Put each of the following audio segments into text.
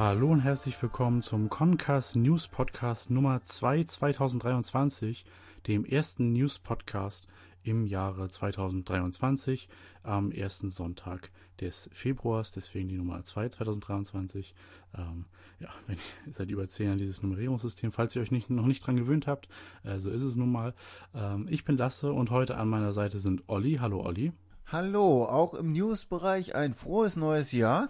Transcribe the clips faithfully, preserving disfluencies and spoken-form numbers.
Hallo und herzlich willkommen zum Concast News Podcast Nummer zwei zweitausenddreiundzwanzig, dem ersten News Podcast im Jahre zweitausenddreiundzwanzig, am ersten Sonntag des Februars, deswegen die Nummer zwei zweitausenddreiundzwanzig. Ähm, ja, wenn ihr seit über zehn Jahren dieses Nummerierungssystem, falls ihr euch nicht, noch nicht dran gewöhnt habt, äh, so ist es nun mal. Ähm, ich bin Lasse und heute an meiner Seite sind Olli. Hallo Olli. Hallo, auch im Newsbereich ein frohes neues Jahr.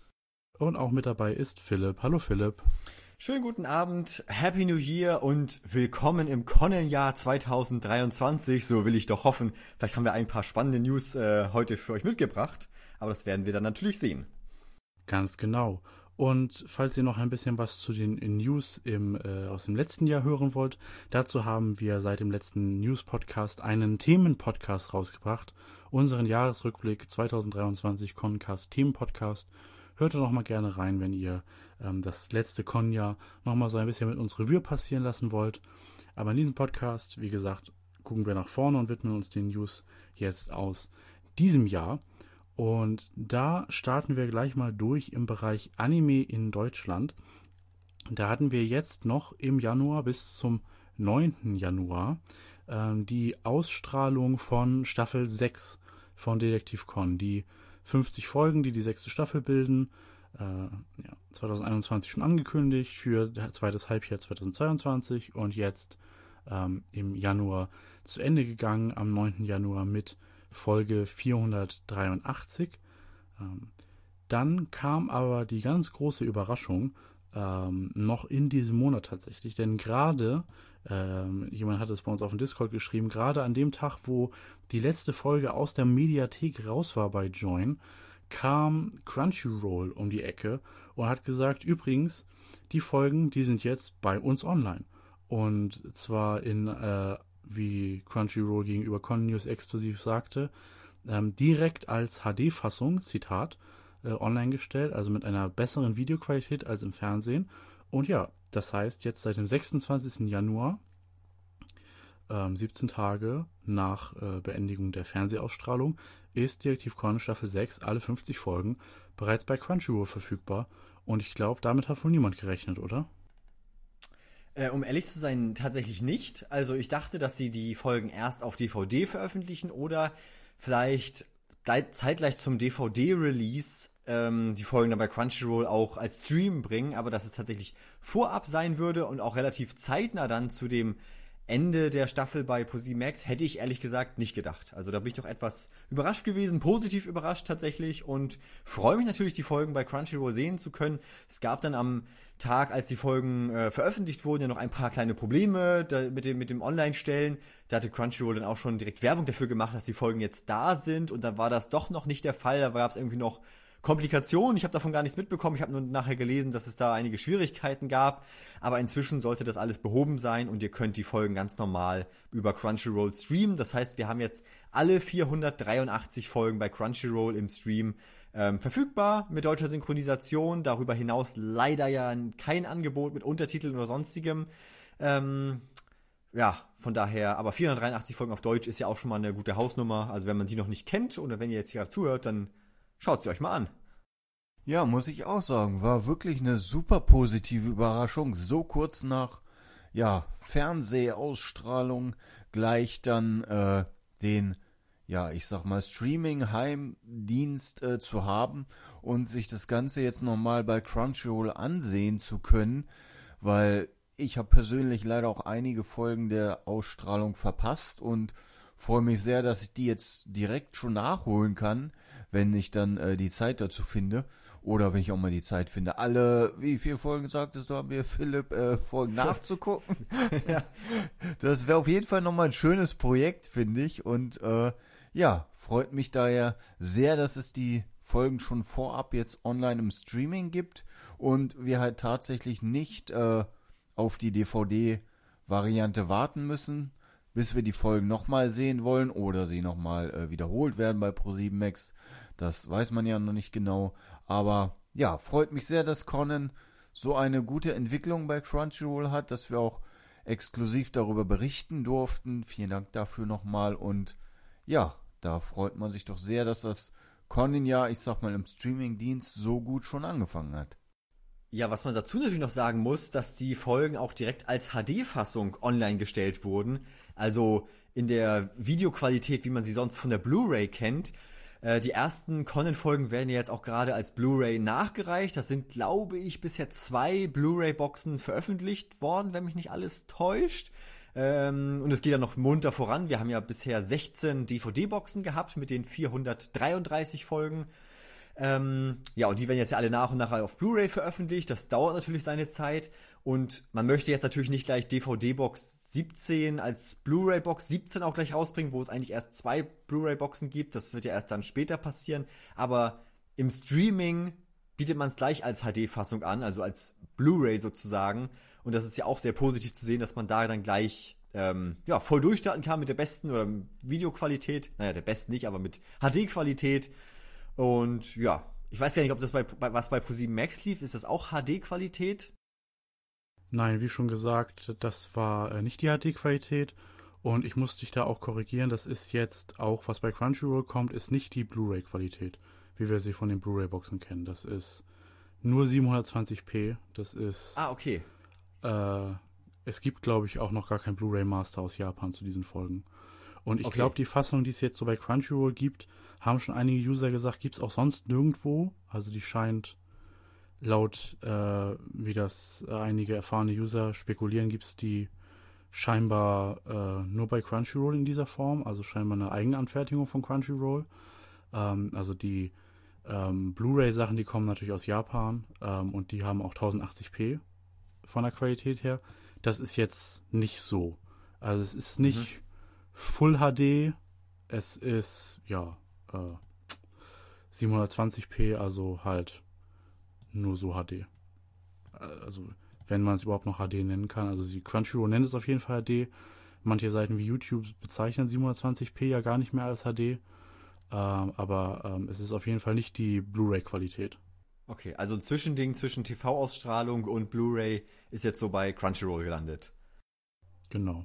Und auch mit dabei ist Philipp. Hallo Philipp. Schönen guten Abend, Happy New Year und willkommen im Konnenjahr zweitausenddreiundzwanzig, so will ich doch hoffen. Vielleicht haben wir ein paar spannende News äh, heute für euch mitgebracht, aber das werden wir dann natürlich sehen. Ganz genau. Und falls ihr noch ein bisschen was zu den News im, äh, aus dem letzten Jahr hören wollt, dazu haben wir seit dem letzten News-Podcast einen Themen-Podcast rausgebracht, unseren Jahresrückblick zweitausenddreiundzwanzig Concast Themen-Podcast. Hört da noch mal gerne rein, wenn ihr ähm, das letzte Con-Jahr noch mal so ein bisschen mit uns Revue passieren lassen wollt. Aber in diesem Podcast, wie gesagt, gucken wir nach vorne und widmen uns den News jetzt aus diesem Jahr. Und da starten wir gleich mal durch im Bereich Anime in Deutschland. Da hatten wir jetzt noch im Januar bis zum neunten Januar ähm, die Ausstrahlung von Staffel sechs von Detektiv Con, die fünfzig Folgen, die die sechste Staffel bilden, äh, ja, zweitausendeinundzwanzig schon angekündigt für zweites Halbjahr zweitausendzweiundzwanzig und jetzt ähm, im Januar zu Ende gegangen, am neunten Januar mit Folge vierhundertdreiundachtzig. Ähm, dann kam aber die ganz große Überraschung ähm, noch in diesem Monat tatsächlich, denn gerade, ähm, jemand hat es bei uns auf dem Discord geschrieben, gerade an dem Tag, wo die letzte Folge aus der Mediathek raus war bei Join, kam Crunchyroll um die Ecke und hat gesagt, übrigens, die Folgen, die sind jetzt bei uns online. Und zwar in, äh, wie Crunchyroll gegenüber Con News exklusiv sagte, ähm, direkt als H D-Fassung, Zitat, äh, online gestellt, also mit einer besseren Videoqualität als im Fernsehen. Und ja, das heißt, jetzt seit dem sechsundzwanzigsten Januar, ähm, siebzehn Tage nach äh, Beendigung der Fernsehausstrahlung, ist Detektiv Conan Staffel sechs, alle fünfzig Folgen, bereits bei Crunchyroll verfügbar. Und ich glaube, damit hat wohl niemand gerechnet, oder? Äh, um ehrlich zu sein, tatsächlich nicht. Also ich dachte, dass sie die Folgen erst auf D V D veröffentlichen oder vielleicht zeitgleich zum D V D-Release ähm, die Folgen dann bei Crunchyroll auch als Stream bringen, aber dass es tatsächlich vorab sein würde und auch relativ zeitnah dann zu dem Ende der Staffel bei ProSieben Max, hätte ich ehrlich gesagt nicht gedacht. Also da bin ich doch etwas überrascht gewesen, positiv überrascht tatsächlich und freue mich natürlich, die Folgen bei Crunchyroll sehen zu können. Es gab dann am Tag, als die Folgen äh, veröffentlicht wurden, ja noch ein paar kleine Probleme da, mit dem, mit dem Online-Stellen. Da hatte Crunchyroll dann auch schon direkt Werbung dafür gemacht, dass die Folgen jetzt da sind und dann war das doch noch nicht der Fall. Da gab es irgendwie noch Komplikationen. Ich habe davon gar nichts mitbekommen. Ich habe nur nachher gelesen, dass es da einige Schwierigkeiten gab. Aber inzwischen sollte das alles behoben sein und ihr könnt die Folgen ganz normal über Crunchyroll streamen. Das heißt, wir haben jetzt alle vierhundertdreiundachtzig Folgen bei Crunchyroll im Stream ähm, verfügbar mit deutscher Synchronisation. Darüber hinaus leider ja kein Angebot mit Untertiteln oder sonstigem. Ähm, ja, von daher, aber vierhundertdreiundachtzig Folgen auf Deutsch ist ja auch schon mal eine gute Hausnummer. Also wenn man die noch nicht kennt oder wenn ihr jetzt hier zuhört, dann schaut sie euch mal an. Ja, muss ich auch sagen, war wirklich eine super positive Überraschung. So kurz nach ja, Fernsehausstrahlung gleich dann äh, den, ja, ich sag mal, Streaming-Heimdienst äh, zu haben und sich das Ganze jetzt nochmal bei Crunchyroll ansehen zu können, weil ich habe persönlich leider auch einige Folgen der Ausstrahlung verpasst und freue mich sehr, dass ich die jetzt direkt schon nachholen kann, wenn ich dann äh, die Zeit dazu finde. Oder wenn ich auch mal die Zeit finde, alle, wie viele Folgen sagtest du, haben wir, Philipp, äh, Folgen nachzugucken. Ja. Das wäre auf jeden Fall nochmal ein schönes Projekt, finde ich. Und äh, ja, freut mich daher sehr, dass es die Folgen schon vorab jetzt online im Streaming gibt. Und wir halt tatsächlich nicht äh, auf die D V D-Variante warten müssen, bis wir die Folgen nochmal sehen wollen oder sie nochmal äh, wiederholt werden bei ProSieben Max. Das weiß man ja noch nicht genau. Aber ja, freut mich sehr, dass Conan so eine gute Entwicklung bei Crunchyroll hat, dass wir auch exklusiv darüber berichten durften. Vielen Dank dafür nochmal. Und ja, da freut man sich doch sehr, dass das Conan ja, ich sag mal, im Streamingdienst so gut schon angefangen hat. Ja, was man dazu natürlich noch sagen muss, dass die Folgen auch direkt als H D-Fassung online gestellt wurden. Also in der Videoqualität, wie man sie sonst von der Blu-ray kennt. Äh, die ersten Conan-Folgen werden ja jetzt auch gerade als Blu-ray nachgereicht. Das sind, glaube ich, bisher zwei Blu-ray-Boxen veröffentlicht worden, wenn mich nicht alles täuscht. Ähm, und es geht ja noch munter voran. Wir haben ja bisher sechzehn D V D-Boxen gehabt mit den vierhundertdreiunddreißig Folgen. Ähm, ja, und die werden jetzt ja alle nach und nach auf Blu-ray veröffentlicht. Das dauert natürlich seine Zeit. Und man möchte jetzt natürlich nicht gleich D V D-Box siebzehn als Blu-ray-Box siebzehn auch gleich rausbringen, wo es eigentlich erst zwei Blu-ray-Boxen gibt. Das wird ja erst dann später passieren. Aber im Streaming bietet man es gleich als H D-Fassung an, also als Blu-ray sozusagen. Und das ist ja auch sehr positiv zu sehen, dass man da dann gleich ähm, ja, voll durchstarten kann mit der besten oder Videoqualität. Naja, der besten nicht, aber mit H D-Qualität. Und ja, ich weiß gar nicht, ob das bei, bei was bei ProSieben Max lief. Ist das auch H D-Qualität? Nein, wie schon gesagt, das war äh, nicht die H D-Qualität. Und ich muss dich da auch korrigieren. Das ist jetzt auch, was bei Crunchyroll kommt, ist nicht die Blu-ray-Qualität, wie wir sie von den Blu-ray-Boxen kennen. Das ist nur siebenhundertzwanzig p. Das ist... Ah, okay. Äh, es gibt, glaube ich, auch noch gar kein Blu-ray-Master aus Japan zu diesen Folgen. Und ich Okay. glaube, die Fassung, die es jetzt so bei Crunchyroll gibt, haben schon einige User gesagt, gibt es auch sonst nirgendwo. Also die scheint laut, äh, wie das äh, einige erfahrene User spekulieren, gibt es die scheinbar äh, nur bei Crunchyroll in dieser Form. Also scheinbar eine Eigenanfertigung von Crunchyroll. Ähm, also die ähm, Blu-ray-Sachen, die kommen natürlich aus Japan ähm, und die haben auch tausendachtzig p von der Qualität her. Das ist jetzt nicht so. Also es ist nicht Mhm. Full H D, es ist, ja, äh, siebenhundertzwanzig p, also halt nur so H D. Also, wenn man es überhaupt noch H D nennen kann. Also, die Crunchyroll nennt es auf jeden Fall H D. Manche Seiten wie YouTube bezeichnen siebenhundertzwanzig p ja gar nicht mehr als H D. Ähm, aber ähm, es ist auf jeden Fall nicht die Blu-ray-Qualität. Okay, also ein Zwischending zwischen T V-Ausstrahlung und Blu-ray ist jetzt so bei Crunchyroll gelandet. Genau.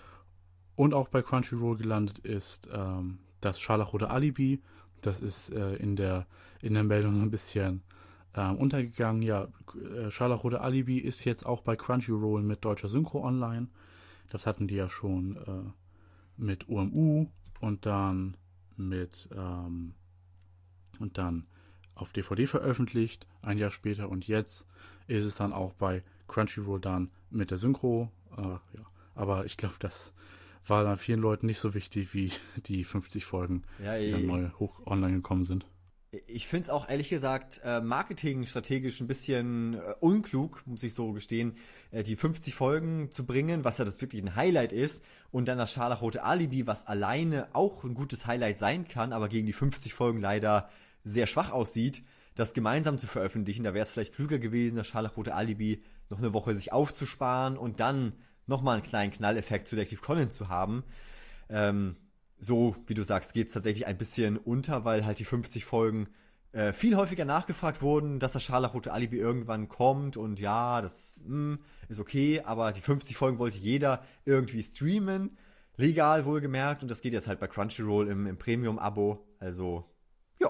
Und auch bei Crunchyroll gelandet ist ähm, das Scharlachrote Alibi. Das ist äh, in der in der Meldung so ein bisschen ähm, untergegangen. Ja, äh, Scharlachrote Alibi ist jetzt auch bei Crunchyroll mit deutscher Synchro online. Das hatten die ja schon äh, mit O M U und dann mit ähm, und dann auf D V D veröffentlicht, ein Jahr später. Und jetzt ist es dann auch bei Crunchyroll dann mit der Synchro. Äh, ja. Aber ich glaube, das war dann vielen Leuten nicht so wichtig wie die fünfzig Folgen, Ja, die dann neu hoch online gekommen sind. Ich finde es auch ehrlich gesagt äh, marketingstrategisch ein bisschen äh, unklug, muss ich so gestehen, äh, die fünfzig Folgen zu bringen, was ja das wirklich ein Highlight ist, und dann das Scharlachrote Alibi, was alleine auch ein gutes Highlight sein kann, aber gegen die fünfzig Folgen leider sehr schwach aussieht, das gemeinsam zu veröffentlichen. Da wäre es vielleicht klüger gewesen, das Scharlachrote Alibi noch eine Woche sich aufzusparen und dann nochmal einen kleinen Knalleffekt zu Detective Conan zu haben. Ähm, so, wie du sagst, geht es tatsächlich ein bisschen unter, weil halt die fünfzig Folgen äh, viel häufiger nachgefragt wurden, dass das Scharlachrote Alibi irgendwann kommt und ja, das mh, ist okay, aber die fünfzig Folgen wollte jeder irgendwie streamen, legal wohlgemerkt, und das geht jetzt halt bei Crunchyroll im, im Premium-Abo, also ja.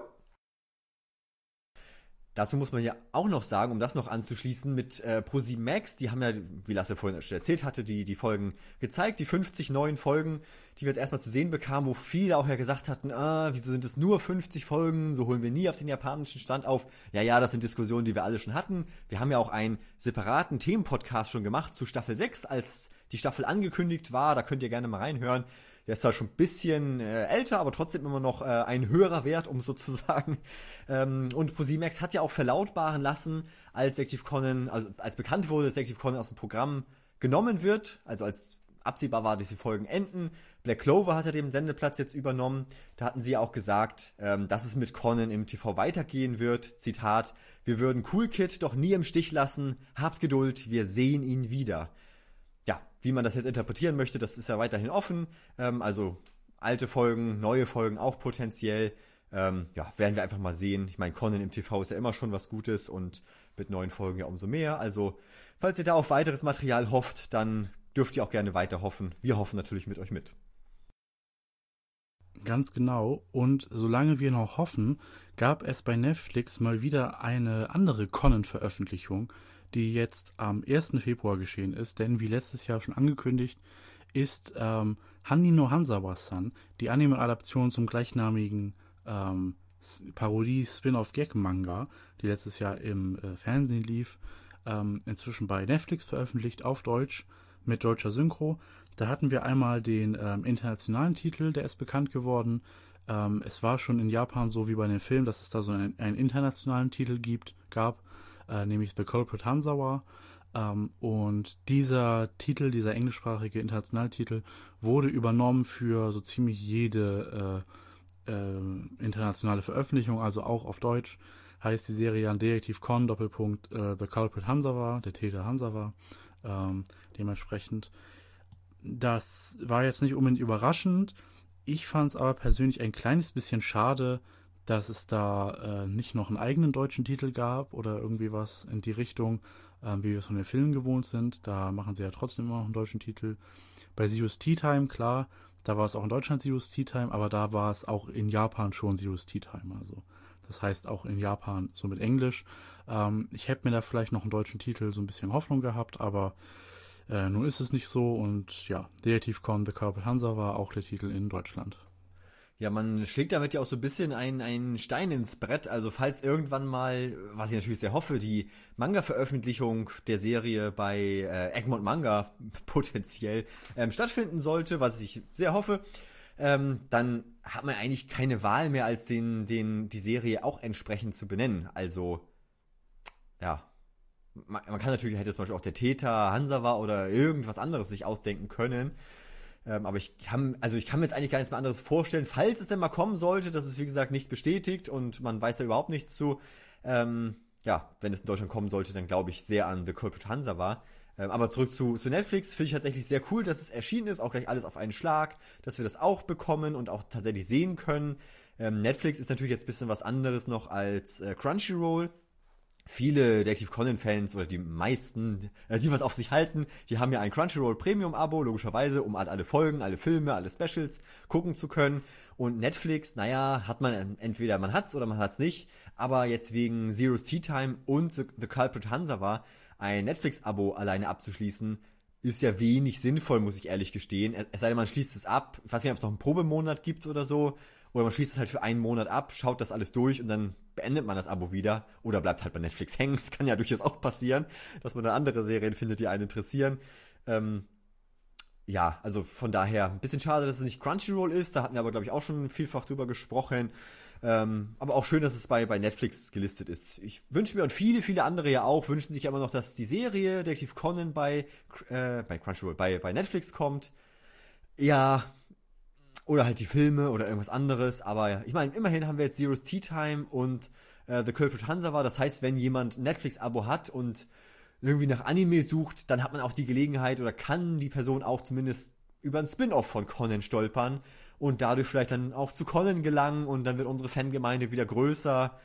Dazu muss man ja auch noch sagen, um das noch anzuschließen, mit äh, ProSieben Max, die haben ja, wie Lasse vorhin schon erzählt hatte, die, die Folgen gezeigt, die fünfzig neuen Folgen, die wir jetzt erstmal zu sehen bekamen, wo viele auch ja gesagt hatten, ah, wieso sind es nur fünfzig Folgen, so holen wir nie auf den japanischen Stand auf. Ja, ja, das sind Diskussionen, die wir alle schon hatten. Wir haben ja auch einen separaten Themenpodcast schon gemacht zu Staffel sechs, als die Staffel angekündigt war, da könnt ihr gerne mal reinhören. Der ist zwar schon ein bisschen äh, älter, aber trotzdem immer noch äh, ein höherer Wert, um sozusagen. Ähm, und ProSieben Max hat ja auch verlautbaren lassen, als Detective Conan, also als bekannt wurde, dass Detective Conan aus dem Programm genommen wird, also als absehbar war, dass die Folgen enden. Black Clover hat ja den Sendeplatz jetzt übernommen. Da hatten sie ja auch gesagt, ähm, dass es mit Conan im T V weitergehen wird. Zitat: Wir würden Cool Kid doch nie im Stich lassen. Habt Geduld, wir sehen ihn wieder. Ja, wie man das jetzt interpretieren möchte, das ist ja weiterhin offen. Ähm, also alte Folgen, neue Folgen auch potenziell. Ähm, ja, werden wir einfach mal sehen. Ich meine, Conan im T V ist ja immer schon was Gutes und mit neuen Folgen ja umso mehr. Also, falls ihr da auf weiteres Material hofft, dann dürft ihr auch gerne weiter hoffen. Wir hoffen natürlich mit euch mit. Ganz genau. Und solange wir noch hoffen, gab es bei Netflix mal wieder eine andere Conan-Veröffentlichung, die jetzt am ersten Februar geschehen ist. Denn wie letztes Jahr schon angekündigt, ist ähm, Hanni no Hanzawa-san, die Anime-Adaption zum gleichnamigen ähm, Parodie-Spin-off-Gag-Manga, die letztes Jahr im äh, Fernsehen lief, ähm, inzwischen bei Netflix veröffentlicht auf Deutsch mit deutscher Synchro. Da hatten wir einmal den ähm, internationalen Titel, der ist bekannt geworden. Ähm, es war schon in Japan so wie bei den Filmen, dass es da so einen, einen internationalen Titel gibt, gab, äh, nämlich The Culprit Hanzawa. Ähm, und dieser Titel, dieser englischsprachige internationale Titel, wurde übernommen für so ziemlich jede äh, äh, internationale Veröffentlichung, also auch auf Deutsch. Heißt die Serie dann Detektiv Conan, Doppelpunkt, äh, The Culprit Hanzawa, der Täter Hanzawa. Ähm, dementsprechend. Das war jetzt nicht unbedingt überraschend. Ich fand es aber persönlich ein kleines bisschen schade, dass es da äh, nicht noch einen eigenen deutschen Titel gab oder irgendwie was in die Richtung, äh, wie wir es von den Filmen gewohnt sind. Da machen sie ja trotzdem immer noch einen deutschen Titel. Bei Zeus Tea Time, klar, da war es auch in Deutschland Zeus Tea Time, aber da war es auch in Japan schon Zeus Tea Time. Also das heißt auch in Japan so mit Englisch. Ähm, ich hätte mir da vielleicht noch einen deutschen Titel so ein bisschen Hoffnung gehabt, aber Äh, nun ist es nicht so und ja, Detektiv Conan, The Culprit Hanzawa war auch der Titel in Deutschland. Ja, man schlägt damit ja auch so ein bisschen einen, einen Stein ins Brett. Also falls irgendwann mal, was ich natürlich sehr hoffe, die Manga-Veröffentlichung der Serie bei äh, Egmont Manga potenziell ähm, stattfinden sollte, was ich sehr hoffe, ähm, dann hat man eigentlich keine Wahl mehr, als den, den, die Serie auch entsprechend zu benennen. Also, ja. Man, man kann natürlich, hätte zum Beispiel auch der Täter Hanzawa oder irgendwas anderes sich ausdenken können. Ähm, aber ich kann, also ich kann mir jetzt eigentlich gar nichts mehr anderes vorstellen, falls es denn mal kommen sollte, das ist wie gesagt nicht bestätigt und man weiß da überhaupt nichts zu. Ähm, ja, wenn es in Deutschland kommen sollte, dann glaube ich sehr an The Culprit Hanzawa. Ähm, aber zurück zu, zu Netflix, finde ich tatsächlich sehr cool, dass es erschienen ist, auch gleich alles auf einen Schlag, dass wir das auch bekommen und auch tatsächlich sehen können. Ähm, Netflix ist natürlich jetzt ein bisschen was anderes noch als äh, Crunchyroll. Viele Detektiv Conan-Fans oder die meisten, äh, die was auf sich halten, die haben ja ein Crunchyroll Premium-Abo, logischerweise, um alle Folgen, alle Filme, alle Specials gucken zu können. Und Netflix, naja, hat man entweder man hat's oder man hat's nicht, aber jetzt wegen Zero's Tea Time und The, The Culprit Hanzawa ein Netflix-Abo alleine abzuschließen, ist ja wenig sinnvoll, muss ich ehrlich gestehen. Es sei denn, man schließt es ab, ich weiß nicht, ob es noch einen Probemonat gibt oder so, oder man schließt es halt für einen Monat ab, schaut das alles durch und dann beendet man das Abo wieder oder bleibt halt bei Netflix hängen. Das kann ja durchaus auch passieren, dass man da andere Serien findet, die einen interessieren. Ähm, ja, also von daher ein bisschen schade, dass es nicht Crunchyroll ist. Da hatten wir aber, glaube ich, auch schon vielfach drüber gesprochen. Ähm, aber auch schön, dass es bei, bei Netflix gelistet ist. Ich wünsche mir, und viele, viele andere ja auch, wünschen sich ja immer noch, dass die Serie Detektiv Conan bei, äh, bei Crunchyroll, bei, bei Netflix kommt. Ja, oder halt die Filme oder irgendwas anderes. Aber ja, ich meine, immerhin haben wir jetzt Zero's Tea Time und äh, The Culprit Hanzawa. Das heißt, wenn jemand ein Netflix-Abo hat und irgendwie nach Anime sucht, dann hat man auch die Gelegenheit oder kann die Person auch zumindest über ein Spin-off von Conan stolpern und dadurch vielleicht dann auch zu Conan gelangen und dann wird unsere Fangemeinde wieder größer.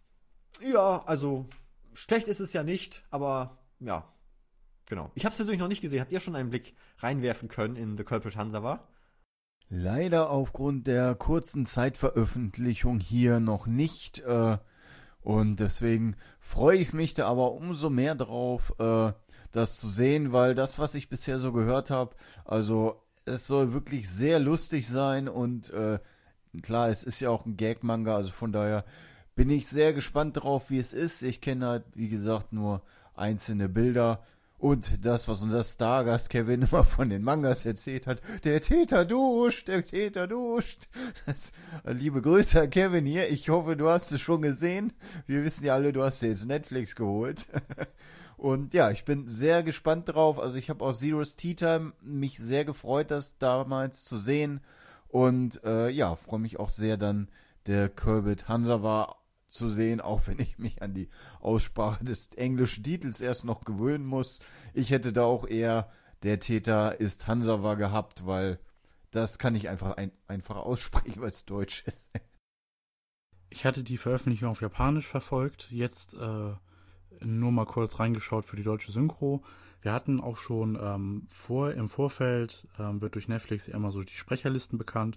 Ja, also schlecht ist es ja nicht, aber ja, genau. Ich habe es persönlich noch nicht gesehen. Habt ihr schon einen Blick reinwerfen können in The Culprit Hanzawa? Leider aufgrund der kurzen Zeitveröffentlichung hier noch nicht. Äh, und deswegen freue ich mich da aber umso mehr drauf, äh, das zu sehen, weil das, was ich bisher so gehört habe, also es soll wirklich sehr lustig sein und äh, klar, es ist ja auch ein Gag-Manga, also von daher bin ich sehr gespannt drauf, wie es ist. Ich kenne halt, wie gesagt, nur einzelne Bilder. Und das, was unser Stargast Kevin immer von den Mangas erzählt hat, der Täter duscht, der Täter duscht. Das, liebe Grüße an Kevin hier, ich hoffe, du hast es schon gesehen. Wir wissen ja alle, du hast dir jetzt Netflix geholt. Und ja, ich bin sehr gespannt drauf. Also ich habe aus Zero's Tea Time mich sehr gefreut, das damals zu sehen. Und äh, ja, freue mich auch sehr dann, der Culprit Hanzawa zu sehen, auch wenn ich mich an die Aussprache des englischen Titels erst noch gewöhnen muss. Ich hätte da auch eher der Täter ist Hanzawa gehabt, weil das kann ich einfach ein, einfach aussprechen, weil es Deutsch ist. Ich hatte die Veröffentlichung auf Japanisch verfolgt, jetzt äh, nur mal kurz reingeschaut für die deutsche Synchro. Wir hatten auch schon ähm, vor im Vorfeld, ähm, wird durch Netflix ja immer so die Sprecherlisten bekannt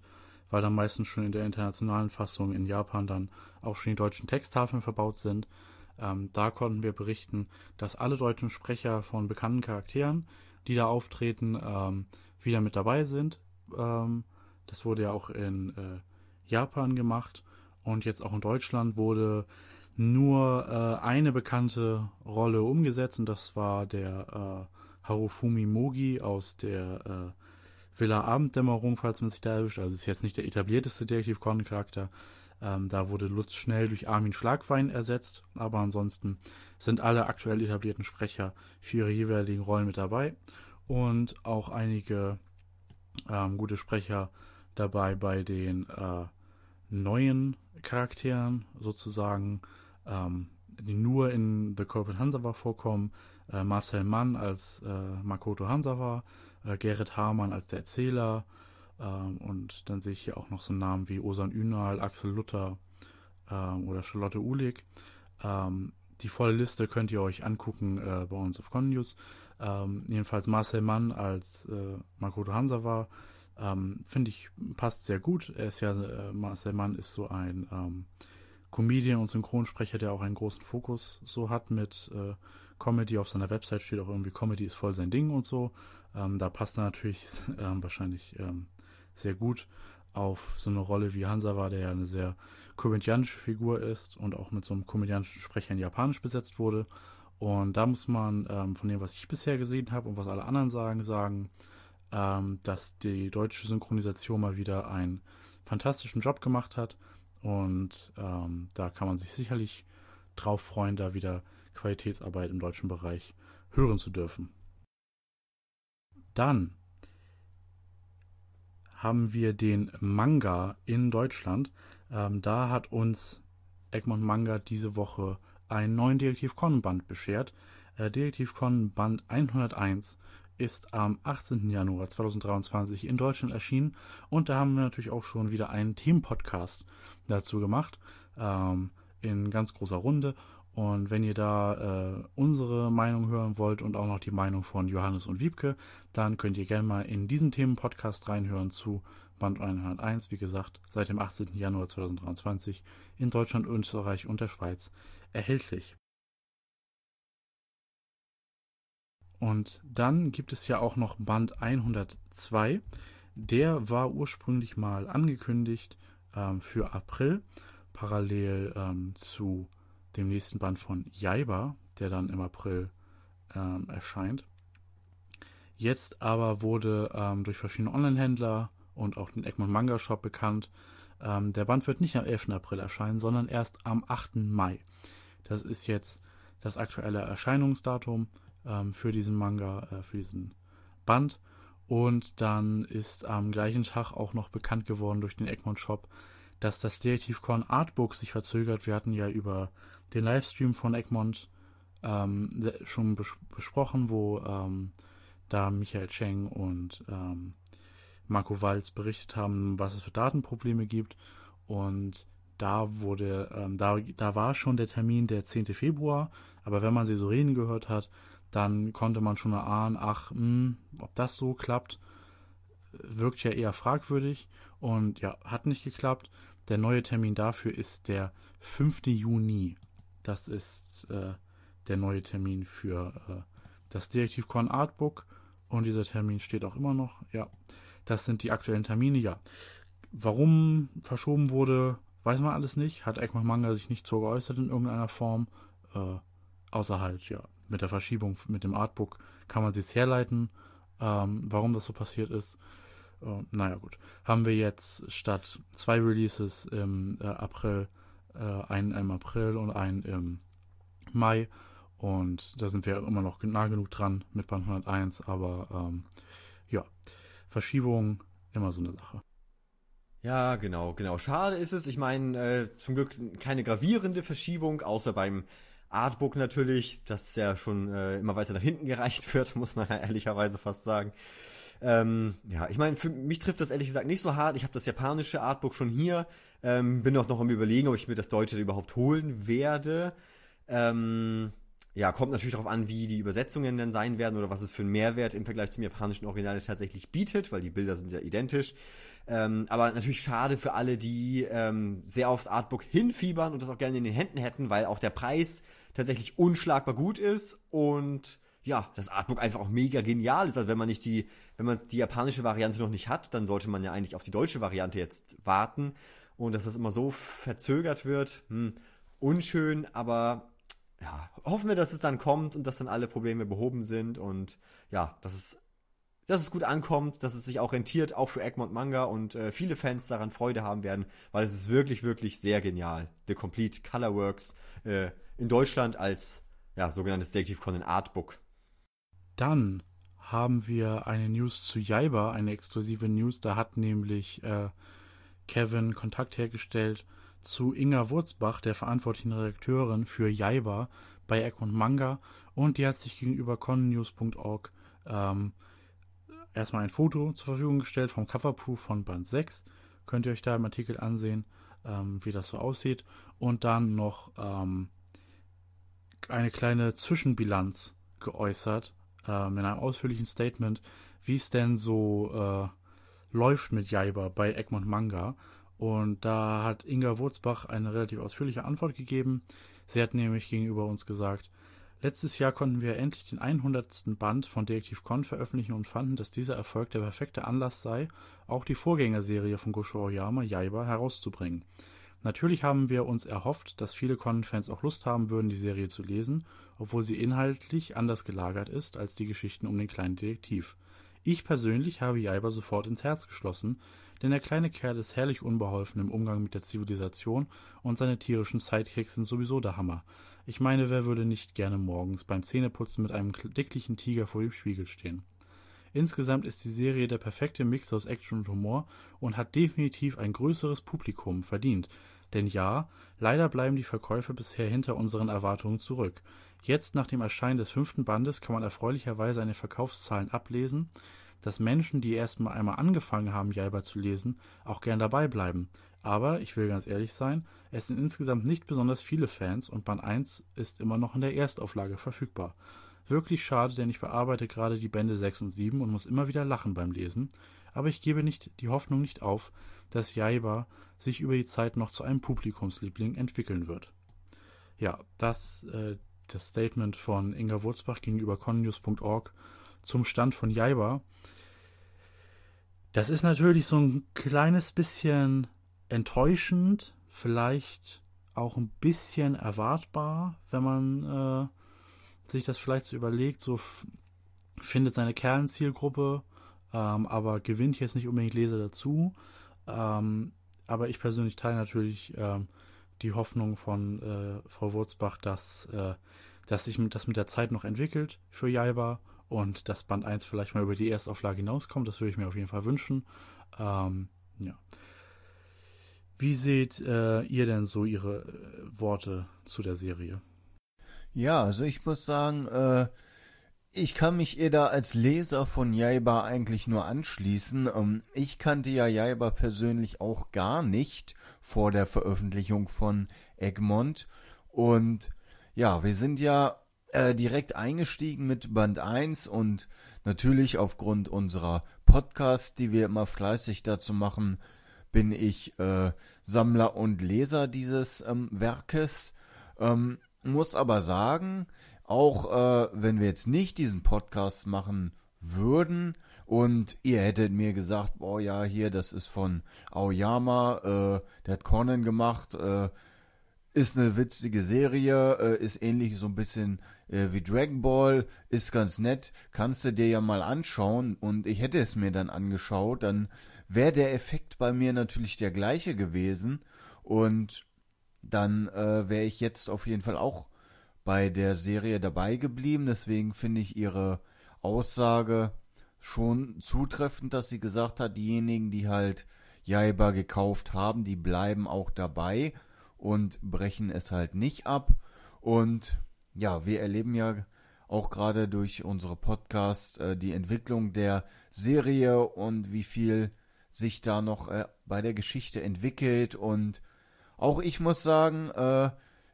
weil dann meistens schon in der internationalen Fassung in Japan dann auch schon die deutschen Texttafeln verbaut sind. Ähm, da konnten wir berichten, dass alle deutschen Sprecher von bekannten Charakteren, die da auftreten, ähm, wieder mit dabei sind. Ähm, das wurde ja auch in äh, Japan gemacht und jetzt auch in Deutschland wurde nur äh, eine bekannte Rolle umgesetzt und das war der äh, Harufumi Mogi aus der äh, Villa Abenddämmerung, falls man sich da erwischt. Also ist jetzt nicht der etablierteste Detektiv Conan-Charakter. Ähm, da wurde Lutz Schnell durch Armin Schlagwein ersetzt, aber ansonsten sind alle aktuell etablierten Sprecher für ihre jeweiligen Rollen mit dabei und auch einige ähm, gute Sprecher dabei bei den äh, neuen Charakteren sozusagen, ähm, die nur in The Corbin Hansawa vorkommen. Äh, Marcel Mann als äh, Makoto Hansawa, äh, Gerrit Hamann als der Erzähler, ähm, und dann sehe ich hier auch noch so Namen wie Osan Ünal, Axel Luther ähm, oder Charlotte Uhlig. Ähm, die volle Liste könnt ihr euch angucken äh, bei uns auf Con News. Ähm, jedenfalls Marcel Mann als äh, Makoto Hansawa, ähm, finde ich, passt sehr gut. Er ist ja, äh, Marcel Mann ist so ein ähm, Comedian und Synchronsprecher, der auch einen großen Fokus so hat mit äh, Comedy. Auf seiner Website steht auch irgendwie, Comedy ist voll sein Ding und so. Ähm, da passt er natürlich ähm, wahrscheinlich ähm, sehr gut auf so eine Rolle wie Hansawa, der ja eine sehr komödiantische Figur ist und auch mit so einem komödiantischen Sprecher in Japanisch besetzt wurde. Und da muss man ähm, von dem, was ich bisher gesehen habe und was alle anderen sagen, sagen, ähm, dass die deutsche Synchronisation mal wieder einen fantastischen Job gemacht hat. Und ähm, da kann man sich sicherlich drauf freuen, da wieder Qualitätsarbeit im deutschen Bereich hören zu dürfen. Dann haben wir den Manga in Deutschland. Ähm, da hat uns Egmont Manga diese Woche einen neuen Detektiv Conan Band beschert. Äh, Detektiv Conan Band hunderteins ist am achtzehnten Januar zweitausenddreiundzwanzig in Deutschland erschienen und da haben wir natürlich auch schon wieder einen Themenpodcast dazu gemacht, ähm, in ganz großer Runde. Und wenn ihr da äh, unsere Meinung hören wollt und auch noch die Meinung von Johannes und Wiebke, dann könnt ihr gerne mal in diesen Themenpodcast reinhören zu Band hunderteins, wie gesagt, seit dem achtzehnten Januar zweitausenddreiundzwanzig in Deutschland, Österreich und der Schweiz erhältlich. Und dann gibt es ja auch noch Band hundertzwei. Der war ursprünglich mal angekündigt ähm, für April, parallel ähm, zu dem nächsten Band von Jaiba, der dann im April ähm, erscheint. Jetzt aber wurde ähm, durch verschiedene Online-Händler und auch den Egmont Manga Shop bekannt, ähm, der Band wird nicht am elften April erscheinen, sondern erst am achten Mai. Das ist jetzt das aktuelle Erscheinungsdatum ähm, für diesen Manga, äh, für diesen Band. Und dann ist am gleichen Tag auch noch bekannt geworden durch den Egmont Shop, dass das Detektiv Conan Artbook sich verzögert. Wir hatten ja über den Livestream von Egmont ähm, schon bes- besprochen, wo ähm, da Michael Cheng und ähm, Marco Walz berichtet haben, was es für Datenprobleme gibt. Und da wurde, ähm, da, da war schon der Termin der zehnten Februar, aber wenn man sie so reden gehört hat, dann konnte man schon erahnen, ach, mh, ob das so klappt, wirkt ja eher fragwürdig. Und ja, hat nicht geklappt. Der neue Termin dafür ist der fünften Juni. Das ist äh, der neue Termin für äh, das Detektiv Conan Artbook. Und dieser Termin steht auch immer noch. Ja, das sind die aktuellen Termine. Ja, warum verschoben wurde, weiß man alles nicht. Hat Egmont Manga sich nicht so geäußert in irgendeiner Form. Äh, außer halt, ja, mit der Verschiebung mit dem Artbook kann man sich jetzt herleiten, ähm, warum das so passiert ist. Uh, naja gut, haben wir jetzt statt zwei Releases im äh, April, äh, einen im April und einen im Mai, und da sind wir immer noch nah genug dran mit Band hunderteins, aber ähm, ja, Verschiebung, immer so eine Sache. Ja, genau, genau. Schade ist es, ich meine, äh, zum Glück keine gravierende Verschiebung, außer beim Artbook natürlich, das ja schon äh, immer weiter nach hinten gereicht wird, muss man ja ehrlicherweise fast sagen. Ähm, ja, ich meine, für mich trifft das ehrlich gesagt nicht so hart. Ich habe das japanische Artbook schon hier. Ähm, bin auch noch am Überlegen, ob ich mir das deutsche überhaupt holen werde. Ähm, ja, kommt natürlich darauf an, wie die Übersetzungen dann sein werden oder was es für einen Mehrwert im Vergleich zum japanischen Original tatsächlich bietet, weil die Bilder sind ja identisch. Ähm, aber natürlich schade für alle, die ähm, sehr aufs Artbook hinfiebern und das auch gerne in den Händen hätten, weil auch der Preis tatsächlich unschlagbar gut ist und ja, das Artbook einfach auch mega genial ist. Also wenn man nicht die, wenn man die japanische Variante noch nicht hat, dann sollte man ja eigentlich auf die deutsche Variante jetzt warten. Und dass das immer so verzögert wird, hm, unschön, aber ja, hoffen wir, dass es dann kommt und dass dann alle Probleme behoben sind und ja, dass es, dass es gut ankommt, dass es sich auch rentiert, auch für Egmont Manga und äh, viele Fans daran Freude haben werden, weil es ist wirklich, wirklich sehr genial. The Complete Colorworks äh, in Deutschland als ja, sogenanntes Detective Conan Artbook. Dann haben wir eine News zu Jaiba, eine exklusive News. Da hat nämlich äh, Kevin Kontakt hergestellt zu Inga Wurzbach, der verantwortlichen Redakteurin für Jaiba bei Egmont Manga. Und die hat sich gegenüber connews punkt org ähm, erstmal ein Foto zur Verfügung gestellt vom Coverproof von Band sechs. Könnt ihr euch da im Artikel ansehen, ähm, wie das so aussieht. Und dann noch ähm, eine kleine Zwischenbilanz geäußert, ähm, in einem ausführlichen Statement, wie es denn so äh, läuft mit Jaiba bei Egmont Manga. Und da hat Inga Wurzbach eine relativ ausführliche Antwort gegeben. Sie hat nämlich gegenüber uns gesagt, letztes Jahr konnten wir endlich den hundertsten Band von Detective Con veröffentlichen und fanden, dass dieser Erfolg der perfekte Anlass sei, auch die Vorgängerserie von Gosho Aoyama, Jaiba, herauszubringen. Natürlich haben wir uns erhofft, dass viele Conan-Fans auch Lust haben würden, die Serie zu lesen, obwohl sie inhaltlich anders gelagert ist als die Geschichten um den kleinen Detektiv. Ich persönlich habe Jaiba sofort ins Herz geschlossen, denn der kleine Kerl ist herrlich unbeholfen im Umgang mit der Zivilisation und seine tierischen Sidekicks sind sowieso der Hammer. Ich meine, wer würde nicht gerne morgens beim Zähneputzen mit einem dicklichen Tiger vor dem Spiegel stehen? Insgesamt ist die Serie der perfekte Mix aus Action und Humor und hat definitiv ein größeres Publikum verdient. Denn ja, leider bleiben die Verkäufe bisher hinter unseren Erwartungen zurück. Jetzt, nach dem Erscheinen des fünften Bandes, kann man erfreulicherweise an den Verkaufszahlen ablesen, dass Menschen, die erst mal einmal angefangen haben, Jaiba zu lesen, auch gern dabei bleiben. Aber, ich will ganz ehrlich sein, es sind insgesamt nicht besonders viele Fans und Band eins ist immer noch in der Erstauflage verfügbar. Wirklich schade, denn ich bearbeite gerade die Bände sechs und sieben und muss immer wieder lachen beim Lesen. Aber ich gebe nicht die Hoffnung nicht auf, dass Jaiba sich über die Zeit noch zu einem Publikumsliebling entwickeln wird. Ja, das äh, das Statement von Inga Wurzbach gegenüber connews punkt org zum Stand von Jaiba. Das ist natürlich so ein kleines bisschen enttäuschend, vielleicht auch ein bisschen erwartbar, wenn man äh, sich das vielleicht so überlegt, so f- findet seine Kernzielgruppe, ähm, aber gewinnt jetzt nicht unbedingt Leser dazu. Ähm, aber ich persönlich teile natürlich ähm, die Hoffnung von äh, Frau Wurzbach, dass, äh, dass sich das mit der Zeit noch entwickelt für Jaiba und dass Band eins vielleicht mal über die Erstauflage hinauskommt. Das würde ich mir auf jeden Fall wünschen. Ähm, ja. Wie seht äh, ihr denn so Ihre äh, Worte zu der Serie? Ja, also ich muss sagen, äh, ich kann mich ihr da als Leser von Jaiba eigentlich nur anschließen. Ähm, ich kannte ja Jaiba persönlich auch gar nicht vor der Veröffentlichung von Egmont. Und ja, wir sind ja äh, direkt eingestiegen mit Band eins und natürlich aufgrund unserer Podcasts, die wir immer fleißig dazu machen, bin ich äh, Sammler und Leser dieses ähm, Werkes. Ähm, muss aber sagen, auch äh, wenn wir jetzt nicht diesen Podcast machen würden und ihr hättet mir gesagt, boah ja, hier, das ist von Aoyama, äh, der hat Conan gemacht, äh, ist eine witzige Serie, äh, ist ähnlich so ein bisschen äh, wie Dragon Ball, ist ganz nett, kannst du dir ja mal anschauen und ich hätte es mir dann angeschaut, dann wäre der Effekt bei mir natürlich der gleiche gewesen und dann äh, wäre ich jetzt auf jeden Fall auch bei der Serie dabei geblieben. Deswegen finde ich ihre Aussage schon zutreffend, dass sie gesagt hat, diejenigen, die halt Jaiba gekauft haben, die bleiben auch dabei und brechen es halt nicht ab. Und ja, wir erleben ja auch gerade durch unsere Podcasts äh, die Entwicklung der Serie und wie viel sich da noch äh, bei der Geschichte entwickelt. Und auch ich muss sagen, äh,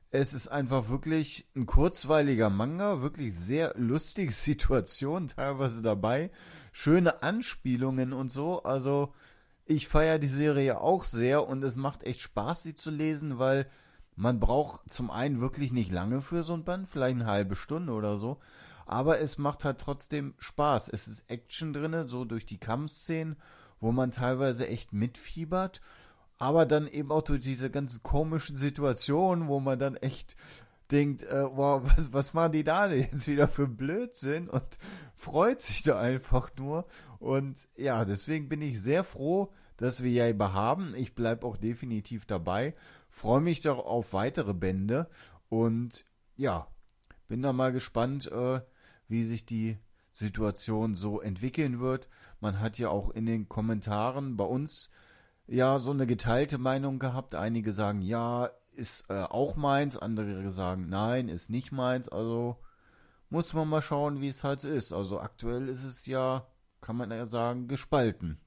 Es ist einfach wirklich ein kurzweiliger Manga, wirklich sehr lustige Situationen teilweise dabei, schöne Anspielungen und so. Also ich feiere die Serie auch sehr und es macht echt Spaß, sie zu lesen, weil man braucht zum einen wirklich nicht lange für so ein Band, vielleicht eine halbe Stunde oder so, aber es macht halt trotzdem Spaß. Es ist Action drinne, so durch die Kampfszenen, wo man teilweise echt mitfiebert. Aber dann eben auch durch diese ganzen komischen Situationen, wo man dann echt denkt, äh, wow, was, was machen die da denn jetzt wieder für Blödsinn und freut sich da einfach nur. Und ja, deswegen bin ich sehr froh, dass wir Jaiba haben. Ich bleibe auch definitiv dabei, freue mich doch auf weitere Bände und ja, bin da mal gespannt, äh, wie sich die Situation so entwickeln wird. Man hat ja auch in den Kommentaren bei uns ja so eine geteilte Meinung gehabt. Einige sagen, ja, ist äh, auch meins, andere sagen, nein, ist nicht meins. Also muss man mal schauen, wie es halt so ist. Also aktuell ist es ja, kann man ja sagen, gespalten.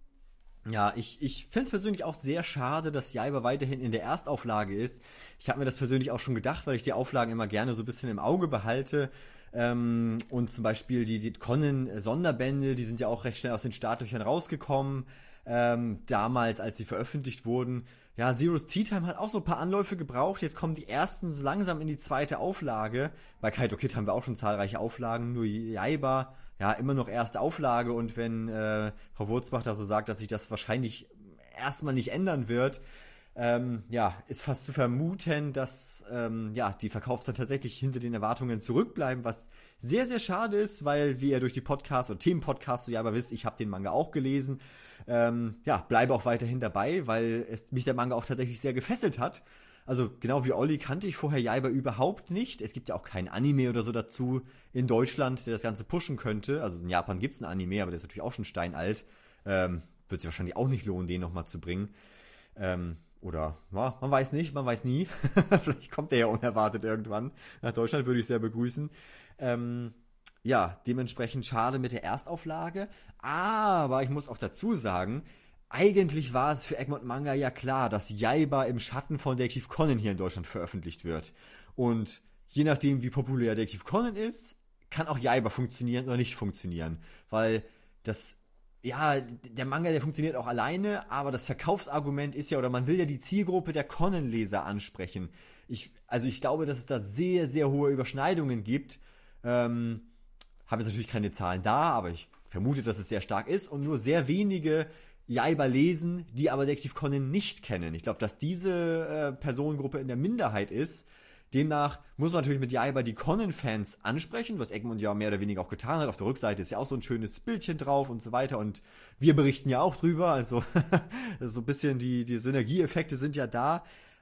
Ja, ich, ich finde es persönlich auch sehr schade, dass Jaiba weiterhin in der Erstauflage ist. Ich habe mir das persönlich auch schon gedacht, weil ich die Auflagen immer gerne so ein bisschen im Auge behalte. Ähm, und zum Beispiel die, die Conan-Sonderbände, die sind ja auch recht schnell aus den Startlöchern rausgekommen. Ähm, damals, als sie veröffentlicht wurden. Ja, Zero's Tea Time hat auch so ein paar Anläufe gebraucht. Jetzt kommen die ersten so langsam in die zweite Auflage. Bei Kaito Kid haben wir auch schon zahlreiche Auflagen. Nur Jaiba, ja, immer noch erste Auflage. Und wenn äh, Frau Wurzbach da so sagt, dass sich das wahrscheinlich erstmal nicht ändern wird, ähm, ja, ist fast zu vermuten, dass ähm, ja, die Verkaufszahlen tatsächlich hinter den Erwartungen zurückbleiben, was sehr, sehr schade ist, weil, wie ihr durch die Podcasts oder Themenpodcasts so Jaiba wisst, ich habe den Manga auch gelesen. Ähm, ja, bleibe auch weiterhin dabei, weil es mich der Manga auch tatsächlich sehr gefesselt hat. Also genau wie Olli kannte ich vorher Jaiba überhaupt nicht. Es gibt ja auch kein Anime oder so dazu in Deutschland, der das Ganze pushen könnte. Also in Japan gibt es ein Anime, aber der ist natürlich auch schon steinalt. Ähm, wird sich wahrscheinlich auch nicht lohnen, den nochmal zu bringen. Ähm, oder, ja, man weiß nicht, man weiß nie. Vielleicht kommt der ja unerwartet irgendwann nach Deutschland, würde ich sehr begrüßen. Ähm, ja, dementsprechend schade mit der Erstauflage. Aber ich muss auch dazu sagen, eigentlich war es für Egmont Manga ja klar, dass Jaiba im Schatten von Detektiv Conan hier in Deutschland veröffentlicht wird. Und je nachdem, wie populär Detektiv Conan ist, kann auch Jaiba funktionieren oder nicht funktionieren. Weil das, ja, der Manga, der funktioniert auch alleine, aber das Verkaufsargument ist ja, oder man will ja die Zielgruppe der Conan-Leser ansprechen. Ich, also ich glaube, dass es da sehr, sehr hohe Überschneidungen gibt. Ähm, habe jetzt natürlich keine Zahlen da, aber ich vermute, dass es sehr stark ist und nur sehr wenige Jaiba lesen, die aber Detektiv Conan nicht kennen. Ich glaube, dass diese äh, Personengruppe in der Minderheit ist. Demnach muss man natürlich mit Jaiba die Conan-Fans ansprechen, was Egmont ja mehr oder weniger auch getan hat. Auf der Rückseite ist ja auch so ein schönes Bildchen drauf und so weiter. Und wir berichten ja auch drüber. Also so ein bisschen die, die Synergieeffekte sind ja da.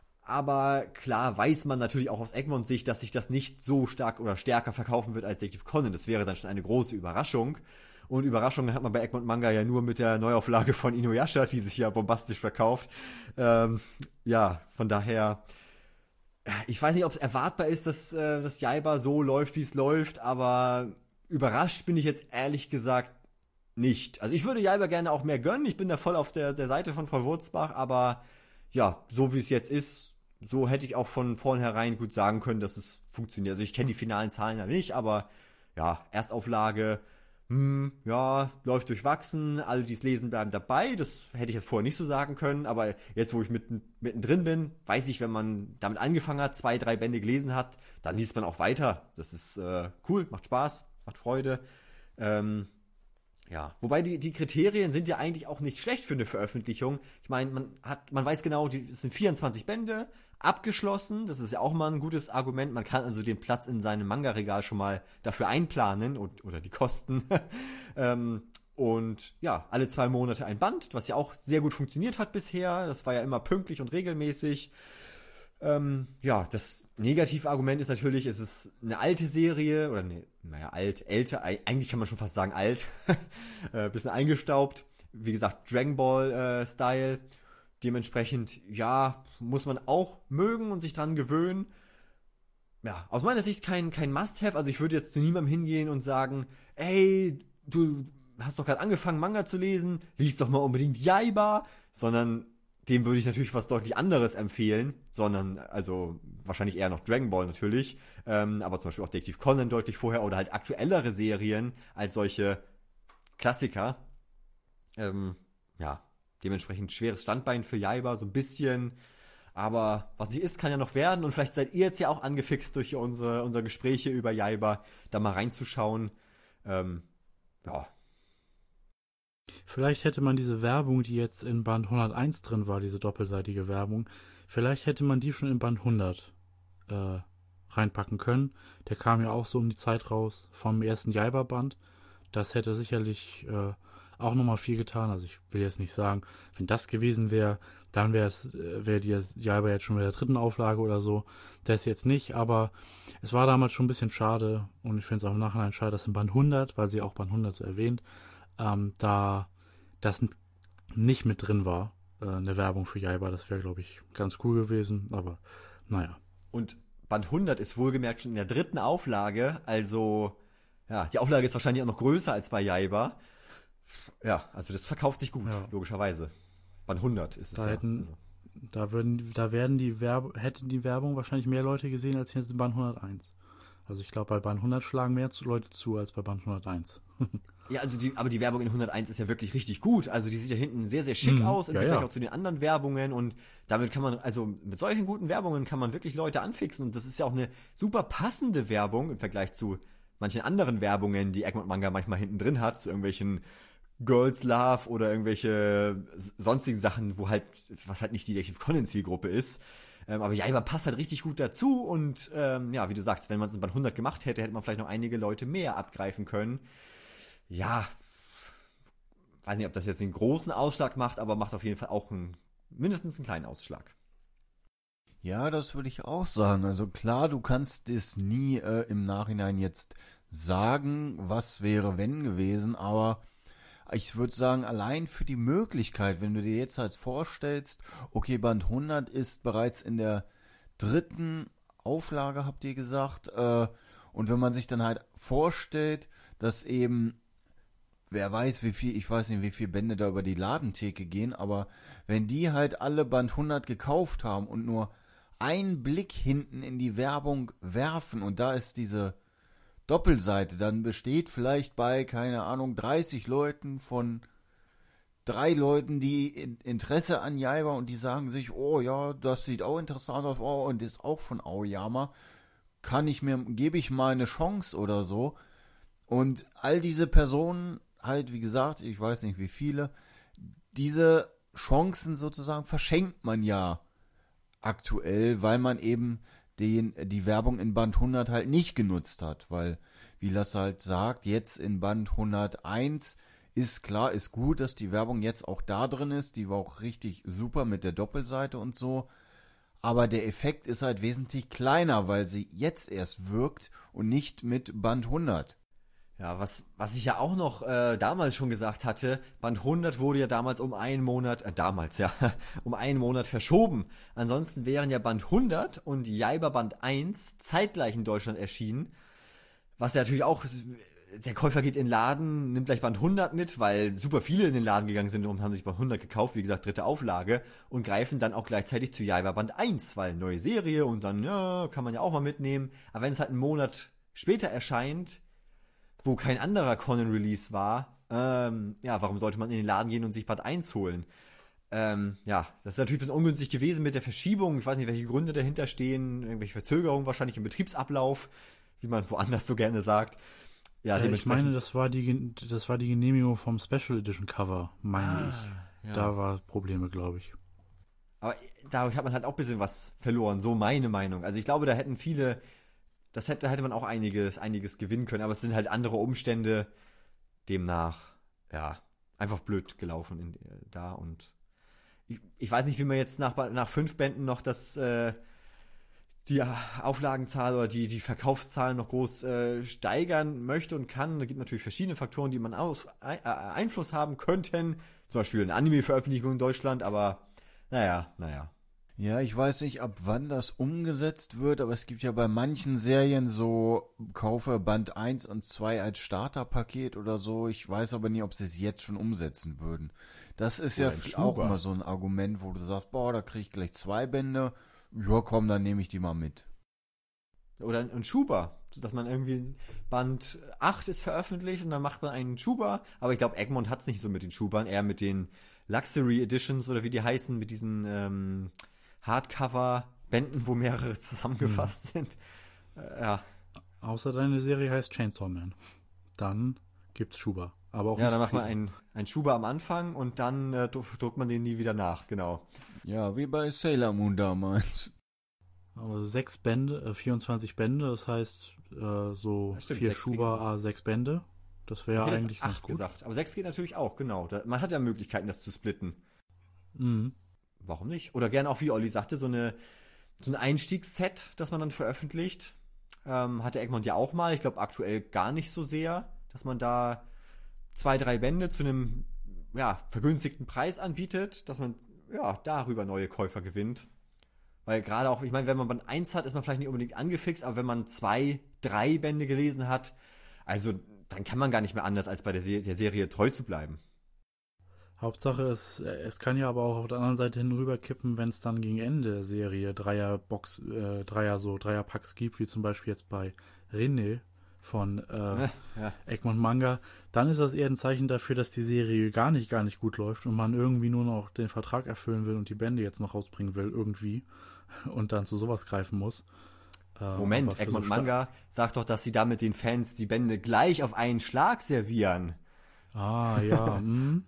Aber klar weiß man natürlich auch aus Egmonts Sicht, dass sich das nicht so stark oder stärker verkaufen wird als Detektiv Conan. Das wäre dann schon eine große Überraschung. Und Überraschungen hat man bei Egmont Manga ja nur mit der Neuauflage von Inuyasha, die sich ja bombastisch verkauft. Ähm, ja, von daher, ich weiß nicht, ob es erwartbar ist, dass äh, das Jaiba so läuft, wie es läuft, aber überrascht bin ich jetzt ehrlich gesagt nicht. Also ich würde Jaiba gerne auch mehr gönnen. Ich bin da voll auf der, der Seite von Frau Wurzbach, aber ja, so wie es jetzt ist, so hätte ich auch von vornherein gut sagen können, dass es funktioniert. Also ich kenne die finalen Zahlen ja nicht, aber ja, Erstauflage, hm, ja, läuft durchwachsen, alle, die es lesen, bleiben dabei. Das hätte ich jetzt vorher nicht so sagen können, aber jetzt, wo ich mitten, mittendrin bin, weiß ich, wenn man damit angefangen hat, zwei, drei Bände gelesen hat, dann liest man auch weiter. Das ist äh, cool, macht Spaß, macht Freude. Ähm, ja, wobei die, die Kriterien sind ja eigentlich auch nicht schlecht für eine Veröffentlichung. Ich meine, man hat, man weiß genau, die, es sind vierundzwanzig Bände, abgeschlossen. Das ist ja auch mal ein gutes Argument. Man kann also den Platz in seinem Manga-Regal schon mal dafür einplanen und, oder die Kosten. ähm, und ja, alle zwei Monate ein Band, was ja auch sehr gut funktioniert hat bisher. Das war ja immer pünktlich und regelmäßig. Ähm, ja, das Negativargument ist natürlich, es ist eine alte Serie, oder ne, naja, alt, älter, eigentlich kann man schon fast sagen alt, äh, bisschen eingestaubt, wie gesagt, Dragon Ball äh, Style, dementsprechend, ja, muss man auch mögen und sich dran gewöhnen. Ja, aus meiner Sicht kein, kein Must-Have, also ich würde jetzt zu niemandem hingehen und sagen, ey, du hast doch gerade angefangen Manga zu lesen, lies doch mal unbedingt Jaiba, sondern dem würde ich natürlich was deutlich anderes empfehlen, sondern, also wahrscheinlich eher noch Dragon Ball natürlich, ähm, aber zum Beispiel auch Detektiv Conan deutlich vorher oder halt aktuellere Serien als solche Klassiker. Ähm, ja, dementsprechend schweres Standbein für Jaiba, so ein bisschen, aber was nicht ist, kann ja noch werden und vielleicht seid ihr jetzt ja auch angefixt durch unsere, unsere Gespräche über Jaiba, da mal reinzuschauen. Ähm, ja. Vielleicht hätte man diese Werbung, die jetzt in Band hunderteins drin war, diese doppelseitige Werbung, vielleicht hätte man die schon in Band hundert äh, reinpacken können. Der kam ja auch so um die Zeit raus vom ersten Jaiba-Band. Das hätte sicherlich äh, auch nochmal viel getan. Also ich will jetzt nicht sagen, wenn das gewesen wäre, dann wäre es, wäre die Jaiba jetzt schon mit der dritten Auflage oder so. Das jetzt nicht, aber es war damals schon ein bisschen schade und ich finde es auch im Nachhinein schade, dass in Band hundert, weil sie auch Band hundert so erwähnt, ähm, da das nicht mit drin war, äh, eine Werbung für Jaiba. Das wäre, glaube ich, ganz cool gewesen, aber naja. Und Band hundert ist wohlgemerkt schon in der dritten Auflage, also ja, die Auflage ist wahrscheinlich auch noch größer als bei Jaiba. Ja, also das verkauft sich gut, ja. Logischerweise. Band hundert ist es da ja. Hätten, also. Da würden, da werden die Werbe, hätten die Werbung wahrscheinlich mehr Leute gesehen als jetzt in Band hunderteins. Also ich glaube, bei Band hundert schlagen mehr Leute zu als bei Band hunderteins. Ja, also die, aber die Werbung in hunderteins ist ja wirklich richtig gut. Also die sieht ja hinten sehr, sehr schick mhm, aus im ja, Vergleich ja. auch zu den anderen Werbungen und damit kann man, also mit solchen guten Werbungen kann man wirklich Leute anfixen und das ist ja auch eine super passende Werbung im Vergleich zu manchen anderen Werbungen, die Egmont Manga manchmal hinten drin hat, zu irgendwelchen Girls Love oder irgendwelche sonstigen Sachen, wo halt, was halt nicht die Detektiv Conan Zielgruppe ist. Ähm, aber Jaiba passt halt richtig gut dazu und ähm, ja, wie du sagst, wenn man es in Band hundert gemacht hätte, hätte man vielleicht noch einige Leute mehr abgreifen können. Ja, weiß nicht, ob das jetzt einen großen Ausschlag macht, aber macht auf jeden Fall auch einen, mindestens einen kleinen Ausschlag. Ja, das würde ich auch sagen. Also klar, du kannst es nie äh, im Nachhinein jetzt sagen, was wäre wenn gewesen, aber ich würde sagen, allein für die Möglichkeit, wenn du dir jetzt halt vorstellst, okay, Band hundert ist bereits in der dritten Auflage, habt ihr gesagt, äh, und wenn man sich dann halt vorstellt, dass eben, wer weiß wie viel, ich weiß nicht, wie viele Bände da über die Ladentheke gehen, aber wenn die halt alle Band hundert gekauft haben und nur einen Blick hinten in die Werbung werfen und da ist diese Doppelseite, dann besteht vielleicht bei, keine Ahnung, dreißig Leuten von drei Leuten, die Interesse an Jaiba und die sagen sich, oh ja, das sieht auch interessant aus, oh, und ist auch von Aoyama, kann ich mir, gebe ich mal eine Chance oder so. Und all diese Personen, halt wie gesagt, ich weiß nicht wie viele, diese Chancen sozusagen verschenkt man ja aktuell, weil man eben den, die Werbung in Band hundert halt nicht genutzt hat, weil, wie Lasse halt sagt, jetzt in Band hunderteins ist klar, ist gut, dass die Werbung jetzt auch da drin ist, die war auch richtig super mit der Doppelseite und so, aber der Effekt ist halt wesentlich kleiner, weil sie jetzt erst wirkt und nicht mit Band hundert. Ja, was, was ich ja auch noch äh, damals schon gesagt hatte, Band hundert wurde ja damals um einen Monat, äh, damals ja, um einen Monat verschoben. Ansonsten wären ja Band hundert und Jaiba Band eins zeitgleich in Deutschland erschienen. Was ja natürlich auch, der Käufer geht in den Laden, nimmt gleich Band hundert mit, weil super viele in den Laden gegangen sind und haben sich Band hundert gekauft, wie gesagt, dritte Auflage, und greifen dann auch gleichzeitig zu Jaiba Band eins, weil neue Serie und dann, ja, kann man ja auch mal mitnehmen. Aber wenn es halt einen Monat später erscheint, wo kein anderer Conan-Release war, ähm, ja, warum sollte man in den Laden gehen und sich Band eins holen? Ähm, ja, das ist natürlich ein bisschen ungünstig gewesen mit der Verschiebung. Ich weiß nicht, welche Gründe dahinter stehen. Irgendwelche Verzögerungen wahrscheinlich im Betriebsablauf, wie man woanders so gerne sagt. Ja, ja ich meine, das war die das war die Genehmigung vom Special Edition Cover, meine ah, ich. Ja. Da war Probleme, glaube ich. Aber dadurch hat man halt auch ein bisschen was verloren, so meine Meinung. Also ich glaube, da hätten viele... Das hätte, hätte man auch einiges, einiges gewinnen können, aber es sind halt andere Umstände, demnach, ja, einfach blöd gelaufen in, da und ich, ich weiß nicht, wie man jetzt nach, nach fünf Bänden noch das, äh, die Auflagenzahl oder die, die Verkaufszahlen noch groß äh, steigern möchte und kann. Da gibt es natürlich verschiedene Faktoren, die man aus, äh, Einfluss haben könnten, zum Beispiel eine Anime-Veröffentlichung in Deutschland, aber naja, naja. Ja, ich weiß nicht, ab wann das umgesetzt wird, aber es gibt ja bei manchen Serien so, kaufe Band eins und zwei als Starterpaket oder so. Ich weiß aber nie, ob sie es jetzt schon umsetzen würden. Das ist Oder ja ein f- auch Schuber. immer so ein Argument, wo du sagst, boah, da krieg ich gleich zwei Bände. Ja, komm, dann nehme ich die mal mit. Oder ein, ein Schuber, dass man irgendwie Band acht ist veröffentlicht und dann macht man einen Schuber. Aber ich glaube, Egmont hat es nicht so mit den Schubern, eher mit den Luxury Editions oder wie die heißen, mit diesen ähm, Hardcover-Bänden, wo mehrere zusammengefasst sind. Äh, ja. Außer deine Serie heißt Chainsaw Man. Dann gibt's Schuber. Aber auch Ja, nicht dann so macht man viel. einen, einen Schuber am Anfang und dann äh, dru- druckt man den nie wieder nach, genau. Ja, wie bei Sailor Moon damals. Aber sechs Bände, äh, vierundzwanzig Bände, das heißt äh, so Ja, stimmt, vier sechs Schuber, a sechs Bände. Das wäre Ich hätte eigentlich jetzt ganz acht gut. gesagt, aber sechs geht natürlich auch, genau. Da, man hat ja Möglichkeiten, das zu splitten. Mhm. Warum nicht? Oder gerne auch, wie Olli sagte, so eine so ein Einstiegsset, das man dann veröffentlicht. Ähm, hatte Egmont ja auch mal. Ich glaube aktuell gar nicht so sehr, dass man da zwei, drei Bände zu einem ja, vergünstigten Preis anbietet, dass man ja darüber neue Käufer gewinnt. Weil gerade auch, ich meine, wenn man Band eins hat, ist man vielleicht nicht unbedingt angefixt, aber wenn man zwei, drei Bände gelesen hat, also dann kann man gar nicht mehr anders, als bei der, Se- der Serie treu zu bleiben. Hauptsache, es, es kann ja aber auch auf der anderen Seite hinüberkippen, wenn es dann gegen Ende der Serie Dreier-Box, äh, Dreier, so Dreierpacks gibt, wie zum Beispiel jetzt bei René von äh, Ja. Egmont Manga, dann ist das eher ein Zeichen dafür, dass die Serie gar nicht, gar nicht gut läuft und man irgendwie nur noch den Vertrag erfüllen will und die Bände jetzt noch rausbringen will, irgendwie, und dann zu sowas greifen muss. Äh, aber Moment, für Egmont so sta- Manga sagt doch, dass sie damit den Fans die Bände gleich auf einen Schlag servieren. Ah, ja, hm.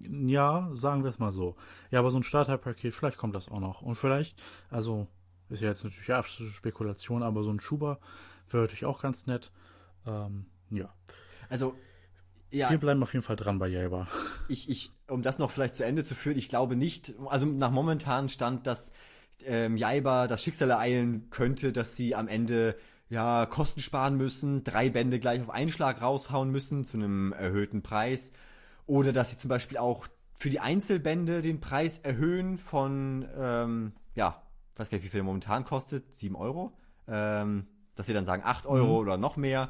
Ja, sagen wir es mal so. Ja, aber so ein Starterpaket, vielleicht kommt das auch noch. Und vielleicht, also, ist ja jetzt natürlich absolute Spekulation, aber so ein Schuber wäre natürlich auch ganz nett. Ähm, ja. Also, ja, Wir bleiben auf jeden Fall dran bei Jaiba. ich, ich, um das noch vielleicht zu Ende zu führen, ich glaube nicht, also nach momentanen Stand, dass ähm, Jaiba das Schicksal ereilen könnte, dass sie am Ende ja Kosten sparen müssen, drei Bände gleich auf einen Schlag raushauen müssen zu einem erhöhten Preis. Oder dass sie zum Beispiel auch für die Einzelbände den Preis erhöhen von, ähm, ja, ich weiß gar nicht, wie viel der momentan kostet, sieben Euro. Ähm, dass sie dann sagen acht Euro Mhm. oder noch mehr.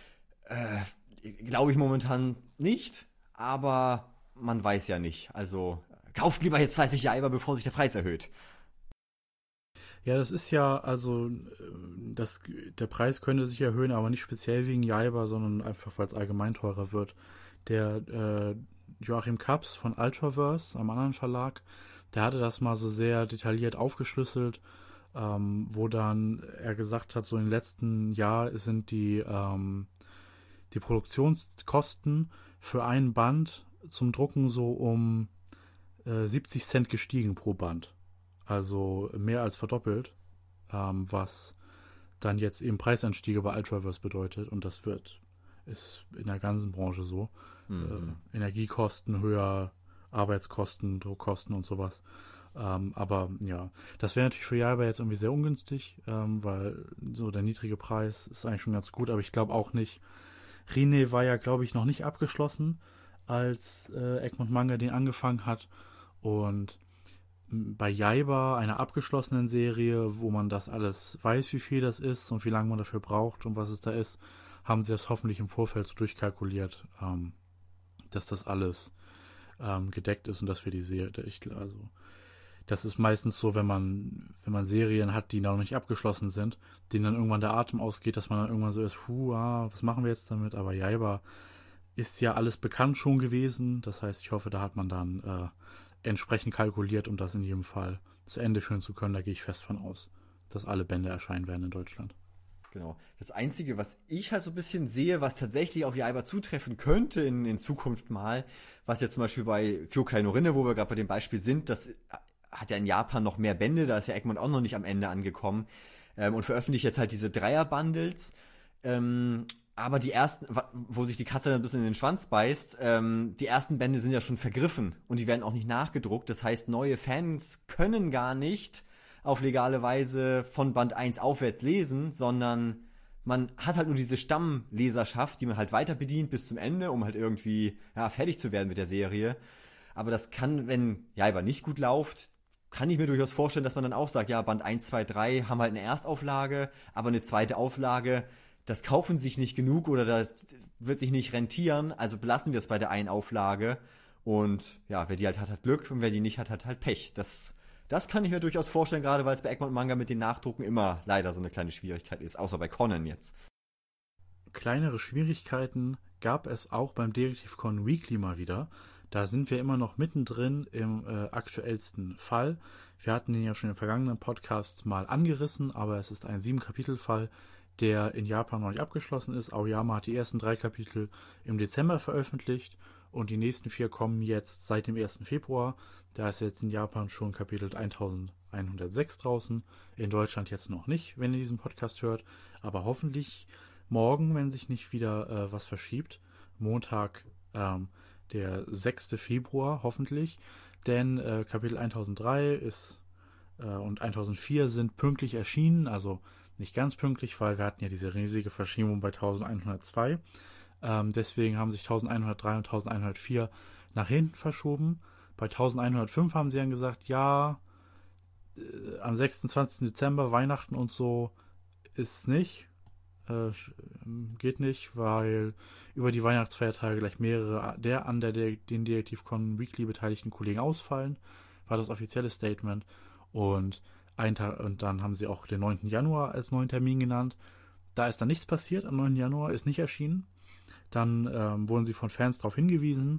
Äh, glaube ich momentan nicht, aber man weiß ja nicht. Also kauft lieber jetzt fleißig Jaiba, bevor sich der Preis erhöht. Ja, das ist ja, also, äh, das, der Preis könnte sich erhöhen, aber nicht speziell wegen Jaiba, sondern einfach, weil es allgemein teurer wird. Der äh, Joachim Kaps von Ultraverse, am anderen Verlag, der hatte das mal so sehr detailliert aufgeschlüsselt, ähm, wo dann er gesagt hat, so im letzten Jahr sind die, ähm, die Produktionskosten für ein Band zum Drucken so um äh, siebzig Cent gestiegen pro Band. Also mehr als verdoppelt, ähm, was dann jetzt eben Preisanstiege bei Ultraverse bedeutet. Und das wird, ist in der ganzen Branche so. Mhm. Äh, Energiekosten höher, Arbeitskosten, Druckkosten und sowas. Ähm, aber ja, das wäre natürlich für Jaiba jetzt irgendwie sehr ungünstig, ähm, weil so der niedrige Preis ist eigentlich schon ganz gut, aber ich glaube auch nicht. Rinne war ja, glaube ich, noch nicht abgeschlossen, als äh, Egmont Manga den angefangen hat. Und bei Jaiba, einer abgeschlossenen Serie, wo man das alles weiß, wie viel das ist und wie lange man dafür braucht und was es da ist, haben sie das hoffentlich im Vorfeld so durchkalkuliert, ähm, dass das alles ähm, gedeckt ist und dass wir die Serie, ich, also das ist meistens so, wenn man wenn man Serien hat, die noch nicht abgeschlossen sind, denen dann irgendwann der Atem ausgeht, dass man dann irgendwann so ist, puh, ah, was machen wir jetzt damit? Aber Jaiba ist ja alles bekannt schon gewesen, das heißt, ich hoffe, da hat man dann äh, entsprechend kalkuliert, um das in jedem Fall zu Ende führen zu können. Da gehe ich fest von aus, dass alle Bände erscheinen werden in Deutschland. Genau. Das Einzige, was ich halt so ein bisschen sehe, was tatsächlich auf Jaiba zutreffen könnte in, in Zukunft mal, was jetzt zum Beispiel bei Kyokai no Rinne, wo wir gerade bei dem Beispiel sind, das hat ja in Japan noch mehr Bände, da ist ja Egmont auch noch nicht am Ende angekommen, ähm, und veröffentlicht jetzt halt diese Dreier-Bundles, ähm, aber die ersten, wo sich die Katze dann ein bisschen in den Schwanz beißt, ähm, die ersten Bände sind ja schon vergriffen und die werden auch nicht nachgedruckt. Das heißt, neue Fans können gar nicht auf legale Weise von Band eins aufwärts lesen, sondern man hat halt nur diese Stammleserschaft, die man halt weiter bedient bis zum Ende, um halt irgendwie ja, fertig zu werden mit der Serie. Aber das kann, wenn Jaiba nicht gut läuft, kann ich mir durchaus vorstellen, dass man dann auch sagt, ja, Band eins, zwei, drei haben halt eine Erstauflage, aber eine zweite Auflage, das kaufen sich nicht genug oder das wird sich nicht rentieren, also belassen wir es bei der einen Auflage Und ja, wer die halt hat, hat Glück und wer die nicht hat, hat halt Pech. Das, das kann ich mir durchaus vorstellen, gerade weil es bei Egmont Manga mit den Nachdrucken immer leider so eine kleine Schwierigkeit ist, außer bei Conan jetzt. Kleinere Schwierigkeiten gab es auch beim Detective Conan Weekly mal wieder. Da sind wir immer noch mittendrin im äh, aktuellsten Fall. Wir hatten den ja schon im vergangenen Podcast mal angerissen, aber es ist ein Sieben-Kapitel-Fall, der in Japan noch nicht abgeschlossen ist. Aoyama hat die ersten drei Kapitel im Dezember veröffentlicht und die nächsten vier kommen jetzt seit dem ersten Februar. Da ist jetzt in Japan schon Kapitel elfhundertsechs draußen, in Deutschland jetzt noch nicht, wenn ihr diesen Podcast hört, aber hoffentlich morgen, wenn sich nicht wieder äh, was verschiebt. Montag, ähm, der sechster Februar, hoffentlich. Denn äh, Kapitel tausenddrei ist, äh, und tausendvier sind pünktlich erschienen. Also nicht ganz pünktlich, weil wir hatten ja diese riesige Verschiebung bei elfhundertzwei. Ähm, deswegen haben sich elfhundertdrei und elfhundertvier nach hinten verschoben. Bei elfhundertfünf haben sie dann gesagt, ja, äh, am sechsundzwanzigsten Dezember, Weihnachten und so, ist nicht. Äh, geht nicht, weil über die Weihnachtsfeiertage gleich mehrere der an der, der den Detective Conan Weekly beteiligten Kollegen ausfallen, war das offizielle Statement. Und, ein Tag, und dann haben sie auch den neunten Januar als neuen Termin genannt. Da ist dann nichts passiert, am neunten Januar ist nicht erschienen. Dann ähm, wurden sie von Fans darauf hingewiesen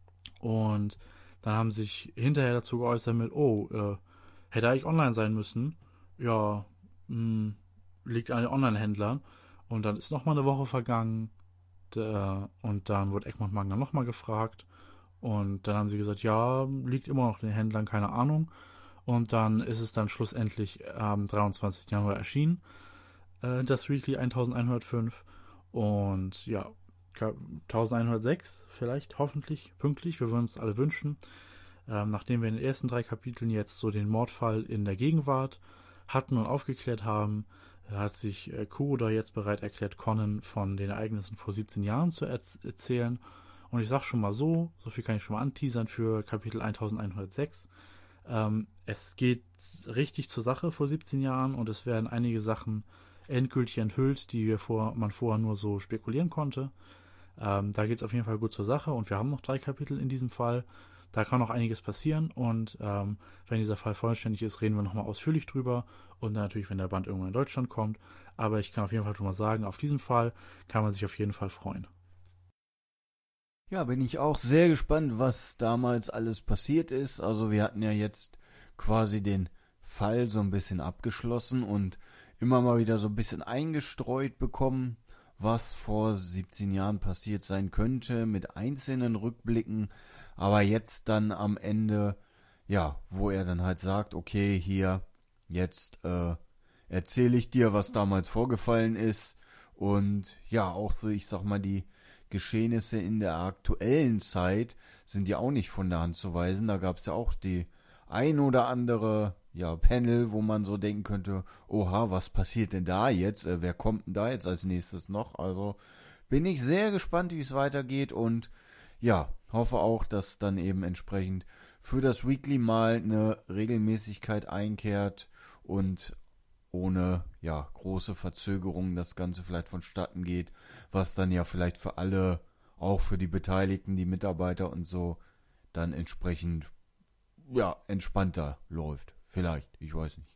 und dann haben sie sich hinterher dazu geäußert mit, oh, äh, hätte eigentlich online sein müssen. Ja, mh, liegt an den Online-Händlern. Und dann ist nochmal eine Woche vergangen äh, und dann wurde Egmont Manga nochmal gefragt und dann haben sie gesagt, ja, liegt immer noch den Händlern, keine Ahnung. Und dann ist es dann schlussendlich am dreiundzwanzigsten Januar erschienen, äh, das Weekly elfhundertfünf und ja, elfhundertsechs vielleicht, hoffentlich, pünktlich, wir würden es alle wünschen. Ähm, nachdem wir in den ersten drei Kapiteln jetzt so den Mordfall in der Gegenwart hatten und aufgeklärt haben, hat sich äh, Kuroda jetzt bereit erklärt, Conan von den Ereignissen vor siebzehn Jahren zu erz- erzählen. Und ich sag schon mal so, so viel kann ich schon mal anteasern für Kapitel elfhundertsechs. Ähm, es geht richtig zur Sache vor siebzehn Jahren und es werden einige Sachen endgültig enthüllt, die wir vor, man vorher nur so spekulieren konnte. Ähm, da geht es auf jeden Fall gut zur Sache und wir haben noch drei Kapitel in diesem Fall. Da kann noch einiges passieren und ähm, wenn dieser Fall vollständig ist, reden wir nochmal ausführlich drüber und dann natürlich, wenn der Band irgendwann in Deutschland kommt. Aber ich kann auf jeden Fall schon mal sagen, auf diesen Fall kann man sich auf jeden Fall freuen. Ja, bin ich auch sehr gespannt, was damals alles passiert ist. Also wir hatten ja jetzt quasi den Fall so ein bisschen abgeschlossen und immer mal wieder so ein bisschen eingestreut bekommen, was vor siebzehn Jahren passiert sein könnte mit einzelnen Rückblicken. Aber jetzt dann am Ende, ja, wo er dann halt sagt, okay, hier, jetzt äh, erzähle ich dir, was damals vorgefallen ist. Und ja, auch so, ich sag mal, die Geschehnisse in der aktuellen Zeit sind ja auch nicht von der Hand zu weisen. Da gab es ja auch die ein oder andere ja, Panel, wo man so denken könnte, oha, was passiert denn da jetzt? Äh, wer kommt denn da jetzt als nächstes noch? Also bin ich sehr gespannt, wie es weitergeht und ja, hoffe auch, dass dann eben entsprechend für das Weekly mal eine Regelmäßigkeit einkehrt und ohne ja große Verzögerungen das Ganze vielleicht vonstatten geht, was dann ja vielleicht für alle, auch für die Beteiligten, die Mitarbeiter und so, dann entsprechend ja entspannter läuft. Vielleicht, ich weiß nicht.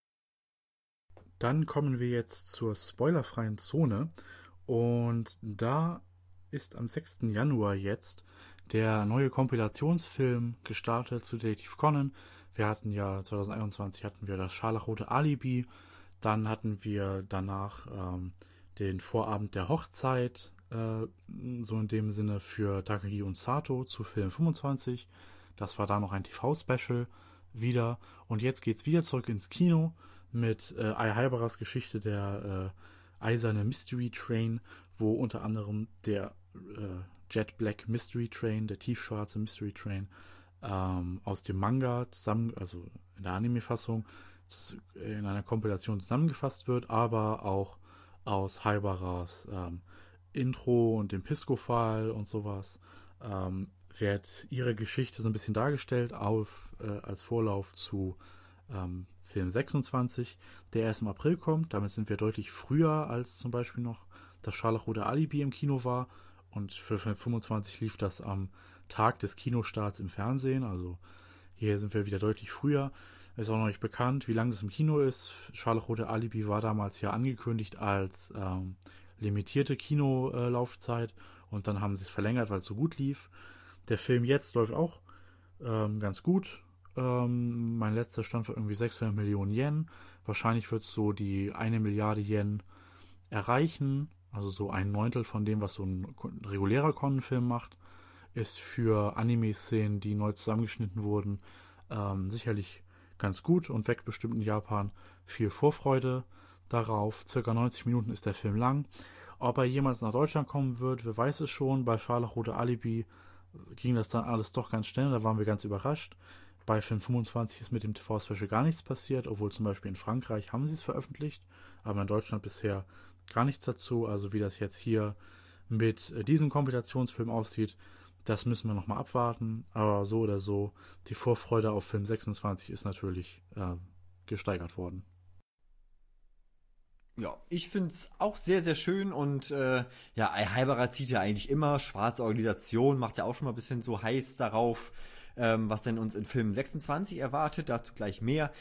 Dann kommen wir jetzt zur spoilerfreien Zone und da ist am sechsten Januar jetzt der neue Kompilationsfilm gestartet zu Detective Conan. Wir hatten ja zwanzig einundzwanzig hatten wir das scharlachrote Alibi, dann hatten wir danach ähm, den Vorabend der Hochzeit, äh, so in dem Sinne für Takagi und Sato zu Film fünfundzwanzig. Das war da noch ein T V-Special wieder und jetzt geht's wieder zurück ins Kino mit äh, Ai Haibaras Geschichte, der äh, eiserne Mystery Train, wo unter anderem der äh, Jet Black Mystery Train, der tiefschwarze Mystery Train, ähm, aus dem Manga zusammen, also in der Anime-Fassung, in einer Kompilation zusammengefasst wird, aber auch aus Haibaras ähm, Intro und dem Pisco-File und sowas, ähm, wird ihre Geschichte so ein bisschen dargestellt auf, äh, als Vorlauf zu ähm, Film sechsundzwanzig, der erst im April kommt. Damit sind wir deutlich früher, als zum Beispiel noch das scharlachrote Alibi im Kino war. Und für Film fünfundzwanzig lief das am Tag des Kinostarts im Fernsehen. Also hier sind wir wieder deutlich früher. Ist auch noch nicht bekannt, wie lange das im Kino ist. Scharlachrote Alibi war damals ja angekündigt als ähm, limitierte Kinolaufzeit und dann haben sie es verlängert, weil es so gut lief. Der Film jetzt läuft auch ähm, ganz gut. Ähm, mein letzter Stand war irgendwie sechshundert Millionen Yen. Wahrscheinlich wird es so die eine Milliarde Yen erreichen. Also so ein Neuntel von dem, was so ein regulärer Con-Film macht. Ist für Anime-Szenen, die neu zusammengeschnitten wurden, ähm, sicherlich ganz gut und weckt bestimmt in Japan viel Vorfreude darauf. Circa neunzig Minuten ist der Film lang. Ob er jemals nach Deutschland kommen wird, wer weiß es schon. Bei Scharlachrote Alibi ging das dann alles doch ganz schnell, da waren wir ganz überrascht. Bei Film fünfundzwanzig ist mit dem T V-Special gar nichts passiert, obwohl zum Beispiel in Frankreich haben sie es veröffentlicht, aber in Deutschland bisher gar nichts dazu. Also wie das jetzt hier mit diesem Kompilationsfilm aussieht, das müssen wir nochmal abwarten. Aber so oder so, die Vorfreude auf Film sechsundzwanzig ist natürlich äh, gesteigert worden. Ja, ich finde es auch sehr, sehr schön und äh, ja, Aihaibara zieht ja eigentlich immer, schwarze Organisation, macht ja auch schon mal ein bisschen so heiß darauf, ähm, was denn uns in Film sechsundzwanzig erwartet, dazu gleich mehr.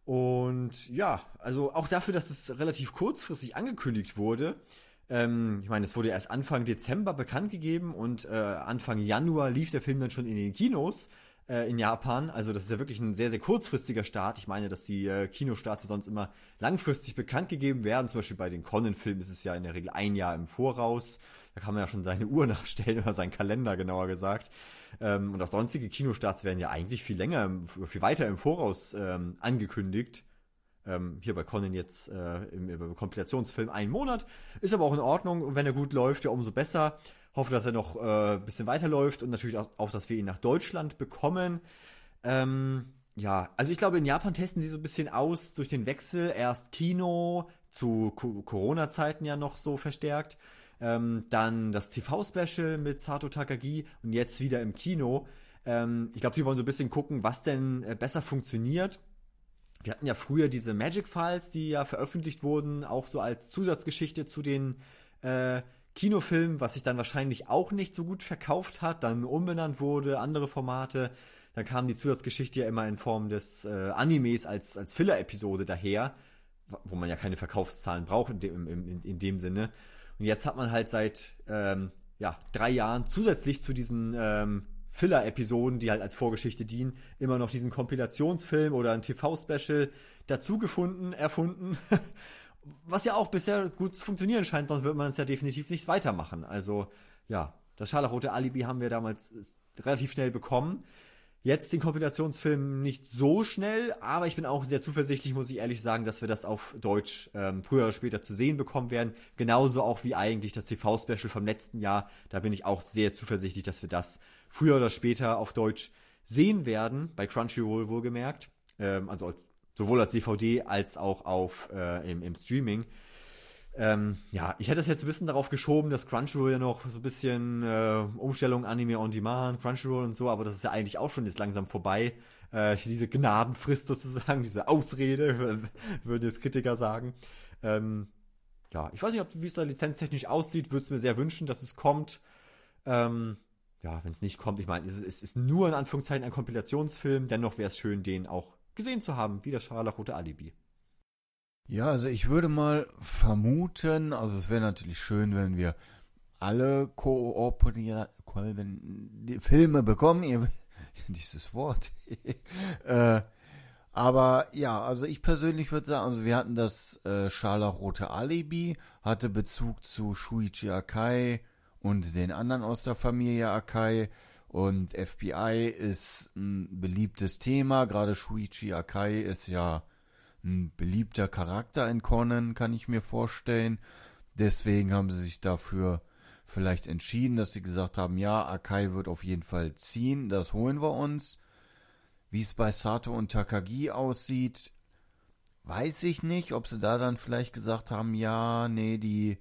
Und ja, also auch dafür, dass es relativ kurzfristig angekündigt wurde, ähm, ich meine, es wurde erst Anfang Dezember bekannt gegeben und äh, Anfang Januar lief der Film dann schon in den Kinos in Japan, also das ist ja wirklich ein sehr, sehr kurzfristiger Start. Ich meine, dass die äh, Kinostarts sonst immer langfristig bekannt gegeben werden. Zum Beispiel bei den Conan-Filmen ist es ja in der Regel ein Jahr im Voraus. Da kann man ja schon seine Uhr nachstellen oder seinen Kalender, genauer gesagt. Ähm, und auch sonstige Kinostarts werden ja eigentlich viel länger, viel weiter im Voraus ähm, angekündigt. Ähm, hier bei Conan jetzt äh, im, im Kompilationsfilm einen Monat. Ist aber auch in Ordnung und wenn er gut läuft, ja umso besser. Hoffe, dass er noch äh, ein bisschen weiterläuft und natürlich auch, auch, dass wir ihn nach Deutschland bekommen. Ähm, ja, also ich glaube, in Japan testen sie so ein bisschen aus durch den Wechsel. Erst Kino, zu Co- Corona-Zeiten ja noch so verstärkt. Ähm, dann das T V-Special mit Sato Takagi und jetzt wieder im Kino. Ähm, ich glaube, die wollen so ein bisschen gucken, was denn äh, besser funktioniert. Wir hatten ja früher diese Magic Files, die ja veröffentlicht wurden, auch so als Zusatzgeschichte zu den äh, Kinofilm, was sich dann wahrscheinlich auch nicht so gut verkauft hat, dann umbenannt wurde, andere Formate. Dann kam die Zusatzgeschichte ja immer in Form des äh, Animes als, als Filler-Episode daher, wo man ja keine Verkaufszahlen braucht in dem, in, in dem Sinne. Und jetzt hat man halt seit ähm, ja, drei Jahren zusätzlich zu diesen ähm, Filler-Episoden, die halt als Vorgeschichte dienen, immer noch diesen Kompilationsfilm oder ein T V-Special dazu gefunden, erfunden. Was ja auch bisher gut zu funktionieren scheint, sonst wird man es ja definitiv nicht weitermachen. Also, ja, das Scharlachrote Alibi haben wir damals relativ schnell bekommen. Jetzt den Kompilationsfilm nicht so schnell, aber ich bin auch sehr zuversichtlich, muss ich ehrlich sagen, dass wir das auf Deutsch ähm, früher oder später zu sehen bekommen werden. Genauso auch wie eigentlich das T V-Special vom letzten Jahr. Da bin ich auch sehr zuversichtlich, dass wir das früher oder später auf Deutsch sehen werden, bei Crunchyroll wohlgemerkt. Ähm, also als sowohl als D V D als auch auf äh, im, im Streaming. Ähm, ja, ich hätte es jetzt ein bisschen darauf geschoben, dass Crunchyroll ja noch so ein bisschen äh, Umstellung Anime on Demand, Crunchyroll und so, aber das ist ja eigentlich auch schon jetzt langsam vorbei. Äh, diese Gnadenfrist sozusagen, diese Ausrede, würden jetzt Kritiker sagen. Ähm, ja, ich weiß nicht, wie es da lizenztechnisch aussieht, würde es mir sehr wünschen, dass es kommt. Ähm, ja, wenn es nicht kommt, ich meine, es, es ist nur in Anführungszeichen ein Kompilationsfilm, dennoch wäre es schön, den auch gesehen zu haben, wie das Scharlachrote Alibi. Ja, also ich würde mal vermuten, also es wäre natürlich schön, wenn wir alle kooperieren, die Filme bekommen, ihr, dieses Wort. äh, aber ja, also ich persönlich würde sagen, also wir hatten das äh, Scharlachrote Alibi, hatte Bezug zu Shuichi Akai und den anderen aus der Familie Akai. Und F B I ist ein beliebtes Thema, gerade Shuichi Akai ist ja ein beliebter Charakter in Conan, kann ich mir vorstellen. Deswegen haben sie sich dafür vielleicht entschieden, dass sie gesagt haben, ja, Akai wird auf jeden Fall ziehen, das holen wir uns. Wie es bei Sato und Takagi aussieht, weiß ich nicht, ob sie da dann vielleicht gesagt haben, ja, nee, die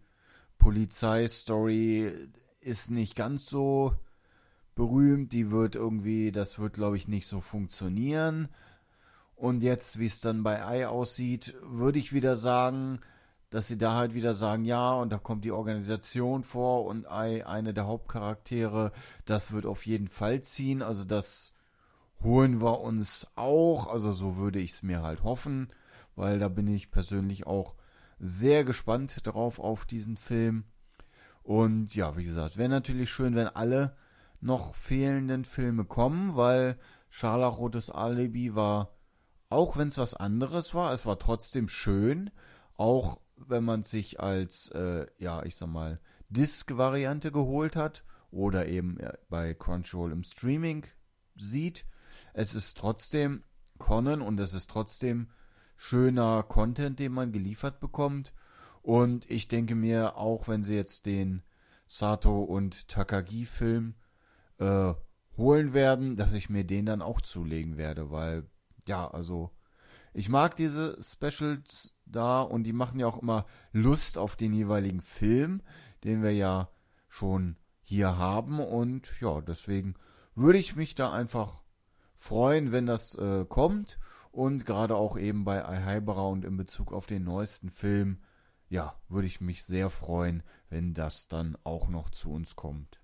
Polizeistory ist nicht ganz so berühmt, die wird irgendwie, das wird glaube ich nicht so funktionieren. Und jetzt, wie es dann bei Ai aussieht, würde ich wieder sagen, dass sie da halt wieder sagen, ja, und da kommt die Organisation vor und eine der Hauptcharaktere, das wird auf jeden Fall ziehen, also das holen wir uns auch, also so würde ich es mir halt hoffen, weil da bin ich persönlich auch sehr gespannt drauf auf diesen Film. Und ja, wie gesagt, wäre natürlich schön, wenn alle noch fehlenden Filme kommen, weil Scharlachrotes Alibi war, auch wenn es was anderes war, es war trotzdem schön, auch wenn man es sich als, äh, ja, ich sag mal, Disc-Variante geholt hat oder eben bei Crunchyroll im Streaming sieht. Es ist trotzdem Conan und es ist trotzdem schöner Content, den man geliefert bekommt. Und ich denke mir, auch wenn sie jetzt den Sato und Takagi-Film äh, holen werden, dass ich mir den dann auch zulegen werde, weil, ja, also ich mag diese Specials da und die machen ja auch immer Lust auf den jeweiligen Film, den wir ja schon hier haben und ja, deswegen würde ich mich da einfach freuen, wenn das äh, kommt und gerade auch eben bei Aihaibara und in Bezug auf den neuesten Film, ja, würde ich mich sehr freuen, wenn das dann auch noch zu uns kommt.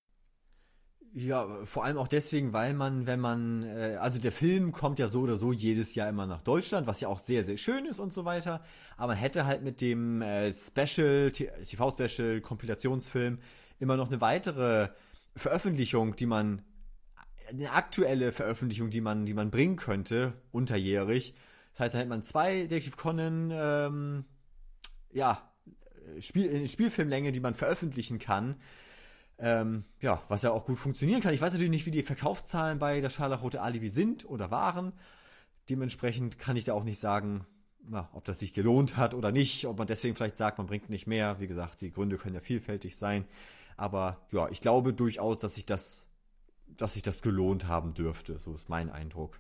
Ja, vor allem auch deswegen, weil man, wenn man, äh, also der Film kommt ja so oder so jedes Jahr immer nach Deutschland, was ja auch sehr, sehr schön ist und so weiter, aber man hätte halt mit dem äh, Special, T V-Special, Kompilationsfilm immer noch eine weitere Veröffentlichung, die man, eine aktuelle Veröffentlichung, die man, die man bringen könnte, unterjährig. Das heißt, da hätte man zwei Detektiv Conan, ähm, ja, Spiel, in Spielfilmlänge, die man veröffentlichen kann. Ähm, ja, was ja auch gut funktionieren kann. Ich weiß natürlich nicht, wie die Verkaufszahlen bei der Scharlachrote Alibi sind oder waren. Dementsprechend kann ich da auch nicht sagen, na, ob das sich gelohnt hat oder nicht, ob man deswegen vielleicht sagt, man bringt nicht mehr. Wie gesagt, die Gründe können ja vielfältig sein. Aber ja, ich glaube durchaus, dass sich das, dass sich das gelohnt haben dürfte. So ist mein Eindruck.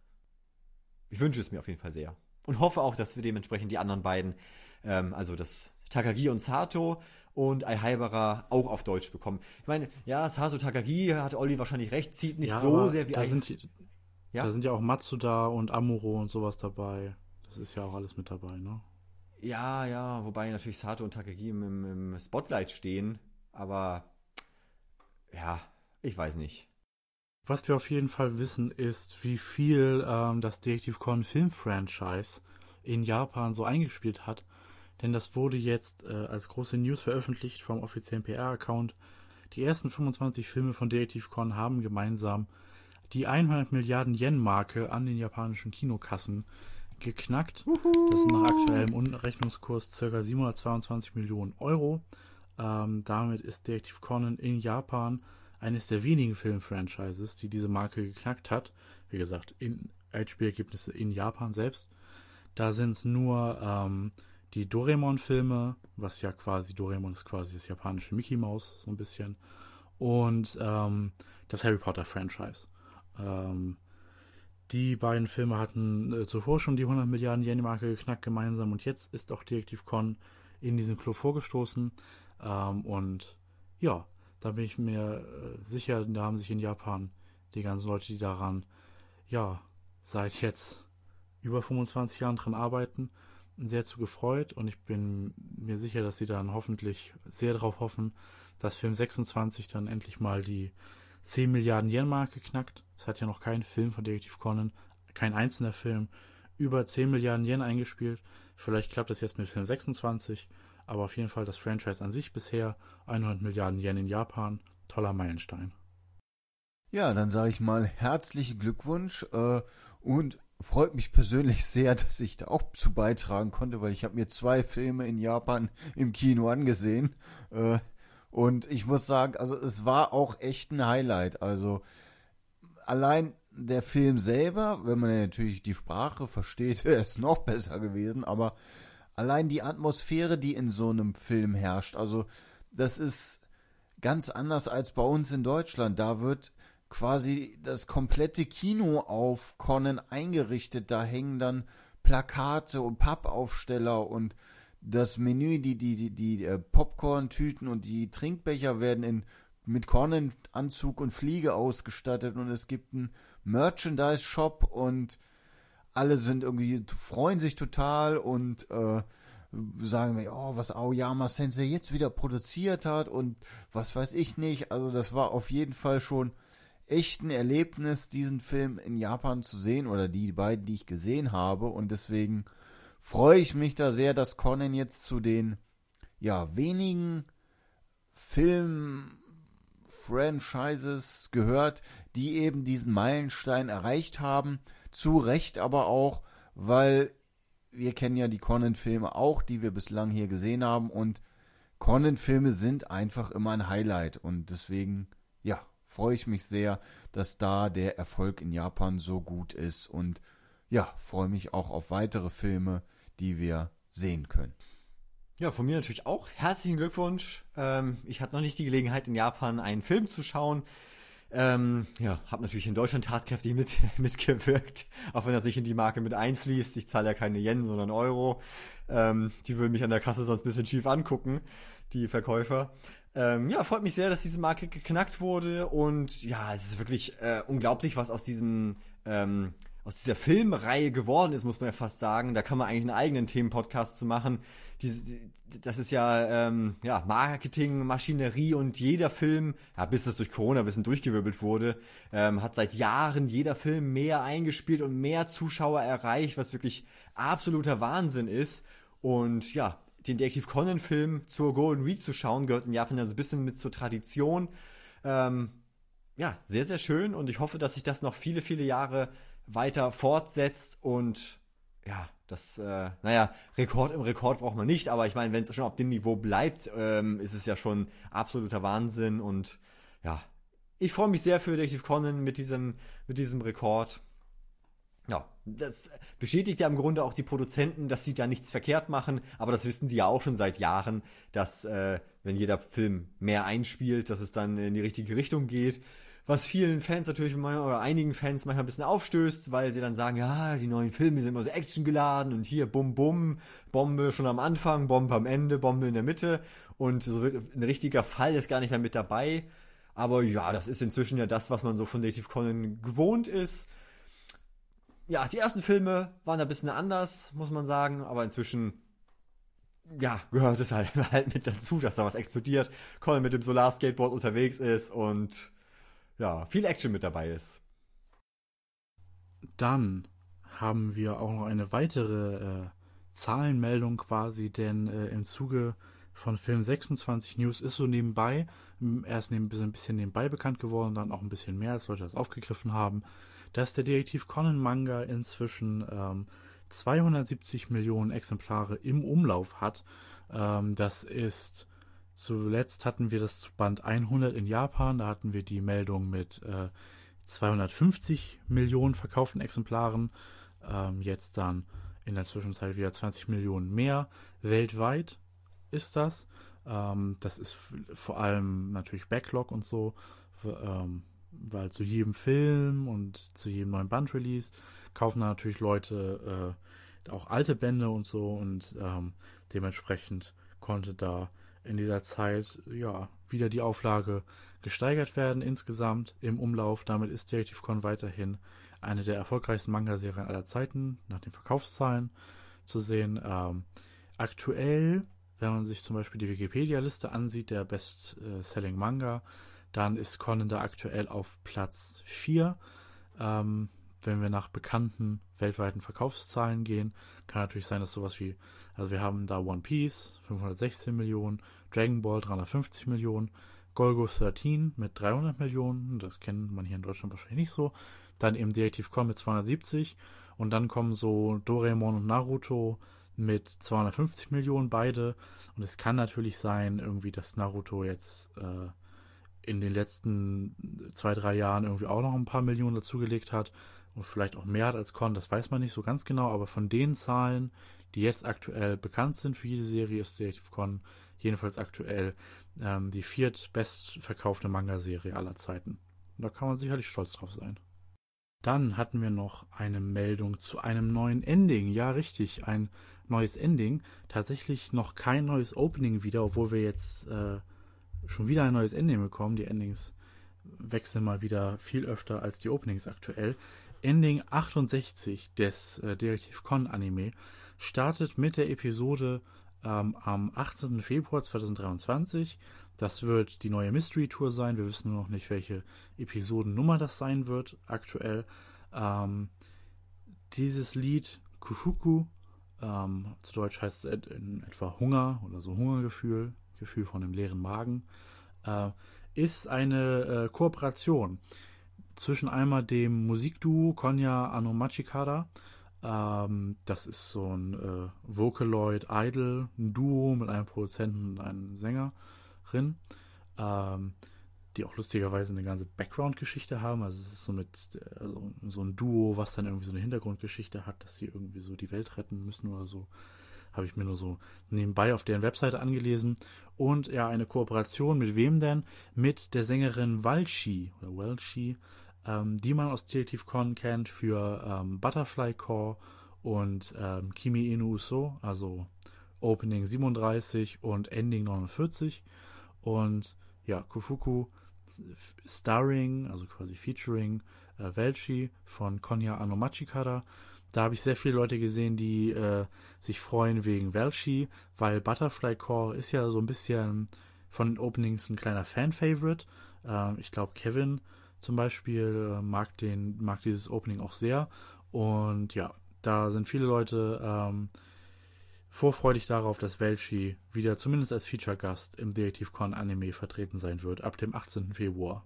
Ich wünsche es mir auf jeden Fall sehr. Und hoffe auch, dass wir dementsprechend die anderen beiden, ähm, also das Takagi und Sato und Aihaibara auch auf Deutsch bekommen. Ich meine, ja, Sato Takagi, hat Olli wahrscheinlich recht, zieht nicht ja, so sehr wie da Ai- sind, ja? da sind ja auch Matsuda und Amuro und sowas dabei. Das ist ja auch alles mit dabei, ne? Ja, ja, wobei natürlich Sato und Takagi im, im, im Spotlight stehen, aber ja, ich weiß nicht. Was wir auf jeden Fall wissen, ist, wie viel ähm, das Detektiv Conan Film-Franchise in Japan so eingespielt hat. Denn das wurde jetzt äh, als große News veröffentlicht vom offiziellen P R-Account. Die ersten fünfundzwanzig Filme von Detektiv Conan haben gemeinsam die hundert Milliarden Yen-Marke an den japanischen Kinokassen geknackt. Uhu. Das sind nach aktuellem Umrechnungskurs ca. siebenhundertzweiundzwanzig Millionen Euro. Ähm, damit ist Detektiv Conan in Japan eines der wenigen Film-Franchises, die diese Marke geknackt hat. Wie gesagt, in Einspielergebnisse in Japan selbst. Da sind es nur ähm, die Doraemon-Filme, was ja quasi, Doraemon ist quasi das japanische Mickey Mouse, so ein bisschen. Und ähm, das Harry Potter-Franchise. Ähm, die beiden Filme hatten äh, zuvor schon die hundert Milliarden Yen-Marke geknackt gemeinsam und jetzt ist auch Detektiv Conan in diesen Club vorgestoßen. Ähm, und ja, da bin ich mir äh, sicher, da haben sich in Japan die ganzen Leute, die daran, ja, seit jetzt über fünfundzwanzig Jahren dran arbeiten, sehr zu gefreut und ich bin mir sicher, dass sie dann hoffentlich sehr darauf hoffen, dass Film sechsundzwanzig dann endlich mal die zehn Milliarden Yen-Marke knackt. Es hat ja noch kein Film von Detektiv Conan, kein einzelner Film, über zehn Milliarden Yen eingespielt. Vielleicht klappt das jetzt mit Film sechsundzwanzig, aber auf jeden Fall das Franchise an sich bisher hundert Milliarden Yen in Japan. Toller Meilenstein. Ja, dann sage ich mal herzlichen Glückwunsch äh, und freut mich persönlich sehr, dass ich da auch zu beitragen konnte, weil ich habe mir zwei Filme in Japan im Kino angesehen äh, und ich muss sagen, also es war auch echt ein Highlight. Also allein der Film selber, wenn man ja natürlich die Sprache versteht, wäre es noch besser gewesen, aber allein die Atmosphäre, die in so einem Film herrscht, also das ist ganz anders als bei uns in Deutschland. Da wird quasi das komplette Kino auf Conan eingerichtet. Da hängen dann Plakate und Pappaufsteller und das Menü, die, die, die, die Popcorn-Tüten und die Trinkbecher werden in, mit Conan-Anzug und Fliege ausgestattet und es gibt einen Merchandise-Shop und alle sind irgendwie, freuen sich total und äh, sagen wir, oh, was Aoyama Sensei jetzt wieder produziert hat und was weiß ich nicht. Also das war auf jeden Fall schon echt ein Erlebnis, diesen Film in Japan zu sehen oder die beiden, die ich gesehen habe. Und deswegen freue ich mich da sehr, dass Conan jetzt zu den ja wenigen Film-Franchises gehört, die eben diesen Meilenstein erreicht haben. Zu Recht aber auch, weil wir kennen ja die Conan-Filme auch, die wir bislang hier gesehen haben. Und Conan-Filme sind einfach immer ein Highlight. Und deswegen, ja, freue ich mich sehr, dass da der Erfolg in Japan so gut ist und ja, freue mich auch auf weitere Filme, die wir sehen können. Ja, von mir natürlich auch herzlichen Glückwunsch. Ähm, ich hatte noch nicht die Gelegenheit, in Japan einen Film zu schauen. Ähm, ja, habe natürlich in Deutschland tatkräftig mit, mitgewirkt, auch wenn das nicht in die Marke mit einfließt. Ich zahle ja keine Yen, sondern Euro. Ähm, die würden mich an der Kasse sonst ein bisschen schief angucken, die Verkäufer. Ähm, ja, freut mich sehr, dass diese Marke geknackt wurde und ja, es ist wirklich äh, unglaublich, was aus diesem ähm, aus dieser Filmreihe geworden ist, muss man ja fast sagen. Da kann man eigentlich einen eigenen Themenpodcast zu machen. Die, das ist ja, ähm, ja Marketing, Maschinerie und jeder Film, ja, bis das durch Corona ein bisschen durchgewirbelt wurde, ähm, hat seit Jahren jeder Film mehr eingespielt und mehr Zuschauer erreicht, was wirklich absoluter Wahnsinn ist. Und ja, den Detective Conan-Film zur Golden Week zu schauen, gehört in Japan ja so ein bisschen mit zur Tradition. Ähm, ja, sehr, sehr schön und ich hoffe, dass sich das noch viele, viele Jahre weiter fortsetzt und ja, das, äh, naja, Rekord im Rekord braucht man nicht, aber ich meine, wenn es schon auf dem Niveau bleibt, ähm, ist es ja schon absoluter Wahnsinn und ja, ich freue mich sehr für Detective Conan mit diesem, mit diesem Rekord. Ja, das bestätigt ja im Grunde auch die Produzenten, dass sie da nichts verkehrt machen, aber das wissen sie ja auch schon seit Jahren, dass äh, wenn jeder Film mehr einspielt, dass es dann in die richtige Richtung geht, was vielen Fans natürlich oder einigen Fans manchmal ein bisschen aufstößt, weil sie dann sagen, ja, die neuen Filme sind immer so actiongeladen und hier bum bum, Bombe schon am Anfang, Bombe am Ende, Bombe in der Mitte und so wird ein richtiger Fall ist gar nicht mehr mit dabei, aber ja, das ist inzwischen ja das, was man so von Detective Conan gewohnt ist. Ja, die ersten Filme waren ein bisschen anders, muss man sagen, aber inzwischen, ja, gehört es halt, halt mit dazu, dass da was explodiert, Conan mit dem Solarskateboard unterwegs ist und ja, viel Action mit dabei ist. Dann haben wir auch noch eine weitere äh, Zahlenmeldung quasi, denn äh, im Zuge von Film sechsundzwanzig News ist so nebenbei, erst ein bisschen, ein bisschen nebenbei bekannt geworden, dann auch ein bisschen mehr, als Leute das aufgegriffen haben, dass der Detective Conan Manga inzwischen ähm, zweihundertsiebzig Millionen Exemplare im Umlauf hat. Ähm, das ist, zuletzt hatten wir das zu Band hundert in Japan, da hatten wir die Meldung mit äh, zweihundertfünfzig Millionen verkauften Exemplaren. Ähm, jetzt dann in der Zwischenzeit wieder zwanzig Millionen mehr. Weltweit ist das. Ähm, das ist f- vor allem natürlich Backlog und so, w- ähm, weil zu jedem Film und zu jedem neuen Band-Release kaufen da natürlich Leute äh, auch alte Bände und so und ähm, dementsprechend konnte da in dieser Zeit ja wieder die Auflage gesteigert werden insgesamt im Umlauf. Damit ist Detective Conan weiterhin eine der erfolgreichsten Manga-Serien aller Zeiten, nach den Verkaufszahlen zu sehen. Ähm, aktuell, wenn man sich zum Beispiel die Wikipedia-Liste ansieht, der Best-Selling Manga, dann ist Conan da aktuell auf Platz vier. Ähm, wenn wir nach bekannten weltweiten Verkaufszahlen gehen, kann natürlich sein, dass sowas wie, also wir haben da One Piece, fünfhundertsechzehn Millionen, Dragon Ball dreihundertfünfzig Millionen, Golgo dreizehn mit dreihundert Millionen, das kennt man hier in Deutschland wahrscheinlich nicht so, dann eben Detective Conan mit zweihundertsiebzig und dann kommen so Doraemon und Naruto mit zweihundertfünfzig Millionen beide und es kann natürlich sein, irgendwie, dass Naruto jetzt äh, in den letzten zwei, drei Jahren irgendwie auch noch ein paar Millionen dazugelegt hat und vielleicht auch mehr hat als Conan, das weiß man nicht so ganz genau, aber von den Zahlen, die jetzt aktuell bekannt sind für jede Serie, ist Detective Conan jedenfalls aktuell ähm, die viertbestverkaufte Manga-Serie aller Zeiten. Und da kann man sicherlich stolz drauf sein. Dann hatten wir noch eine Meldung zu einem neuen Ending. Ja, richtig, ein neues Ending. Tatsächlich noch kein neues Opening wieder, obwohl wir jetzt äh, schon wieder ein neues Ending bekommen. Die Endings wechseln mal wieder viel öfter als die Openings aktuell. Ending achtundsechzig des äh, Detective Conan Anime startet mit der Episode ähm, am achtzehnten Februar zweitausenddreiundzwanzig. Das wird die neue Mystery Tour sein. Wir wissen nur noch nicht, welche Episodennummer das sein wird aktuell. Ähm, dieses Lied, Kufuku, ähm, zu Deutsch heißt es in etwa Hunger oder so Hungergefühl, Gefühl von einem leeren Magen, äh, ist eine äh, Kooperation zwischen einmal dem Musikduo Konya Ano Machikara. Ähm, das ist so ein äh, Vocaloid-Idol, ein Duo mit einem Produzenten und einer Sängerin, ähm, die auch lustigerweise eine ganze Background-Geschichte haben. Also es ist so mit also so ein Duo, was dann irgendwie so eine Hintergrundgeschichte hat, dass sie irgendwie so die Welt retten müssen oder so. Habe ich mir nur so nebenbei auf deren Webseite angelesen. Und ja, eine Kooperation mit wem denn? Mit der Sängerin Walshi oder Welshi, ähm, die man aus Detective Con kennt für ähm, Butterfly Core und ähm, Kimi inu Uso, also Opening siebenunddreißig und Ending neunundvierzig. Und ja, Kufuku starring, also quasi featuring äh, Welshi von Konya Ano Machikara. Da habe ich sehr viele Leute gesehen, die äh, sich freuen wegen Welshi, weil Butterfly Core ist ja so ein bisschen von den Openings ein kleiner Fan-Favorite. Ähm, ich glaube, Kevin zum Beispiel äh, mag, den, mag dieses Opening auch sehr. Und ja, da sind viele Leute ähm, vorfreudig darauf, dass Welshi wieder zumindest als Feature-Gast im Detective Con Anime vertreten sein wird, ab dem achtzehnten Februar.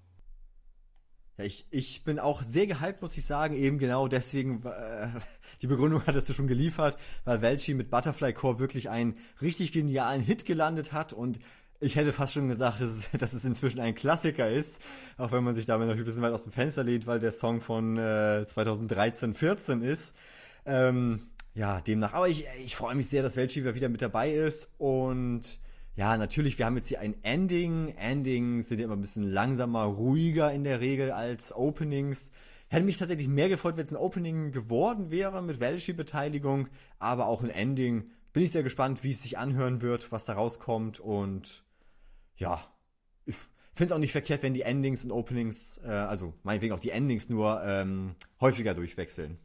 Ja, ich, ich bin auch sehr gehypt, muss ich sagen, eben genau deswegen, äh, die Begründung hattest du schon geliefert, weil Welshi mit Butterfly Core wirklich einen richtig genialen Hit gelandet hat und ich hätte fast schon gesagt, dass es, dass es inzwischen ein Klassiker ist, auch wenn man sich damit noch ein bisschen weit aus dem Fenster lehnt, weil der Song von äh, zweitausenddreizehn vierzehn ist. Ähm, ja, demnach, aber ich, ich freue mich sehr, dass Welshi wieder mit dabei ist und ja, natürlich, wir haben jetzt hier ein Ending. Endings sind ja immer ein bisschen langsamer, ruhiger in der Regel als Openings. Hätte mich tatsächlich mehr gefreut, wenn es ein Opening geworden wäre mit Welshi-Beteiligung, aber auch ein Ending. Bin ich sehr gespannt, wie es sich anhören wird, was da rauskommt und ja, ich finde es auch nicht verkehrt, wenn die Endings und Openings, äh, also meinetwegen auch die Endings nur ähm, häufiger durchwechseln.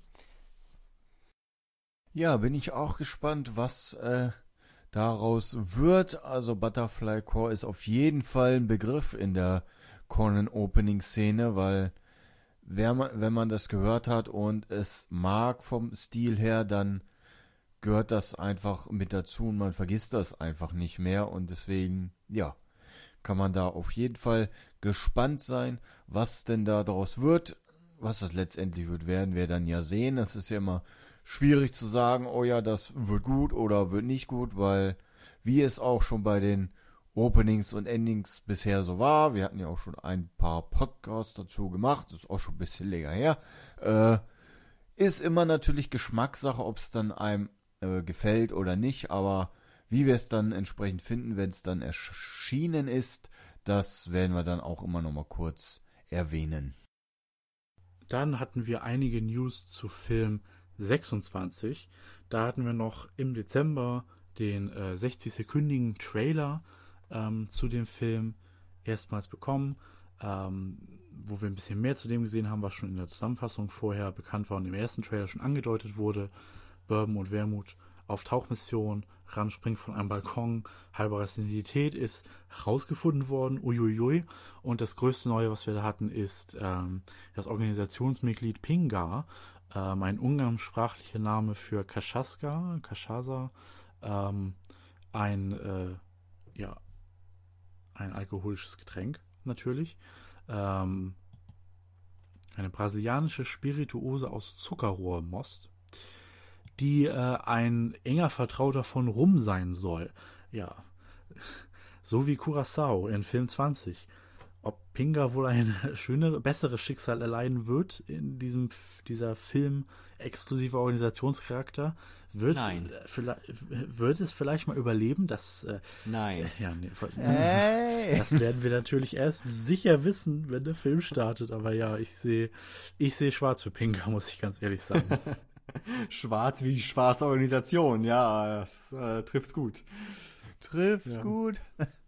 Ja, bin ich auch gespannt, was äh, daraus wird. Also Butterfly Core ist auf jeden Fall ein Begriff in der Conan-Opening-Szene, weil wer man, wenn man das gehört hat und es mag vom Stil her, dann gehört das einfach mit dazu und man vergisst das einfach nicht mehr und deswegen, ja, kann man da auf jeden Fall gespannt sein, was denn da daraus wird. Was das letztendlich wird, werden wir dann ja sehen. Das ist ja immer schwierig zu sagen, oh ja, das wird gut oder wird nicht gut, weil wie es auch schon bei den Openings und Endings bisher so war, wir hatten ja auch schon ein paar Podcasts dazu gemacht, das ist auch schon ein bisschen länger her, äh, ist immer natürlich Geschmackssache, ob es dann einem äh, gefällt oder nicht, aber wie wir es dann entsprechend finden, wenn es dann erschienen ist, das werden wir dann auch immer noch mal kurz erwähnen. Dann hatten wir einige News zu Film sechsundzwanzig. Da hatten wir noch im Dezember den äh, sechzig-sekündigen Trailer ähm, zu dem Film erstmals bekommen, ähm, wo wir ein bisschen mehr zu dem gesehen haben, was schon in der Zusammenfassung vorher bekannt war und im ersten Trailer schon angedeutet wurde. Bourbon und Wermut auf Tauchmission, Ran springt von einem Balkon, halbe Rationalität ist herausgefunden worden, uiuiui. Und das größte Neue, was wir da hatten, ist ähm, das Organisationsmitglied Pinga, ähm, ein umgangssprachlicher Name für Cachaça, Cachaça, ähm, ein, äh, ja, ein alkoholisches Getränk natürlich, ähm, eine brasilianische Spirituose aus Zuckerrohrmost, die äh, ein enger Vertrauter von Rum sein soll. Ja, so wie Curaçao in Film zwanzig. Ob Pinga wohl ein schöneres, besseres Schicksal erleiden wird in diesem dieser Film exklusiver Organisationscharakter, wird, Nein. Äh, wird es vielleicht mal überleben, dass äh, Nein. Äh, ja, nee, Hey. das werden wir natürlich erst sicher wissen, wenn der Film startet. Aber ja, ich sehe ich sehe schwarz für Pinga, muss ich ganz ehrlich sagen. Schwarz wie die schwarze Organisation, ja, das äh, trifft's gut. Trifft Ja. gut.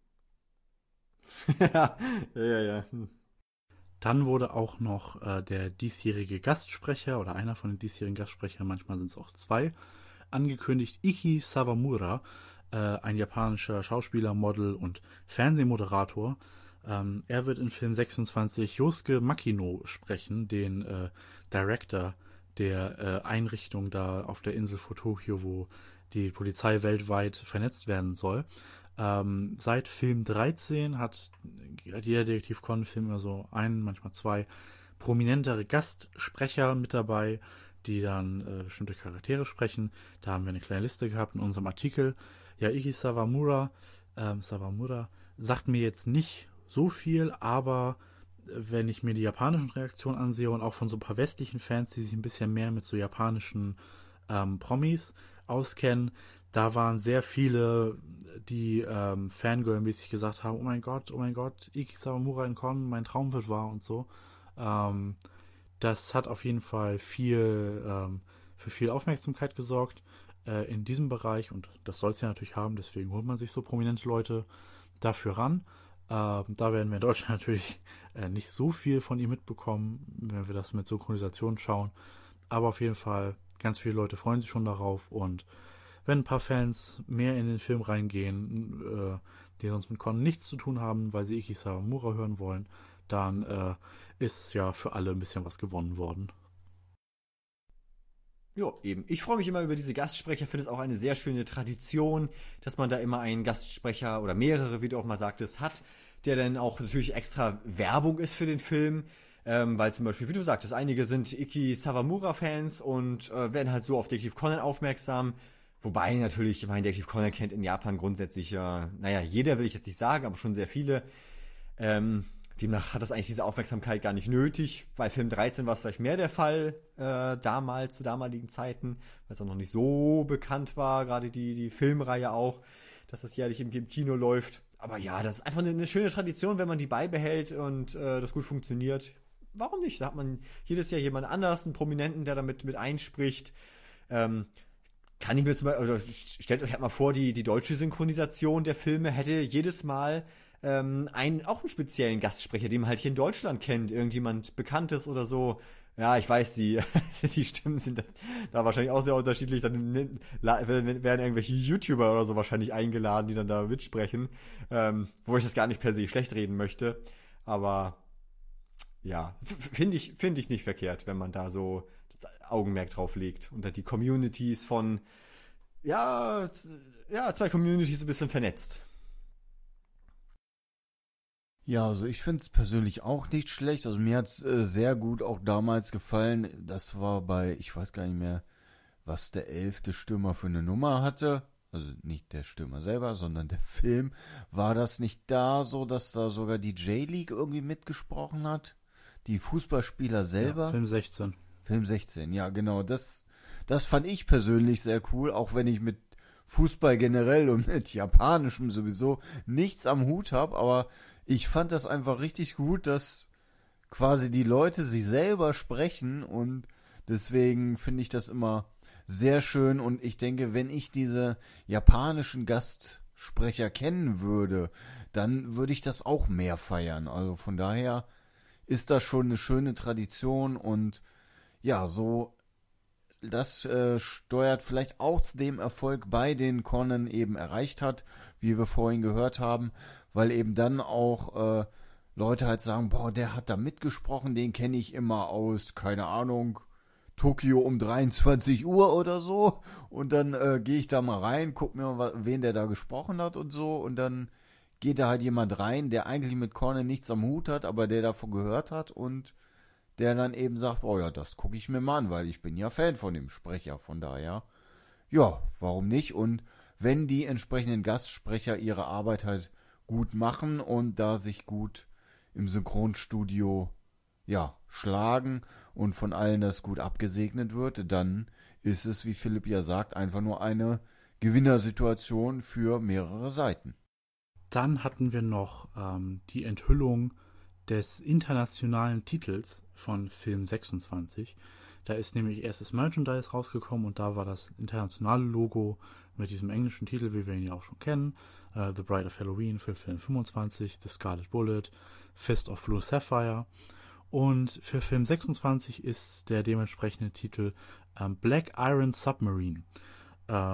ja, ja, ja. Hm. Dann wurde auch noch äh, der diesjährige Gastsprecher oder einer von den diesjährigen Gastsprechern, manchmal sind es auch zwei, angekündigt, Iki Sawamura. äh, ein japanischer Schauspieler, Model und Fernsehmoderator. Ähm, er wird in Film sechsundzwanzig Yosuke Makino sprechen, den äh, Director der äh, Einrichtung da auf der Insel vor Tokio, wo die Polizei weltweit vernetzt werden soll. Ähm, seit Film dreizehn hat jeder Detektiv Conan-Film immer so einen, manchmal zwei prominentere Gastsprecher mit dabei, die dann äh, bestimmte Charaktere sprechen. Da haben wir eine kleine Liste gehabt in unserem Artikel. Yaiki Sawamura, ähm, Sawamura sagt mir jetzt nicht so viel, aber wenn ich mir die japanischen Reaktionen ansehe und auch von so ein paar westlichen Fans, die sich ein bisschen mehr mit so japanischen ähm, Promis auskennen, da waren sehr viele, die ähm, Fangirl-mäßig gesagt haben, oh mein Gott, oh mein Gott, Iki Sawamura in Con, mein Traum wird wahr und so. Ähm, das hat auf jeden Fall viel ähm, für viel Aufmerksamkeit gesorgt äh, in diesem Bereich und das soll es ja natürlich haben, deswegen holt man sich so prominente Leute dafür ran. Ähm, da werden wir in Deutschland natürlich äh, nicht so viel von ihm mitbekommen, wenn wir das mit Synchronisation schauen, aber auf jeden Fall ganz viele Leute freuen sich schon darauf und wenn ein paar Fans mehr in den Film reingehen, äh, die sonst mit Conan nichts zu tun haben, weil sie Iki Sawamura hören wollen, dann äh, ist ja für alle ein bisschen was gewonnen worden. Ja, eben. Ich freue mich immer über diese Gastsprecher, finde es auch eine sehr schöne Tradition, dass man da immer einen Gastsprecher oder mehrere, wie du auch mal sagtest, hat, der dann auch natürlich extra Werbung ist für den Film, ähm, weil zum Beispiel, wie du sagtest, einige sind Iki Sawamura-Fans und äh, werden halt so auf Detektiv Conan aufmerksam. Wobei natürlich, ich meine, Detektiv Conan kennt in Japan grundsätzlich, äh, naja, jeder will ich jetzt nicht sagen, aber schon sehr viele. Ähm, demnach hat das eigentlich diese Aufmerksamkeit gar nicht nötig. Bei Film dreizehn war es vielleicht mehr der Fall, äh, damals, zu damaligen Zeiten, weil es auch noch nicht so bekannt war, gerade die, die Filmreihe auch, dass das jährlich im, im Kino läuft. Aber ja, das ist einfach eine, eine schöne Tradition, wenn man die beibehält und äh, das gut funktioniert. Warum nicht? Da hat man jedes Jahr jemand anders, einen Prominenten, der damit mit einspricht. Ähm, Kann ich mir zum Beispiel, oder stellt euch halt mal vor, die, die deutsche Synchronisation der Filme hätte jedes Mal ähm, einen, auch einen speziellen Gastsprecher, den man halt hier in Deutschland kennt, irgendjemand Bekanntes oder so. Ja, ich weiß, die, die Stimmen sind da, da wahrscheinlich auch sehr unterschiedlich. Dann werden irgendwelche YouTuber oder so wahrscheinlich eingeladen, die dann da mitsprechen. Ähm, wo ich das gar nicht per se schlecht reden möchte. Aber ja, finde ich, finde ich nicht verkehrt, wenn man da so Augenmerk drauf legt und da die Communities von ja, ja, zwei Communities ein bisschen vernetzt. Ja, also ich finde es persönlich auch nicht schlecht. Also mir hat es äh, sehr gut auch damals gefallen. Das war bei, ich weiß gar nicht mehr, was der elfte Stürmer für eine Nummer hatte. Also nicht der Stürmer selber, sondern der Film. War das nicht da so, dass da sogar die J-League irgendwie mitgesprochen hat? Die Fußballspieler selber? Ja, Film sechzehn. Film sechzehn, ja genau. Das, das fand ich persönlich sehr cool, auch wenn ich mit Fußball generell und mit Japanischem sowieso nichts am Hut habe, aber ich fand das einfach richtig gut, dass quasi die Leute sich selber sprechen und deswegen finde ich das immer sehr schön und ich denke, wenn ich diese japanischen Gastsprecher kennen würde, dann würde ich das auch mehr feiern. Also von daher ist das schon eine schöne Tradition und ja, so, das äh, steuert vielleicht auch zu dem Erfolg bei, den Conan eben erreicht hat, wie wir vorhin gehört haben, weil eben dann auch äh, Leute halt sagen, boah, der hat da mitgesprochen, den kenne ich immer aus, keine Ahnung, Tokio um dreiundzwanzig Uhr oder so und dann äh, gehe ich da mal rein, guck mir mal, wen der da gesprochen hat und so und dann geht da halt jemand rein, der eigentlich mit Conan nichts am Hut hat, aber der davon gehört hat und der dann eben sagt, oh ja, das gucke ich mir mal an, weil ich bin ja Fan von dem Sprecher, von daher, ja, warum nicht? Und wenn die entsprechenden Gastsprecher ihre Arbeit halt gut machen und da sich gut im Synchronstudio, ja, schlagen und von allen das gut abgesegnet wird, dann ist es, wie Philipp ja sagt, einfach nur eine Gewinnersituation für mehrere Seiten. Dann hatten wir noch ähm, die Enthüllung des internationalen Titels von Film sechsundzwanzig. Da ist nämlich erstes Merchandise rausgekommen und da war das internationale Logo mit diesem englischen Titel, wie wir ihn ja auch schon kennen. Uh, The Bride of Halloween für Film fünfundzwanzig, The Scarlet Bullet, Fist of Blue Sapphire. Und für Film sechsundzwanzig ist der dementsprechende Titel ähm, Black Iron Submarine. Ähm,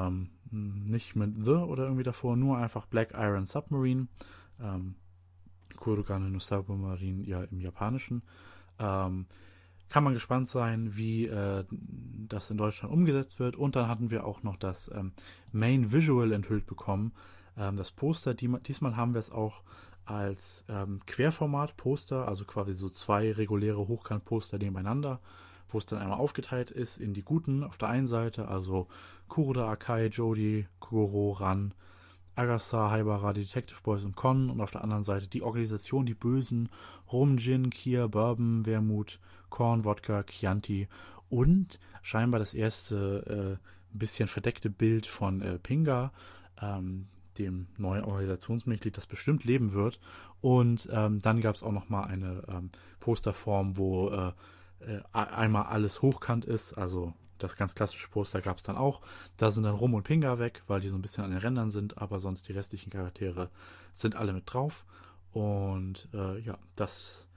nicht mit The oder irgendwie davor, nur einfach Black Iron Submarine. Ähm, Kurogane no Submarine ja im Japanischen. Ähm, kann man gespannt sein, wie äh, das in Deutschland umgesetzt wird. Und dann hatten wir auch noch das ähm, Main Visual enthüllt bekommen. Ähm, das Poster, die, diesmal haben wir es auch als ähm, Querformat-Poster, also quasi so zwei reguläre Hochkant-Poster nebeneinander, wo es dann einmal aufgeteilt ist in die guten auf der einen Seite, also Kuroda, Akai, Jody, Kogoro, Ran, Agasa, Haibara, die Detective Boys und Kon, und auf der anderen Seite die Organisation, die Bösen, Rum, Gin, Kier, Bourbon, Wermut, Korn, Wodka, Chianti und scheinbar das erste äh, bisschen verdeckte Bild von äh, Pinga, ähm, dem neuen Organisationsmitglied, das bestimmt leben wird. Und ähm, dann gab es auch noch mal eine ähm, Posterform, wo äh, äh, einmal alles hochkant ist, also das ganz klassische Poster gab es dann auch. Da sind dann Rum und Pinga weg, weil die so ein bisschen an den Rändern sind, aber sonst die restlichen Charaktere sind alle mit drauf. Und äh, ja, das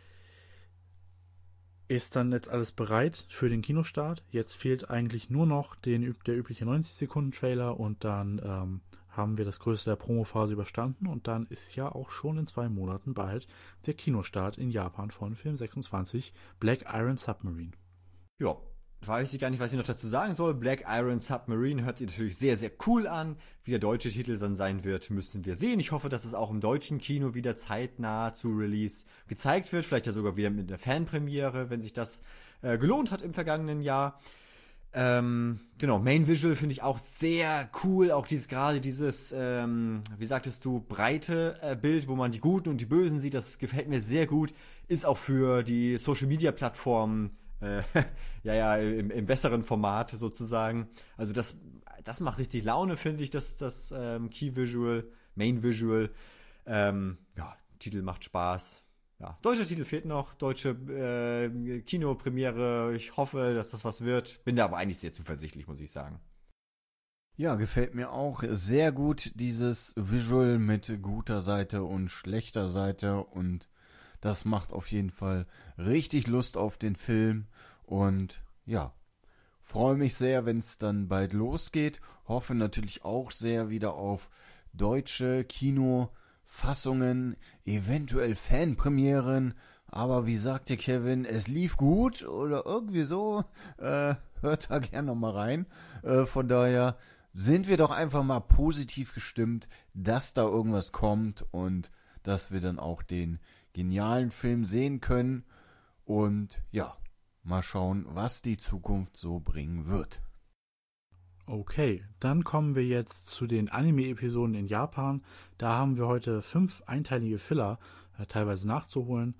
ist dann jetzt alles bereit für den Kinostart. Jetzt fehlt eigentlich nur noch den, der übliche neunzig-Sekunden-Trailer und dann ähm, haben wir das Größte der Promophase überstanden und dann ist ja auch schon in zwei Monaten bald der Kinostart in Japan von Film sechsundzwanzig, Black Iron Submarine. Ja, weiß ich gar nicht, was ich noch dazu sagen soll. Black Iron Submarine hört sich natürlich sehr, sehr cool an. Wie der deutsche Titel dann sein wird, müssen wir sehen. Ich hoffe, dass es auch im deutschen Kino wieder zeitnah zu Release gezeigt wird. Vielleicht ja sogar wieder mit einer Fanpremiere, wenn sich das äh, gelohnt hat im vergangenen Jahr. Ähm, genau, Main Visual finde ich auch sehr cool. Auch dieses, gerade dieses, ähm, wie sagtest du, breite äh, Bild, wo man die Guten und die Bösen sieht. Das gefällt mir sehr gut. Ist auch für die Social Media Plattformen ja, ja, im, im besseren Format sozusagen. Also das, das macht richtig Laune, finde ich, das, das ähm, Key Visual, Main Visual. Ähm, ja, Titel macht Spaß. Ja, deutscher Titel fehlt noch, deutsche äh, Kinopremiere. Ich hoffe, dass das was wird. Bin da aber eigentlich sehr zuversichtlich, muss ich sagen. Ja, gefällt mir auch sehr gut, dieses Visual mit guter Seite und schlechter Seite, und das macht auf jeden Fall richtig Lust auf den Film und ja, freue mich sehr, wenn es dann bald losgeht. Hoffe natürlich auch sehr wieder auf deutsche Kinofassungen, eventuell Fanpremieren. Aber wie sagte Kevin, es lief gut oder irgendwie so, äh, hört da gerne nochmal rein. Äh, von daher sind wir doch einfach mal positiv gestimmt, dass da irgendwas kommt und dass wir dann auch den genialen Film sehen können und ja, mal schauen, was die Zukunft so bringen wird. Okay, dann kommen wir jetzt zu den Anime-Episoden in Japan. Da haben wir heute fünf einteilige Filler äh, teilweise nachzuholen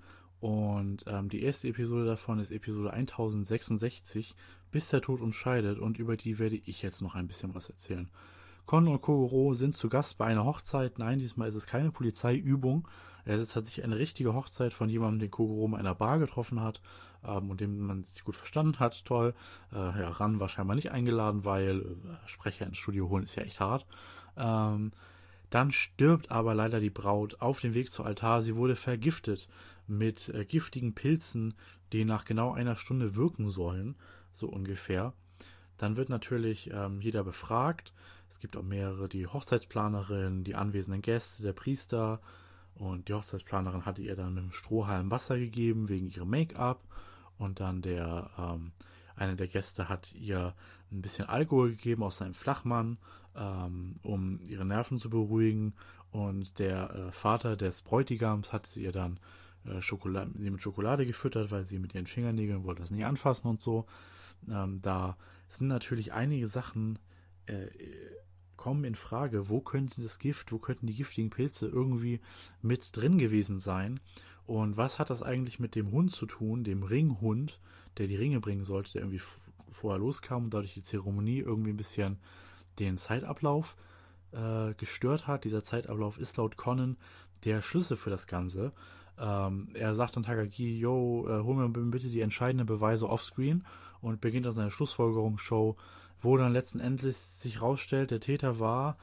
und ähm, die erste Episode davon ist Episode tausendsechsundsechzig, bis der Tod uns scheidet, und über die werde ich jetzt noch ein bisschen was erzählen. Kon und Kogoro sind zu Gast bei einer Hochzeit. Nein, diesmal ist es keine Polizeiübung. Es ist tatsächlich eine richtige Hochzeit von jemandem, den Kogoro in einer Bar getroffen hat ähm, und dem man sich gut verstanden hat. Toll. Äh, ja, Ran war scheinbar nicht eingeladen, weil äh, Sprecher ins Studio holen ist ja echt hart. Ähm, dann stirbt aber leider die Braut auf dem Weg zum Altar. Sie wurde vergiftet mit äh, giftigen Pilzen, die nach genau einer Stunde wirken sollen, so ungefähr. Dann wird natürlich ähm, jeder befragt. Es gibt auch mehrere, die Hochzeitsplanerin, die anwesenden Gäste, der Priester. Und die Hochzeitsplanerin hatte ihr dann mit einem Strohhalm Wasser gegeben wegen ihrem Make-up. Und dann der, ähm, einer der Gäste hat ihr ein bisschen Alkohol gegeben aus seinem Flachmann, ähm, um ihre Nerven zu beruhigen. Und der äh, Vater des Bräutigams hat sie ihr dann äh, Schokolade, sie mit Schokolade gefüttert, weil sie mit ihren Fingernägeln wollte das nicht anfassen und so. Ähm, da sind natürlich einige Sachen äh, kommen in Frage. Wo könnte das Gift, wo könnten die giftigen Pilze irgendwie mit drin gewesen sein? Und was hat das eigentlich mit dem Hund zu tun, dem Ringhund, der die Ringe bringen sollte, der irgendwie f- vorher loskam und dadurch die Zeremonie irgendwie ein bisschen den Zeitablauf äh, gestört hat. Dieser Zeitablauf ist laut Conan der Schlüssel für das Ganze. Ähm, er sagt dann Takagi, yo, äh, hol mir bitte die entscheidenden Beweise offscreen, und beginnt dann seine Schlussfolgerungsshow, wo dann letzten Endes sich rausstellt, der Täter war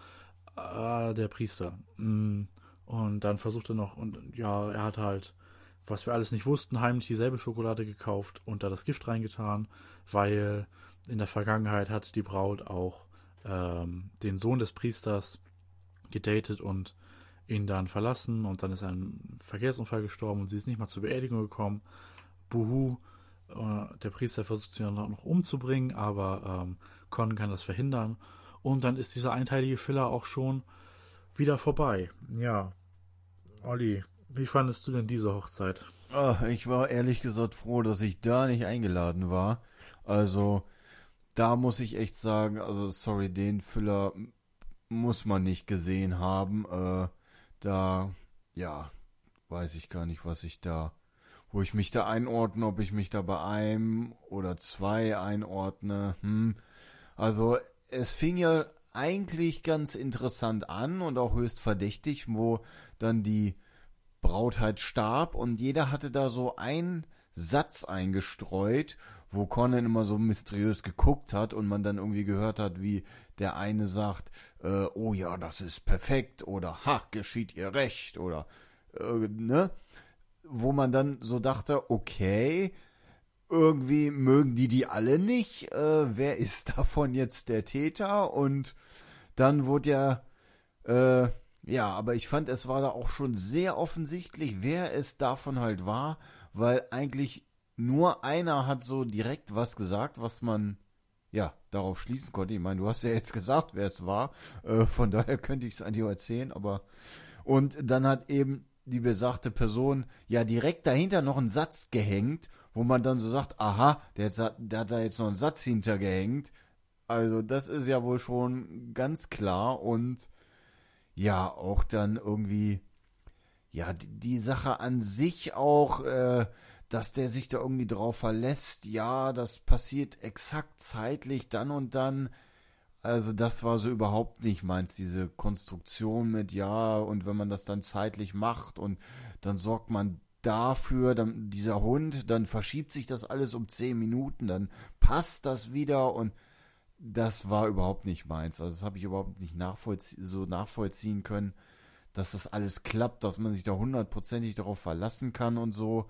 äh, der Priester. Mm. Und dann versucht er noch, und ja, er hat halt, was wir alles nicht wussten, heimlich dieselbe Schokolade gekauft und da das Gift reingetan, weil in der Vergangenheit hat die Braut auch ähm, den Sohn des Priesters gedatet und ihn dann verlassen und dann ist ein Verkehrsunfall gestorben und sie ist nicht mal zur Beerdigung gekommen. Buhu, äh, der Priester versucht sie dann noch umzubringen, aber ähm, Conan kann das verhindern und dann ist dieser einteilige Filler auch schon wieder vorbei. Ja, Olli, wie fandest du denn diese Hochzeit? Ach, ich war ehrlich gesagt froh, dass ich da nicht eingeladen war. Also, da muss ich echt sagen, also sorry, den Füller muss man nicht gesehen haben. Äh, da, ja, weiß ich gar nicht, was ich da, wo ich mich da einordne, ob ich mich da bei einem oder zwei einordne. Hm. Also, es fing ja eigentlich ganz interessant an und auch höchst verdächtig, wo dann die Braut halt starb und jeder hatte da so einen Satz eingestreut, wo Conan immer so mysteriös geguckt hat und man dann irgendwie gehört hat, wie der eine sagt, äh, oh ja, das ist perfekt oder ha, geschieht ihr recht oder äh, ne, wo man dann so dachte, okay, irgendwie mögen die die alle nicht, äh, wer ist davon jetzt der Täter? Und dann wurde ja äh, ja, aber ich fand, es war da auch schon sehr offensichtlich, wer es davon halt war, weil eigentlich nur einer hat so direkt was gesagt, was man, ja, darauf schließen konnte. Ich meine, du hast ja jetzt gesagt, wer es war, äh, von daher könnte ich es eigentlich auch erzählen, aber, und dann hat eben die besagte Person ja direkt dahinter noch einen Satz gehängt, wo man dann so sagt, aha, der, hat, der hat da jetzt noch einen Satz hintergehängt, also das ist ja wohl schon ganz klar und ja, auch dann irgendwie, ja, die, die Sache an sich auch, äh, dass der sich da irgendwie drauf verlässt, ja, das passiert exakt zeitlich dann und dann, also das war so überhaupt nicht meins, diese Konstruktion mit, ja, und wenn man das dann zeitlich macht und dann sorgt man dafür, dann dieser Hund, dann verschiebt sich das alles um zehn Minuten, dann passt das wieder und das war überhaupt nicht meins. Also das habe ich überhaupt nicht nachvollzie- so nachvollziehen können, dass das alles klappt, dass man sich da hundertprozentig darauf verlassen kann und so.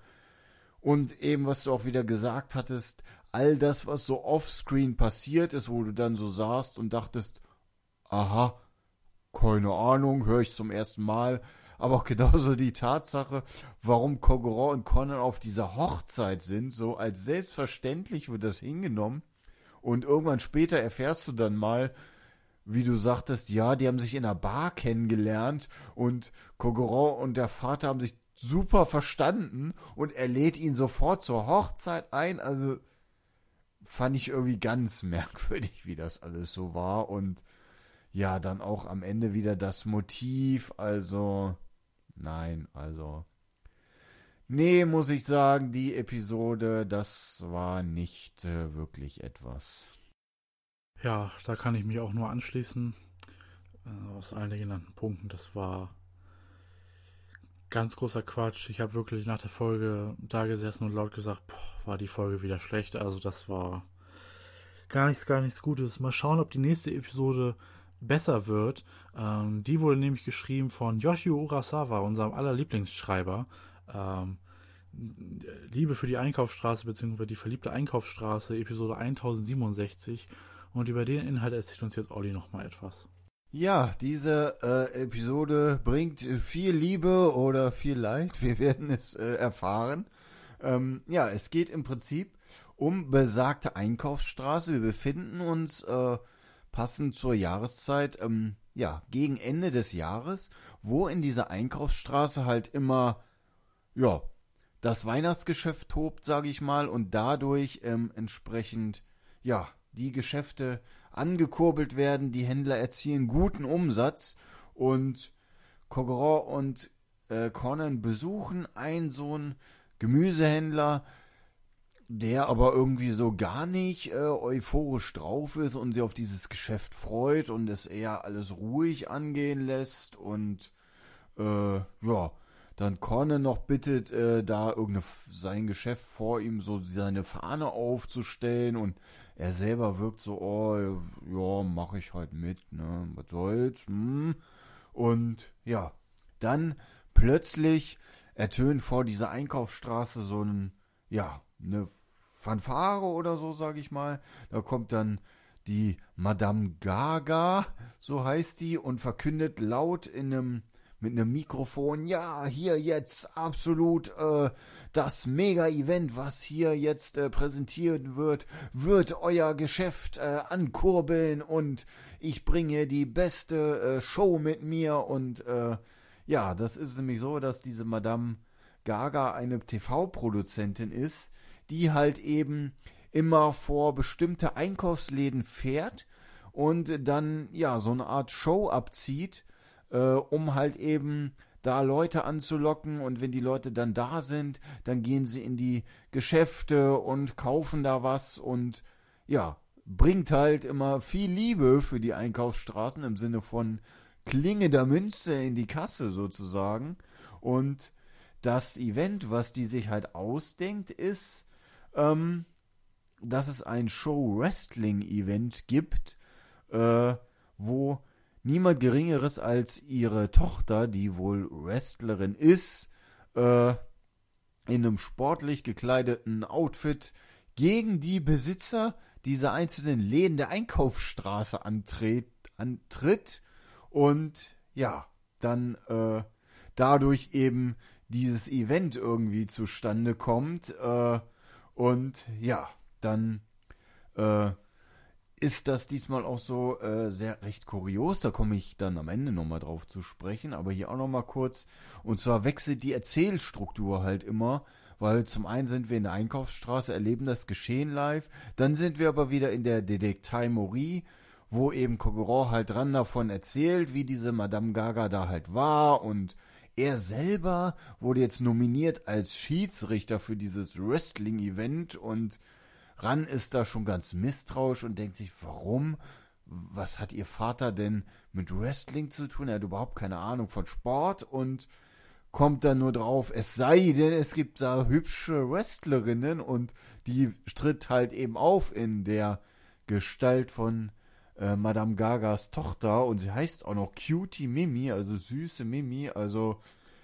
Und eben, was du auch wieder gesagt hattest, all das, was so offscreen passiert ist, wo du dann so saßt und dachtest, aha, keine Ahnung, höre ich zum ersten Mal. Aber auch genauso die Tatsache, warum Kogoro und Conan auf dieser Hochzeit sind, so als selbstverständlich wird das hingenommen. Und irgendwann später erfährst du dann mal, wie du sagtest, ja, die haben sich in einer Bar kennengelernt und Kogoro und der Vater haben sich super verstanden und er lädt ihn sofort zur Hochzeit ein. Also fand ich irgendwie ganz merkwürdig, wie das alles so war. Und ja, dann auch am Ende wieder das Motiv. Also, nein, also... Nee, muss ich sagen, die Episode, das war nicht äh, wirklich etwas. Ja, da kann ich mich auch nur anschließen. Äh, aus allen der genannten Punkten. Das war ganz großer Quatsch. Ich habe wirklich nach der Folge da gesessen und laut gesagt, boah, war die Folge wieder schlecht. Also das war gar nichts, gar nichts Gutes. Mal schauen, ob die nächste Episode besser wird. Ähm, die wurde nämlich geschrieben von Yoshio Urasawa, unserem aller Lieblingsschreiber. Ähm, Liebe für die Einkaufsstraße bzw. die verliebte Einkaufsstraße, Episode tausendsiebenundsechzig. Und über den Inhalt erzählt uns jetzt Olli nochmal etwas. Ja, diese äh, Episode bringt viel Liebe oder viel Leid. Wir werden es äh, erfahren. Ähm, ja, es geht im Prinzip um besagte Einkaufsstraße. Wir befinden uns äh, passend zur Jahreszeit, ähm, ja, gegen Ende des Jahres, wo in dieser Einkaufsstraße halt immer, ja, das Weihnachtsgeschäft tobt, sage ich mal, und dadurch ähm, entsprechend, ja, die Geschäfte angekurbelt werden, die Händler erzielen guten Umsatz und Kogoro und äh, Conan besuchen einen so einen Gemüsehändler, der aber irgendwie so gar nicht äh, euphorisch drauf ist und sich auf dieses Geschäft freut und es eher alles ruhig angehen lässt und äh, ja, dann Conan noch bittet, äh, da irgendeine, sein Geschäft vor ihm so seine Fahne aufzustellen und er selber wirkt so, oh, ja, mach ich halt mit, ne, was soll's, hm. Und ja, dann plötzlich ertönt vor dieser Einkaufsstraße so ein, ja, eine Fanfare oder so, sag ich mal. Da kommt dann die Madame Gaga, so heißt die, und verkündet laut in einem mit einem Mikrofon, ja, hier jetzt absolut äh, das Mega-Event, was hier jetzt äh, präsentiert wird, wird euer Geschäft äh, ankurbeln und ich bringe die beste äh, Show mit mir und äh, ja, das ist nämlich so, dass diese Madame Gaga eine T V-Produzentin ist, die halt eben immer vor bestimmte Einkaufsläden fährt und dann ja so eine Art Show abzieht, Äh, um halt eben da Leute anzulocken, und wenn die Leute dann da sind, dann gehen sie in die Geschäfte und kaufen da was und ja, bringt halt immer viel Liebe für die Einkaufsstraßen im Sinne von Klinge der Münze in die Kasse sozusagen. Und das Event, was die sich halt ausdenkt, ist, ähm, dass es ein Show-Wrestling-Event gibt, äh, wo niemand Geringeres als ihre Tochter, die wohl Wrestlerin ist, äh, in einem sportlich gekleideten Outfit gegen die Besitzer dieser einzelnen Läden der Einkaufsstraße antritt, antritt und ja, dann äh, dadurch eben dieses Event irgendwie zustande kommt äh, und ja, dann äh, ist das diesmal auch so äh, sehr recht kurios, da komme ich dann am Ende nochmal drauf zu sprechen, aber hier auch nochmal kurz, und zwar wechselt die Erzählstruktur halt immer, weil zum einen sind wir in der Einkaufsstraße, erleben das Geschehen live, dann sind wir aber wieder in der Detektei-Morie, wo eben Cogeron halt dran davon erzählt, wie diese Madame Gaga da halt war, und er selber wurde jetzt nominiert als Schiedsrichter für dieses Wrestling-Event, und Ran ist da schon ganz misstrauisch und denkt sich, warum? Was hat ihr Vater denn mit Wrestling zu tun? Er hat überhaupt keine Ahnung von Sport und kommt dann nur drauf, es sei denn, es gibt da hübsche Wrestlerinnen, und die tritt halt eben auf in der Gestalt von äh, Madame Gagas Tochter, und sie heißt auch noch Cutie Mimi, also süße Mimi, also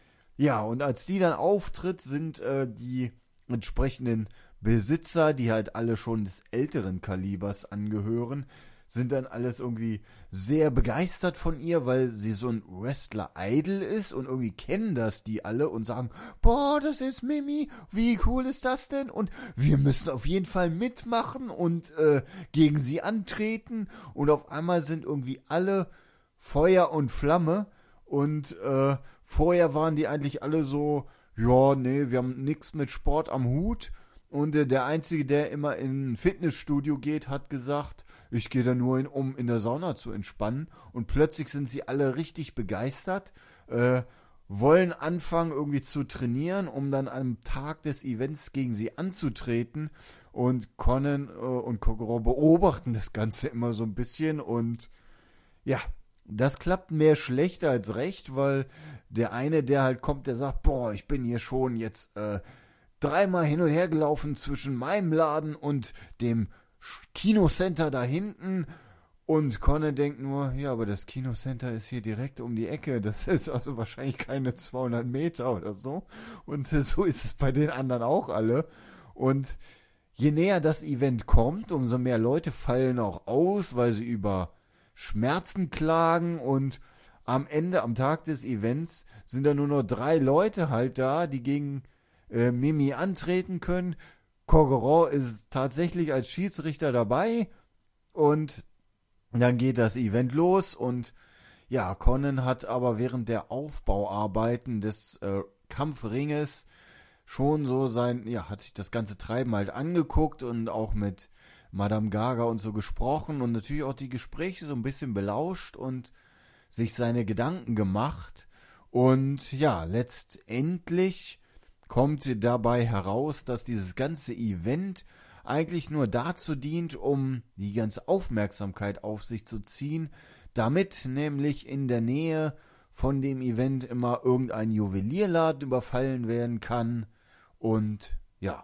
ja, und als die dann auftritt, sind äh, die entsprechenden Besitzer, die halt alle schon des älteren Kalibers angehören, sind dann alles irgendwie sehr begeistert von ihr, weil sie so ein Wrestler-Idol ist, und irgendwie kennen das die alle und sagen, boah, das ist Mimi, wie cool ist das denn? Und wir müssen auf jeden Fall mitmachen und äh, gegen sie antreten, und auf einmal sind irgendwie alle Feuer und Flamme, und äh, vorher waren die eigentlich alle so, ja, nee, wir haben nichts mit Sport am Hut. Und äh, der Einzige, der immer in ein Fitnessstudio geht, hat gesagt, ich gehe da nur hin, um in der Sauna zu entspannen. Und plötzlich sind sie alle richtig begeistert, äh, wollen anfangen irgendwie zu trainieren, um dann am Tag des Events gegen sie anzutreten. Und Conan äh, und Cogeron beobachten das Ganze immer so ein bisschen. Und ja, das klappt mehr schlecht als recht, weil der eine, der halt kommt, der sagt, boah, ich bin hier schon jetzt äh, dreimal hin und her gelaufen zwischen meinem Laden und dem Kinocenter da hinten, und Conan denkt nur, ja, aber das Kinocenter ist hier direkt um die Ecke, das ist also wahrscheinlich keine zweihundert Meter oder so, und so ist es bei den anderen auch alle, und je näher das Event kommt, umso mehr Leute fallen auch aus, weil sie über Schmerzen klagen, und am Ende, am Tag des Events, sind da nur noch drei Leute halt da, die gegen Äh, Mimi antreten können. Cogeron ist tatsächlich als Schiedsrichter dabei, und dann geht das Event los, und ja, Conan hat aber während der Aufbauarbeiten des äh, Kampfringes schon so sein, ja, hat sich das ganze Treiben halt angeguckt und auch mit Madame Gaga und so gesprochen und natürlich auch die Gespräche so ein bisschen belauscht und sich seine Gedanken gemacht, und ja, letztendlich kommt dabei heraus, dass dieses ganze Event eigentlich nur dazu dient, um die ganze Aufmerksamkeit auf sich zu ziehen, damit nämlich in der Nähe von dem Event immer irgendein Juwelierladen überfallen werden kann, und ja,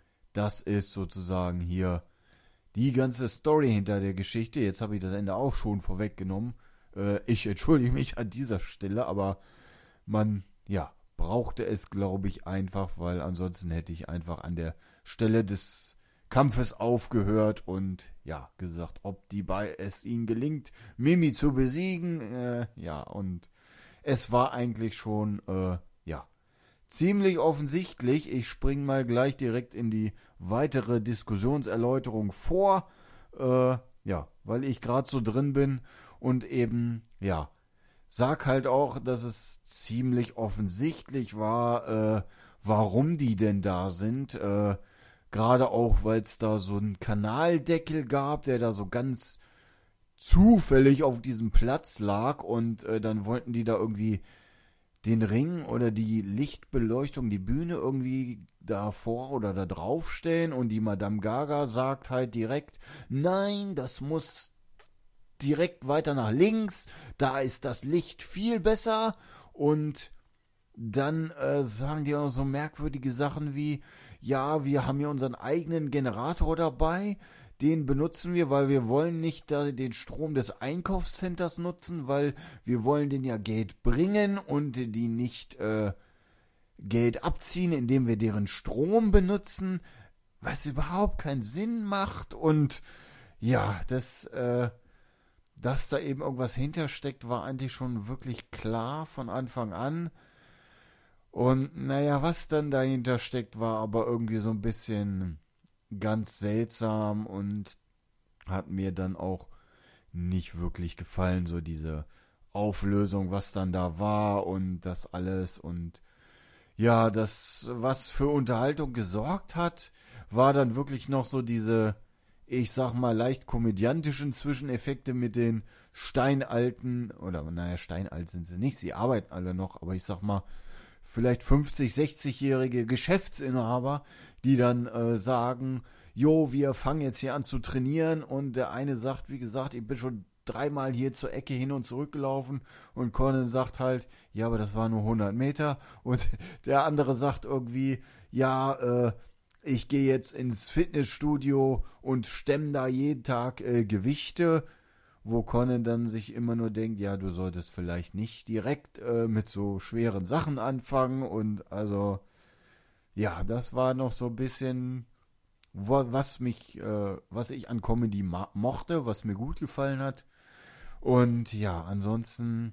das ist sozusagen hier die ganze Story hinter der Geschichte. Jetzt habe ich das Ende auch schon vorweggenommen. Äh, ich entschuldige mich an dieser Stelle, aber man, ja, brauchte es, glaube ich, einfach, weil ansonsten hätte ich einfach an der Stelle des Kampfes aufgehört und ja, gesagt, ob die bei es ihnen gelingt, Mimi zu besiegen. Äh, ja, und es war eigentlich schon, äh, ja, ziemlich offensichtlich. Ich spring mal gleich direkt in die weitere Diskussionserläuterung vor, äh, ja, weil ich gerade so drin bin und eben, ja, sag halt auch, dass es ziemlich offensichtlich war, äh, warum die denn da sind, äh, gerade auch, weil es da so einen Kanaldeckel gab, der da so ganz zufällig auf diesem Platz lag und äh, dann wollten die da irgendwie den Ring oder die Lichtbeleuchtung, die Bühne irgendwie davor oder da drauf stellen und die Madame Gaga sagt halt direkt, nein, das muss direkt weiter nach links, da ist das Licht viel besser und dann äh, sagen die auch so merkwürdige Sachen wie, ja, wir haben hier unseren eigenen Generator dabei, den benutzen wir, weil wir wollen nicht da den Strom des Einkaufscenters nutzen, weil wir wollen den ja Geld bringen und die nicht äh, Geld abziehen, indem wir deren Strom benutzen, was überhaupt keinen Sinn macht und ja, das, äh, dass da eben irgendwas hintersteckt, war eigentlich schon wirklich klar von Anfang an. Und naja, was dann dahinter steckt, war aber irgendwie so ein bisschen ganz seltsam und hat mir dann auch nicht wirklich gefallen, so diese Auflösung, was dann da war und das alles. Und ja, das, was für Unterhaltung gesorgt hat, war dann wirklich noch so diese, ich sag mal, leicht komödiantischen Zwischeneffekte mit den steinalten, oder naja, steinalt sind sie nicht, sie arbeiten alle noch, aber ich sag mal, vielleicht fünfzig-, sechzigjährige Geschäftsinhaber, die dann äh, sagen, jo, wir fangen jetzt hier an zu trainieren und der eine sagt, wie gesagt, ich bin schon dreimal hier zur Ecke hin und zurück gelaufen und Conan sagt halt, ja, aber das war nur hundert Meter und der andere sagt irgendwie, ja, äh, ich gehe jetzt ins Fitnessstudio und stemme da jeden Tag äh, Gewichte, wo Conan dann sich immer nur denkt, ja, du solltest vielleicht nicht direkt äh, mit so schweren Sachen anfangen und also, ja, das war noch so ein bisschen, was mich, äh, was ich an Comedy ma- mochte, was mir gut gefallen hat und ja, ansonsten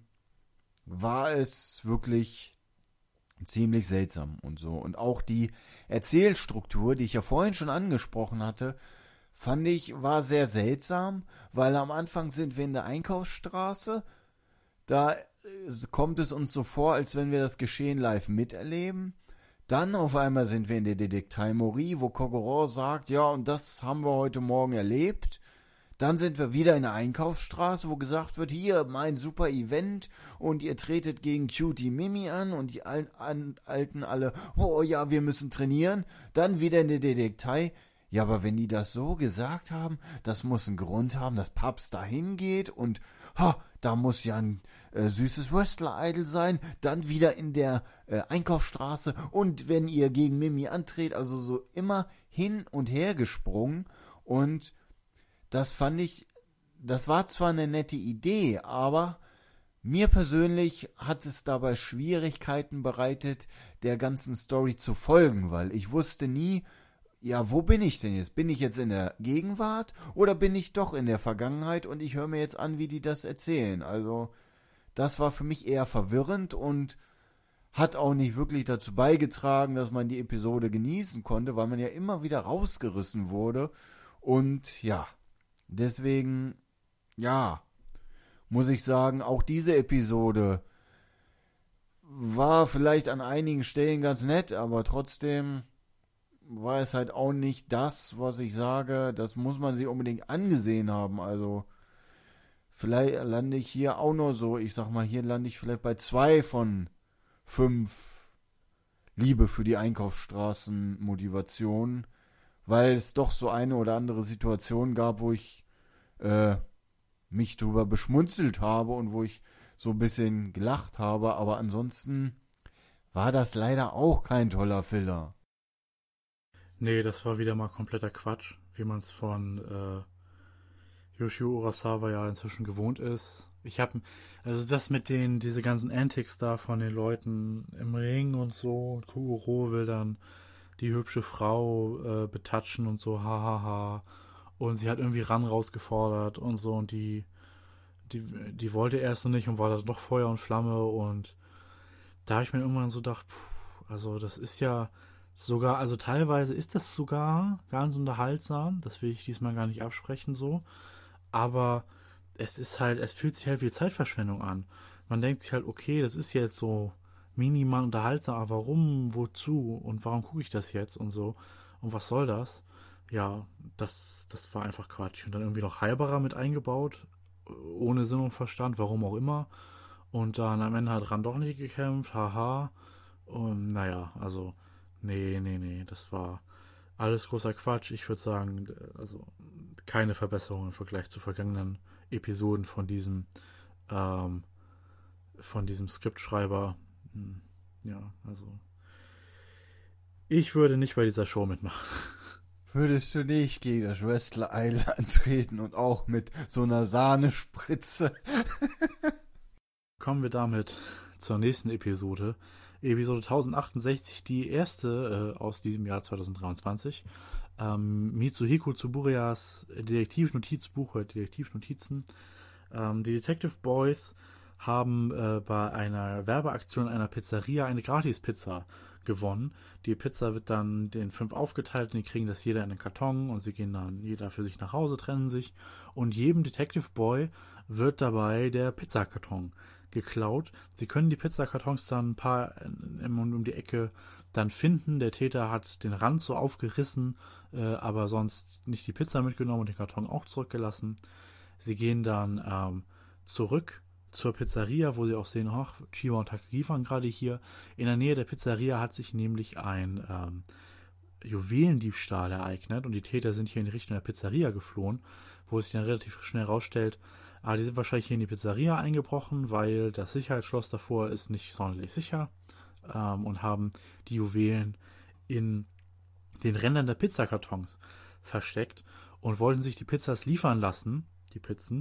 war es wirklich ziemlich seltsam und so und auch die Erzählstruktur, die ich ja vorhin schon angesprochen hatte, fand ich, war sehr seltsam, weil am Anfang sind wir in der Einkaufsstraße, da kommt es uns so vor, als wenn wir das Geschehen live miterleben. Dann auf einmal sind wir in der Detektei Mori, wo Kokoron sagt, ja, und das haben wir heute Morgen erlebt. Dann sind wir wieder in der Einkaufsstraße, wo gesagt wird, hier, mein super Event und ihr tretet gegen Cutie Mimi an und die Al- An- Alten alle, oh ja, wir müssen trainieren. Dann wieder in der Detektei. Ja, aber wenn die das so gesagt haben, das muss einen Grund haben, dass Paps da hingeht und ha, da muss ja ein äh, süßes Wrestler-Idol sein, dann wieder in der äh, Einkaufsstraße und wenn ihr gegen Mimi antretet, also so immer hin und her gesprungen und das fand ich, das war zwar eine nette Idee, aber mir persönlich hat es dabei Schwierigkeiten bereitet, der ganzen Story zu folgen, weil ich wusste nie, ja, wo bin ich denn jetzt? Bin ich jetzt in der Gegenwart oder bin ich doch in der Vergangenheit und ich höre mir jetzt an, wie die das erzählen. Also, das war für mich eher verwirrend und hat auch nicht wirklich dazu beigetragen, dass man die Episode genießen konnte, weil man ja immer wieder rausgerissen wurde. Und ja, deswegen, ja, muss ich sagen, auch diese Episode war vielleicht an einigen Stellen ganz nett, aber trotzdem war es halt auch nicht das, was ich sage, das muss man sich unbedingt angesehen haben. Also vielleicht lande ich hier auch nur so, ich sag mal, hier lande ich vielleicht bei zwei von fünf Liebe für die Einkaufsstraßen Motivationen, weil es doch so eine oder andere Situation gab, wo ich äh, mich drüber beschmunzelt habe und wo ich so ein bisschen gelacht habe, aber ansonsten war das leider auch kein toller Filler. Nee, das war wieder mal kompletter Quatsch, wie man es von äh, Yoshio Urasawa ja inzwischen gewohnt ist. Ich habe, also das mit den, diese ganzen Antics da von den Leuten im Ring und so, und Kogoro will dann die hübsche Frau äh, betatschen und so, hahaha. Ha, ha. Und sie hat irgendwie Ran rausgefordert und so und die, die, die wollte erst so nicht und war da doch Feuer und Flamme und da habe ich mir irgendwann so gedacht, pff, also das ist ja sogar, also teilweise ist das sogar ganz unterhaltsam, das will ich diesmal gar nicht absprechen so, aber es ist halt, es fühlt sich halt wie Zeitverschwendung an. Man denkt sich halt, okay, das ist jetzt so minimal unterhaltsam, aber warum, wozu und warum gucke ich das jetzt und so und was soll das? Ja, das, das war einfach Quatsch. Und dann irgendwie noch Halberer mit eingebaut, ohne Sinn und Verstand, warum auch immer. Und dann am Ende hat Ran doch nicht gekämpft, haha. Und naja, also, nee, nee, nee, das war alles großer Quatsch. Ich würde sagen, also keine Verbesserung im Vergleich zu vergangenen Episoden von diesem, ähm, von diesem Skriptschreiber. Ja, also, ich würde nicht bei dieser Show mitmachen. Würdest du nicht gegen das Wrestler Island antreten und auch mit so einer Sahnespritze? Kommen wir damit zur nächsten Episode. Episode tausendachtundsechzig, die erste äh, aus diesem Jahr zweitausenddreiundzwanzig. Ähm, Mitsuhiko Tsuruyas Detektivnotizbuch oder Detektivnotizen. Ähm, die Detective Boys haben äh, bei einer Werbeaktion einer Pizzeria eine Gratis-Pizza gewonnen. Die Pizza wird dann den fünf aufgeteilt und die kriegen das jeder in einen Karton und sie gehen dann jeder für sich nach Hause, trennen sich und jedem Detective Boy wird dabei der Pizzakarton geklaut. Sie können die Pizzakartons dann ein paar um, um die Ecke dann finden. Der Täter hat den Rand so aufgerissen, äh, aber sonst nicht die Pizza mitgenommen und den Karton auch zurückgelassen. Sie gehen dann ähm, zurück zur Pizzeria, wo sie auch sehen, ach, Chiba und Takagi waren gerade hier. In der Nähe der Pizzeria hat sich nämlich ein ähm, Juwelendiebstahl ereignet und die Täter sind hier in die Richtung der Pizzeria geflohen, wo es sich dann relativ schnell rausstellt, ah, die sind wahrscheinlich hier in die Pizzeria eingebrochen, weil das Sicherheitsschloss davor ist nicht sonderlich sicher ähm, und haben die Juwelen in den Rändern der Pizzakartons versteckt und wollten sich die Pizzas liefern lassen, die Pizzen.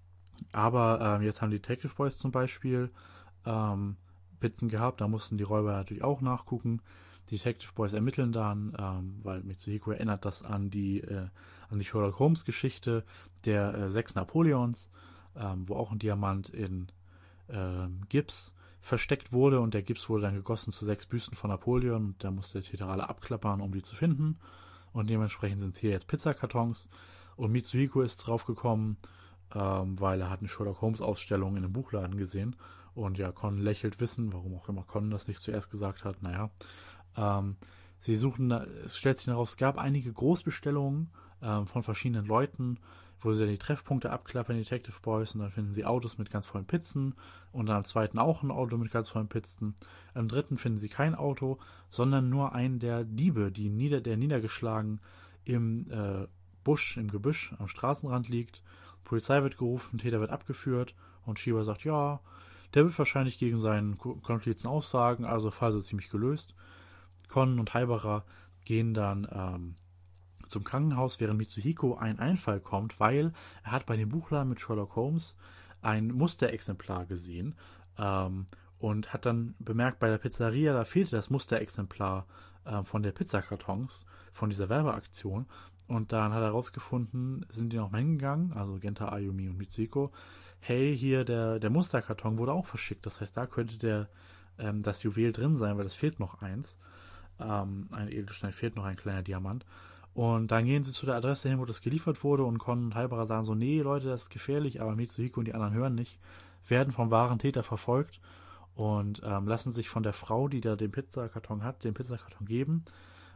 Aber ähm, jetzt haben die Detective Boys zum Beispiel ähm, Pizzen gehabt, da mussten die Räuber natürlich auch nachgucken. Die Detective Boys ermitteln dann, ähm, weil Mitsuhiko erinnert das an die, äh, an die Sherlock Holmes Geschichte der äh, sechs Napoleons, ähm, wo auch ein Diamant in äh, Gips versteckt wurde und der Gips wurde dann gegossen zu sechs Büsten von Napoleon und da musste der Täter alle abklappern, um die zu finden. Und dementsprechend sind hier jetzt Pizzakartons und Mitsuhiko ist draufgekommen, Ähm, weil er hat eine Sherlock Holmes Ausstellung in einem Buchladen gesehen und ja, Con lächelt wissen, warum auch immer Con das nicht zuerst gesagt hat, naja. Ähm, sie suchen, es stellt sich heraus, es gab einige Großbestellungen ähm, von verschiedenen Leuten, wo sie dann die Treffpunkte abklappern, die Detective Boys, und dann finden sie Autos mit ganz vollen Pizzen und dann am zweiten auch ein Auto mit ganz vollen Pizzen. Am dritten finden sie kein Auto, sondern nur einen der Diebe, die nieder, der niedergeschlagen im äh, Busch, im Gebüsch am Straßenrand liegt. Polizei wird gerufen, Täter wird abgeführt und Chiba sagt, ja, der wird wahrscheinlich gegen seinen Komplizen aussagen, also Fall so ziemlich gelöst. Con und Haibara gehen dann ähm, zum Krankenhaus, während Mitsuhiko ein Einfall kommt, weil er hat bei dem Buchladen mit Sherlock Holmes ein Musterexemplar gesehen ähm, und hat dann bemerkt, bei der Pizzeria, da fehlte das Musterexemplar äh, von der Pizzakartons, von dieser Werbeaktion. Und dann hat er herausgefunden, sind die noch mal hingegangen, also Genta, Ayumi und Mitsuhiko, hey, hier der, der Musterkarton wurde auch verschickt. Das heißt, da könnte der ähm, das Juwel drin sein, weil es fehlt noch eins. Ähm, ein Edelstein, fehlt noch ein kleiner Diamant. Und dann gehen sie zu der Adresse hin, wo das geliefert wurde und Con und Haibara sagen so, nee, Leute, das ist gefährlich, aber Mitsuhiko und die anderen hören nicht, werden vom wahren Täter verfolgt und ähm, lassen sich von der Frau, die da den Pizzakarton hat, den Pizzakarton geben.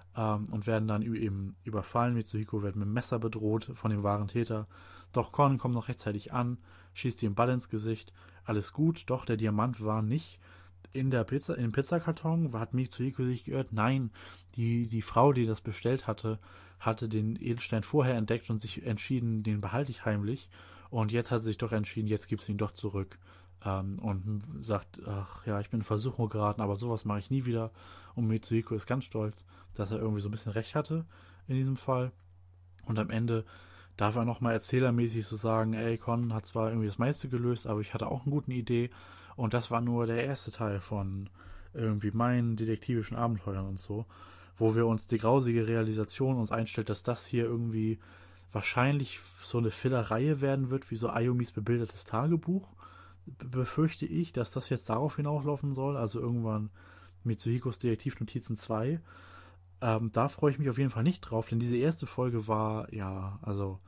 Und werden dann eben überfallen. Mitsuhiko wird mit dem Messer bedroht von dem wahren Täter. Doch Con kommt noch rechtzeitig an, schießt ihm Ball ins Gesicht. Alles gut, doch der Diamant war nicht in der Pizza, in dem Pizzakarton. Hat Mitsuhiko sich geirrt? Nein, die, die Frau, die das bestellt hatte, hatte den Edelstein vorher entdeckt und sich entschieden, den behalte ich heimlich. Und jetzt hat sie sich doch entschieden, jetzt gibt es ihn doch zurück. Ähm, und sagt, ach ja, ich bin in Versuchung geraten, aber sowas mache ich nie wieder. Und Mitsuhiko ist ganz stolz, dass er irgendwie so ein bisschen recht hatte in diesem Fall. Und am Ende darf er nochmal erzählermäßig so sagen, ey, Con hat zwar irgendwie das meiste gelöst, aber ich hatte auch eine gute Idee. Und das war nur der erste Teil von irgendwie meinen detektivischen Abenteuern und so. wo wir uns die grausige Realisation uns einstellt, dass das hier irgendwie wahrscheinlich so eine Filler-Reihe werden wird, wie so Ayumis bebildertes Tagebuch, befürchte ich, dass das jetzt darauf hinauslaufen soll, also irgendwann Mitsuhikos Detektivnotizen zwei. Ähm, da freue ich mich auf jeden Fall nicht drauf, denn diese erste Folge war, ja, also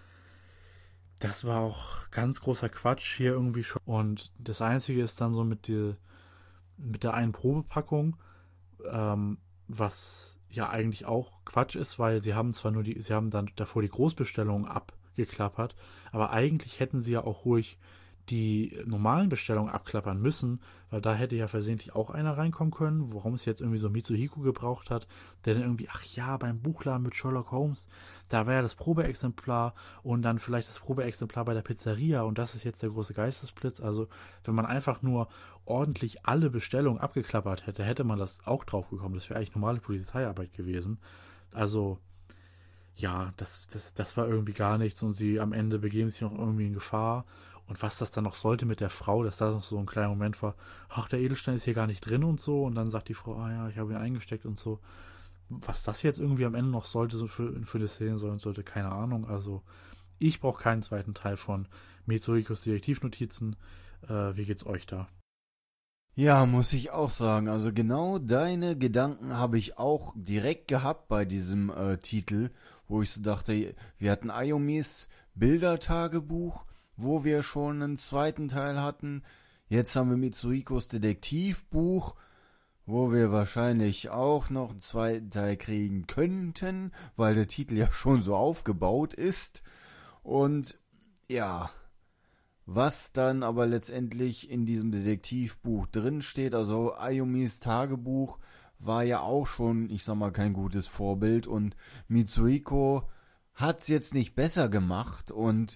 das war auch ganz großer Quatsch hier irgendwie schon. Und das Einzige ist dann so mit, die, mit der einen Probepackung, ähm, was ja eigentlich auch Quatsch ist, weil sie haben zwar nur die, sie haben dann davor die Großbestellungen abgeklappert, aber eigentlich hätten sie ja auch ruhig die normalen Bestellungen abklappern müssen, weil da hätte ja versehentlich auch einer reinkommen können, warum es jetzt irgendwie so Mitsuhiko gebraucht hat, der dann irgendwie, ach ja, beim Buchladen mit Sherlock Holmes, da war ja das Probeexemplar und dann vielleicht das Probeexemplar bei der Pizzeria und das ist jetzt der große Geistesblitz. Also wenn man einfach nur ordentlich alle Bestellungen abgeklappert hätte, hätte man das auch drauf gekommen. Das wäre eigentlich normale Polizeiarbeit gewesen. Also ja, das, das, das war irgendwie gar nichts und sie am Ende begeben sich noch irgendwie in Gefahr. Und was das dann noch sollte mit der Frau, dass da noch so ein kleiner Moment war, ach, der Edelstein ist hier gar nicht drin und so. Und dann sagt die Frau, ah ja, ich habe ihn eingesteckt und so. Was das jetzt irgendwie am Ende noch sollte, so für, für die Szene sollen sollte, keine Ahnung. Also ich brauche keinen zweiten Teil von Mitsuhikos Detektivnotizen. Äh, wie geht's euch da? Ja, muss ich auch sagen. Also genau deine Gedanken habe ich auch direkt gehabt bei diesem äh, Titel, wo ich so dachte, wir hatten Ayumis Bildertagebuch, wo wir schon einen zweiten Teil hatten. Jetzt haben wir Mitsuhikos Detektivbuch, wo wir wahrscheinlich auch noch einen zweiten Teil kriegen könnten, weil der Titel ja schon so aufgebaut ist. Und ja, was dann aber letztendlich in diesem Detektivbuch drin steht, also Ayumis Tagebuch, war ja auch schon, ich sag mal, kein gutes Vorbild. Und Mitsuhiko hat's jetzt nicht besser gemacht und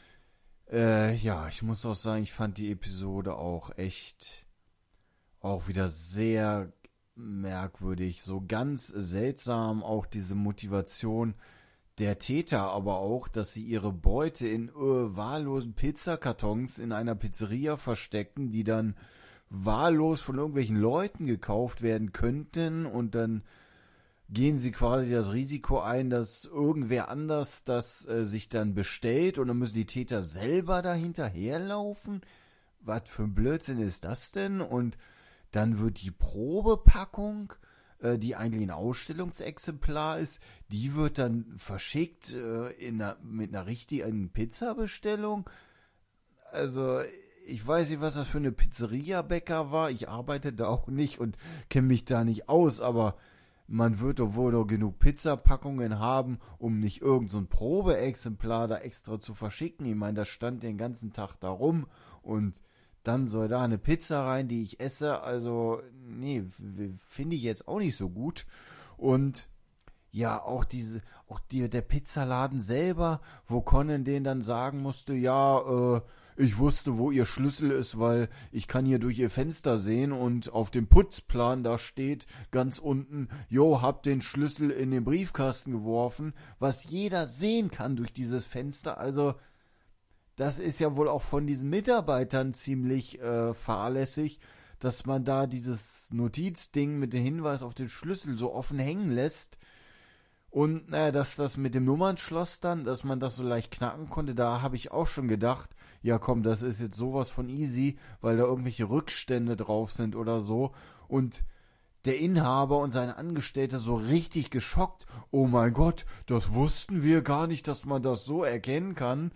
Äh, ja, ich muss auch sagen, ich fand die Episode auch echt auch wieder sehr merkwürdig, so ganz seltsam, auch diese Motivation der Täter, aber auch, dass sie ihre Beute in äh, wahllosen Pizzakartons in einer Pizzeria verstecken, die dann wahllos von irgendwelchen Leuten gekauft werden könnten und dann gehen sie quasi das Risiko ein, dass irgendwer anders das äh, sich dann bestellt und dann müssen die Täter selber da hinterherlaufen. Was für ein Blödsinn ist das denn? Und dann wird die Probepackung, äh, die eigentlich ein Ausstellungsexemplar ist, die wird dann verschickt äh, in einer, mit einer richtigen Pizzabestellung. Also ich weiß nicht, was das für eine Pizzeria-Bäcker war. Ich arbeite da auch nicht und kenne mich da nicht aus, aber man wird doch wohl noch genug Pizzapackungen haben, um nicht irgend so ein Probeexemplar da extra zu verschicken. Ich meine, das stand den ganzen Tag da rum und dann soll da eine Pizza rein, die ich esse. Also, nee, finde ich jetzt auch nicht so gut. Und ja, auch diese, auch die, der Pizzaladen selber, wo Conan den dann sagen musste, ja, äh, ich wusste, wo ihr Schlüssel ist, weil ich kann hier durch ihr Fenster sehen und auf dem Putzplan da steht ganz unten, jo, hab den Schlüssel in den Briefkasten geworfen, was jeder sehen kann durch dieses Fenster. Also das ist ja wohl auch von diesen Mitarbeitern ziemlich äh, fahrlässig, dass man da dieses Notizding mit dem Hinweis auf den Schlüssel so offen hängen lässt. Und naja, dass das mit dem Nummernschloss dann, dass man das so leicht knacken konnte, da habe ich auch schon gedacht, ja komm, das ist jetzt sowas von easy, weil da irgendwelche Rückstände drauf sind oder so. Und der Inhaber und seine Angestellte so richtig geschockt, oh mein Gott, das wussten wir gar nicht, dass man das so erkennen kann.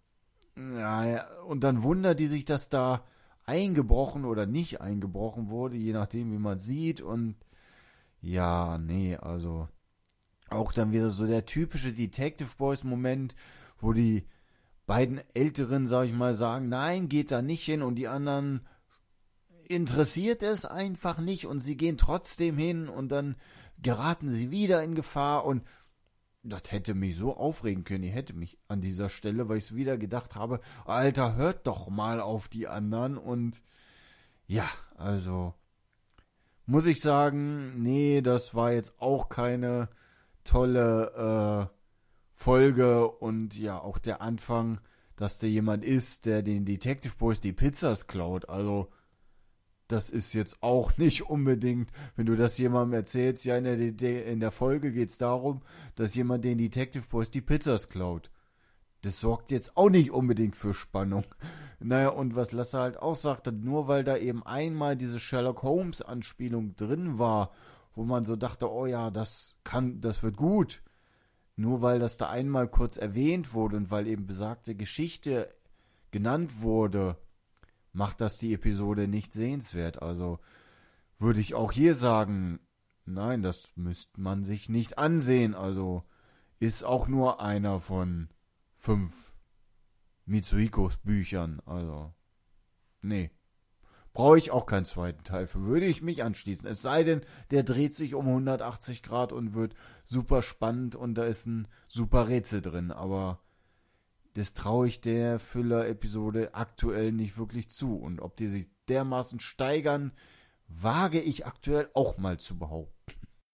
Naja, und dann wundert die sich, dass da eingebrochen oder nicht eingebrochen wurde, je nachdem, wie man sieht. Und ja, nee, also auch dann wieder so der typische Detective Boys Moment, wo die beiden Älteren, sag ich mal, sagen, nein, geht da nicht hin und die anderen interessiert es einfach nicht und sie gehen trotzdem hin und dann geraten sie wieder in Gefahr und das hätte mich so aufregen können. Ich hätte mich an dieser Stelle, weil ich so wieder gedacht habe, Alter, hört doch mal auf die anderen und ja, also muss ich sagen, nee, das war jetzt auch keine tolle äh, Folge und ja, auch der Anfang, dass da jemand ist, der den Detective Boys die Pizzas klaut, also das ist jetzt auch nicht unbedingt, wenn du das jemandem erzählst, ja, in der, in der Folge geht es darum, dass jemand den Detective Boys die Pizzas klaut. Das sorgt jetzt auch nicht unbedingt für Spannung. Naja, und was Lasse halt auch sagte, nur weil da eben einmal diese Sherlock Holmes Anspielung drin war, wo man so dachte, oh ja, das kann, das wird gut. Nur weil das da einmal kurz erwähnt wurde und weil eben besagte Geschichte genannt wurde, macht das die Episode nicht sehenswert. Also würde ich auch hier sagen, nein, das müsste man sich nicht ansehen. Also ist auch nur einer von fünf Mitsuhikos Büchern. Also, nee. Brauche ich auch keinen zweiten Teil für. Würde ich mich anschließen. Es sei denn, der dreht sich um hundertachtzig Grad und wird super spannend und da ist ein super Rätsel drin. Aber das traue ich der Füller-Episode aktuell nicht wirklich zu. Und ob die sich dermaßen steigern, wage ich aktuell auch mal zu behaupten.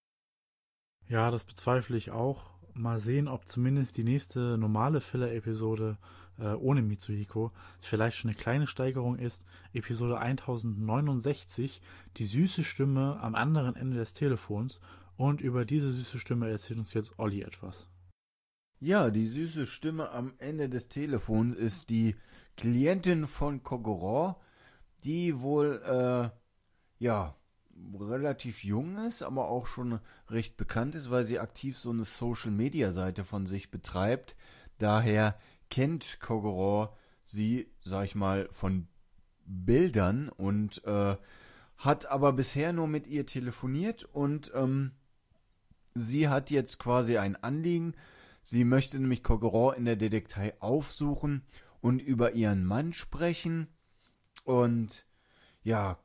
Ja, das bezweifle ich auch. Mal sehen, ob zumindest die nächste normale Filler-Episode äh, ohne Mitsuhiko vielleicht schon eine kleine Steigerung ist. Episode tausendneunundsechzig, die süße Stimme am anderen Ende des Telefons. Und über diese süße Stimme erzählt uns jetzt Olli etwas. Ja, die süße Stimme am Ende des Telefons ist die Klientin von Kogoro, die wohl, äh, ja, relativ jung ist, aber auch schon recht bekannt ist, weil sie aktiv so eine Social-Media-Seite von sich betreibt. Daher kennt Kogoro sie, sag ich mal, von Bildern und äh, hat aber bisher nur mit ihr telefoniert und ähm, sie hat jetzt quasi ein Anliegen. Sie möchte nämlich Kogoro in der Detektei aufsuchen und über ihren Mann sprechen und ja,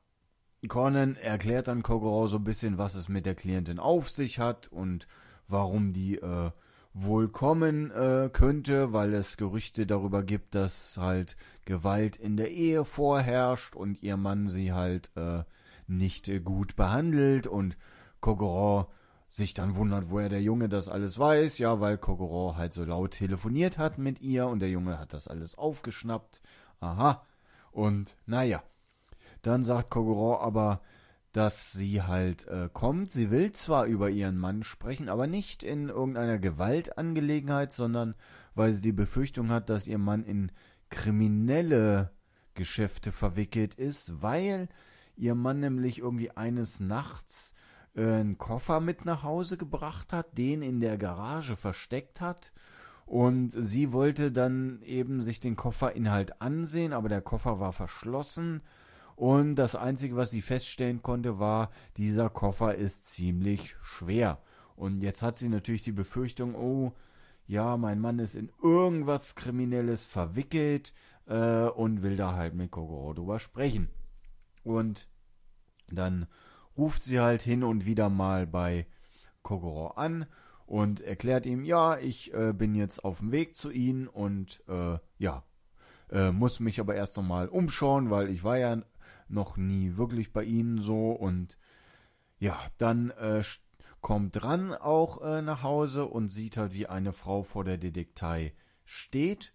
Conan erklärt dann Kogoro so ein bisschen, was es mit der Klientin auf sich hat und warum die äh, wohl kommen äh, könnte, weil es Gerüchte darüber gibt, dass halt Gewalt in der Ehe vorherrscht und ihr Mann sie halt äh, nicht äh, gut behandelt und Kogoro sich dann wundert, woher der Junge das alles weiß, ja, weil Kogoro halt so laut telefoniert hat mit ihr und der Junge hat das alles aufgeschnappt. Aha. Und naja. Dann sagt Kogoro aber, dass sie halt äh, kommt. Sie will zwar über ihren Mann sprechen, aber nicht in irgendeiner Gewaltangelegenheit, sondern weil sie die Befürchtung hat, dass ihr Mann in kriminelle Geschäfte verwickelt ist, weil ihr Mann nämlich irgendwie eines Nachts äh, einen Koffer mit nach Hause gebracht hat, den in der Garage versteckt hat. Und sie wollte dann eben sich den Kofferinhalt ansehen, aber der Koffer war verschlossen. Und das Einzige, was sie feststellen konnte, war, dieser Koffer ist ziemlich schwer. Und jetzt hat sie natürlich die Befürchtung, oh, ja, mein Mann ist in irgendwas Kriminelles verwickelt äh, und will da halt mit Kogoro drüber sprechen. Und dann ruft sie halt hin und wieder mal bei Kogoro an und erklärt ihm, ja, ich äh, bin jetzt auf dem Weg zu Ihnen und äh, ja, äh, muss mich aber erst nochmal umschauen, weil ich war ja noch nie wirklich bei ihnen so und ja, dann äh, kommt dran auch äh, nach Hause und sieht halt, wie eine Frau vor der Detektei steht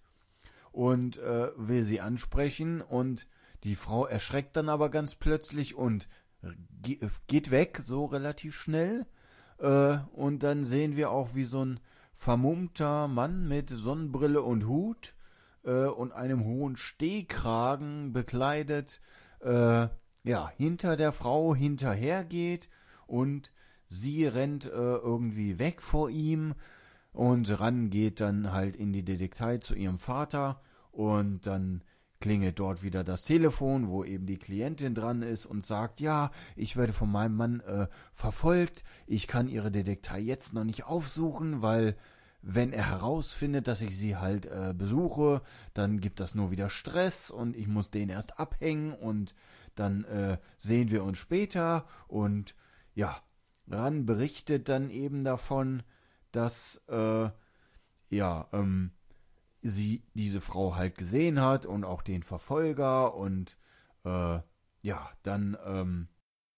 und äh, will sie ansprechen und die Frau erschreckt dann aber ganz plötzlich und ge- geht weg, so relativ schnell äh, und dann sehen wir auch, wie so ein vermummter Mann mit Sonnenbrille und Hut äh, und einem hohen Stehkragen bekleidet Äh, ja, hinter der Frau hinterhergeht und sie rennt äh, irgendwie weg vor ihm und ran geht dann halt in die Detektei zu ihrem Vater und dann klingelt dort wieder das Telefon, wo eben die Klientin dran ist und sagt, ja, ich werde von meinem Mann äh, verfolgt, ich kann ihre Detektei jetzt noch nicht aufsuchen, weil wenn er herausfindet, dass ich sie halt äh, besuche, dann gibt das nur wieder Stress und ich muss den erst abhängen und dann äh, sehen wir uns später. Und ja, Ran berichtet dann eben davon, dass äh, ja, ähm, sie diese Frau halt gesehen hat und auch den Verfolger und äh, ja, dann ähm,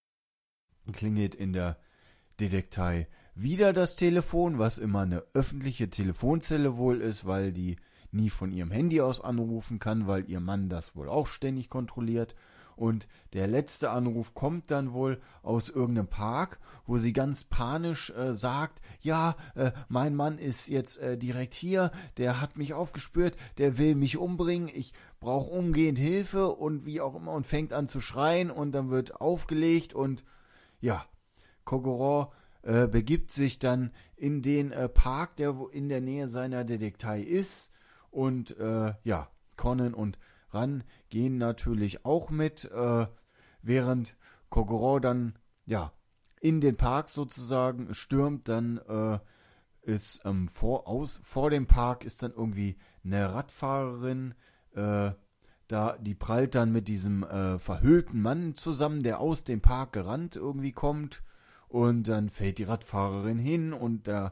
klingelt in der Detektei wieder das Telefon, was immer eine öffentliche Telefonzelle wohl ist, weil die nie von ihrem Handy aus anrufen kann, weil ihr Mann das wohl auch ständig kontrolliert. Und der letzte Anruf kommt dann wohl aus irgendeinem Park, wo sie ganz panisch äh, sagt, ja, äh, mein Mann ist jetzt äh, direkt hier, der hat mich aufgespürt, der will mich umbringen, ich brauche umgehend Hilfe und wie auch immer und fängt an zu schreien und dann wird aufgelegt und ja, Kogoro äh, begibt sich dann in den äh, Park, der wo in der Nähe seiner Detektei ist und äh, ja, Conan und Ran gehen natürlich auch mit, äh, während Kogoro dann, ja, in den Park sozusagen stürmt, dann äh, ist ähm, vor, aus, vor dem Park ist dann irgendwie eine Radfahrerin, äh, da, die prallt dann mit diesem äh, verhüllten Mann zusammen, der aus dem Park gerannt irgendwie kommt und dann fällt die Radfahrerin hin und der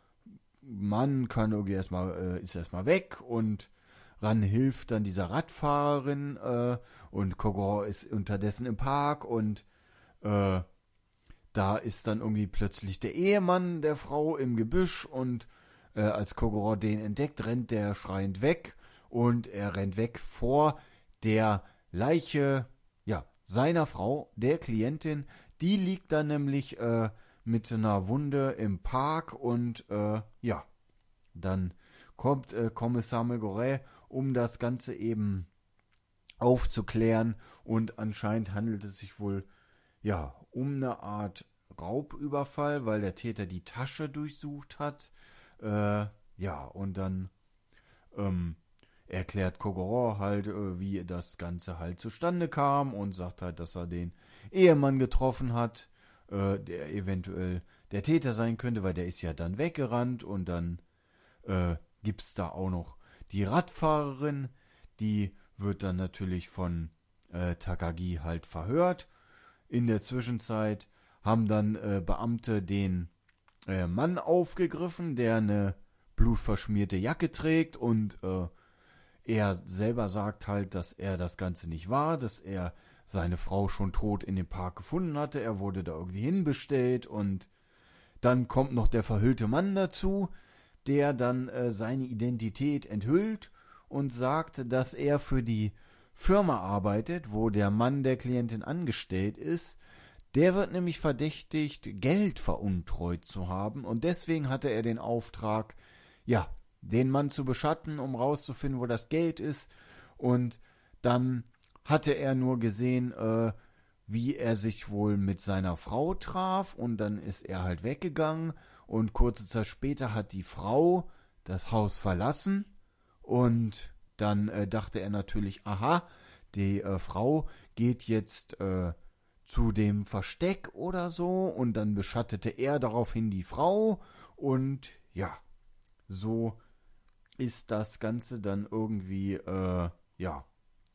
Mann kann irgendwie erstmal, äh, ist erstmal weg und Ran hilft dann dieser Radfahrerin äh, und Kogoro ist unterdessen im Park und äh, da ist dann irgendwie plötzlich der Ehemann der Frau im Gebüsch und äh, als Kogoro den entdeckt, rennt der schreiend weg und er rennt weg vor der Leiche, ja, seiner Frau, der Klientin, die liegt dann nämlich äh, mit einer Wunde im Park und äh, ja, dann kommt äh, Kommissar Megure, um das Ganze eben aufzuklären und anscheinend handelt es sich wohl ja um eine Art Raubüberfall, weil der Täter die Tasche durchsucht hat. Äh, ja, und dann ähm, erklärt Kogoro halt, äh, wie das Ganze halt zustande kam und sagt halt, dass er den Ehemann getroffen hat, äh, der eventuell der Täter sein könnte, weil der ist ja dann weggerannt und dann äh, gibt's da auch noch die Radfahrerin, die wird dann natürlich von äh, Takagi halt verhört. In der Zwischenzeit haben dann äh, Beamte den äh, Mann aufgegriffen, der eine blutverschmierte Jacke trägt und äh, er selber sagt halt, dass er das Ganze nicht war, dass er seine Frau schon tot in dem Park gefunden hatte. Er wurde da irgendwie hinbestellt und dann kommt noch der verhüllte Mann dazu, der dann äh, seine Identität enthüllt und sagt, dass er für die Firma arbeitet, wo der Mann der Klientin angestellt ist. Der wird nämlich verdächtigt, Geld veruntreut zu haben und deswegen hatte er den Auftrag, ja, den Mann zu beschatten, um rauszufinden, wo das Geld ist und dann hatte er nur gesehen, äh, wie er sich wohl mit seiner Frau traf und dann ist er halt weggegangen und kurze Zeit später hat die Frau das Haus verlassen und dann äh, dachte er natürlich, aha, die äh, Frau geht jetzt äh, zu dem Versteck oder so und dann beschattete er daraufhin die Frau und ja, so ist das Ganze dann irgendwie, äh, ja,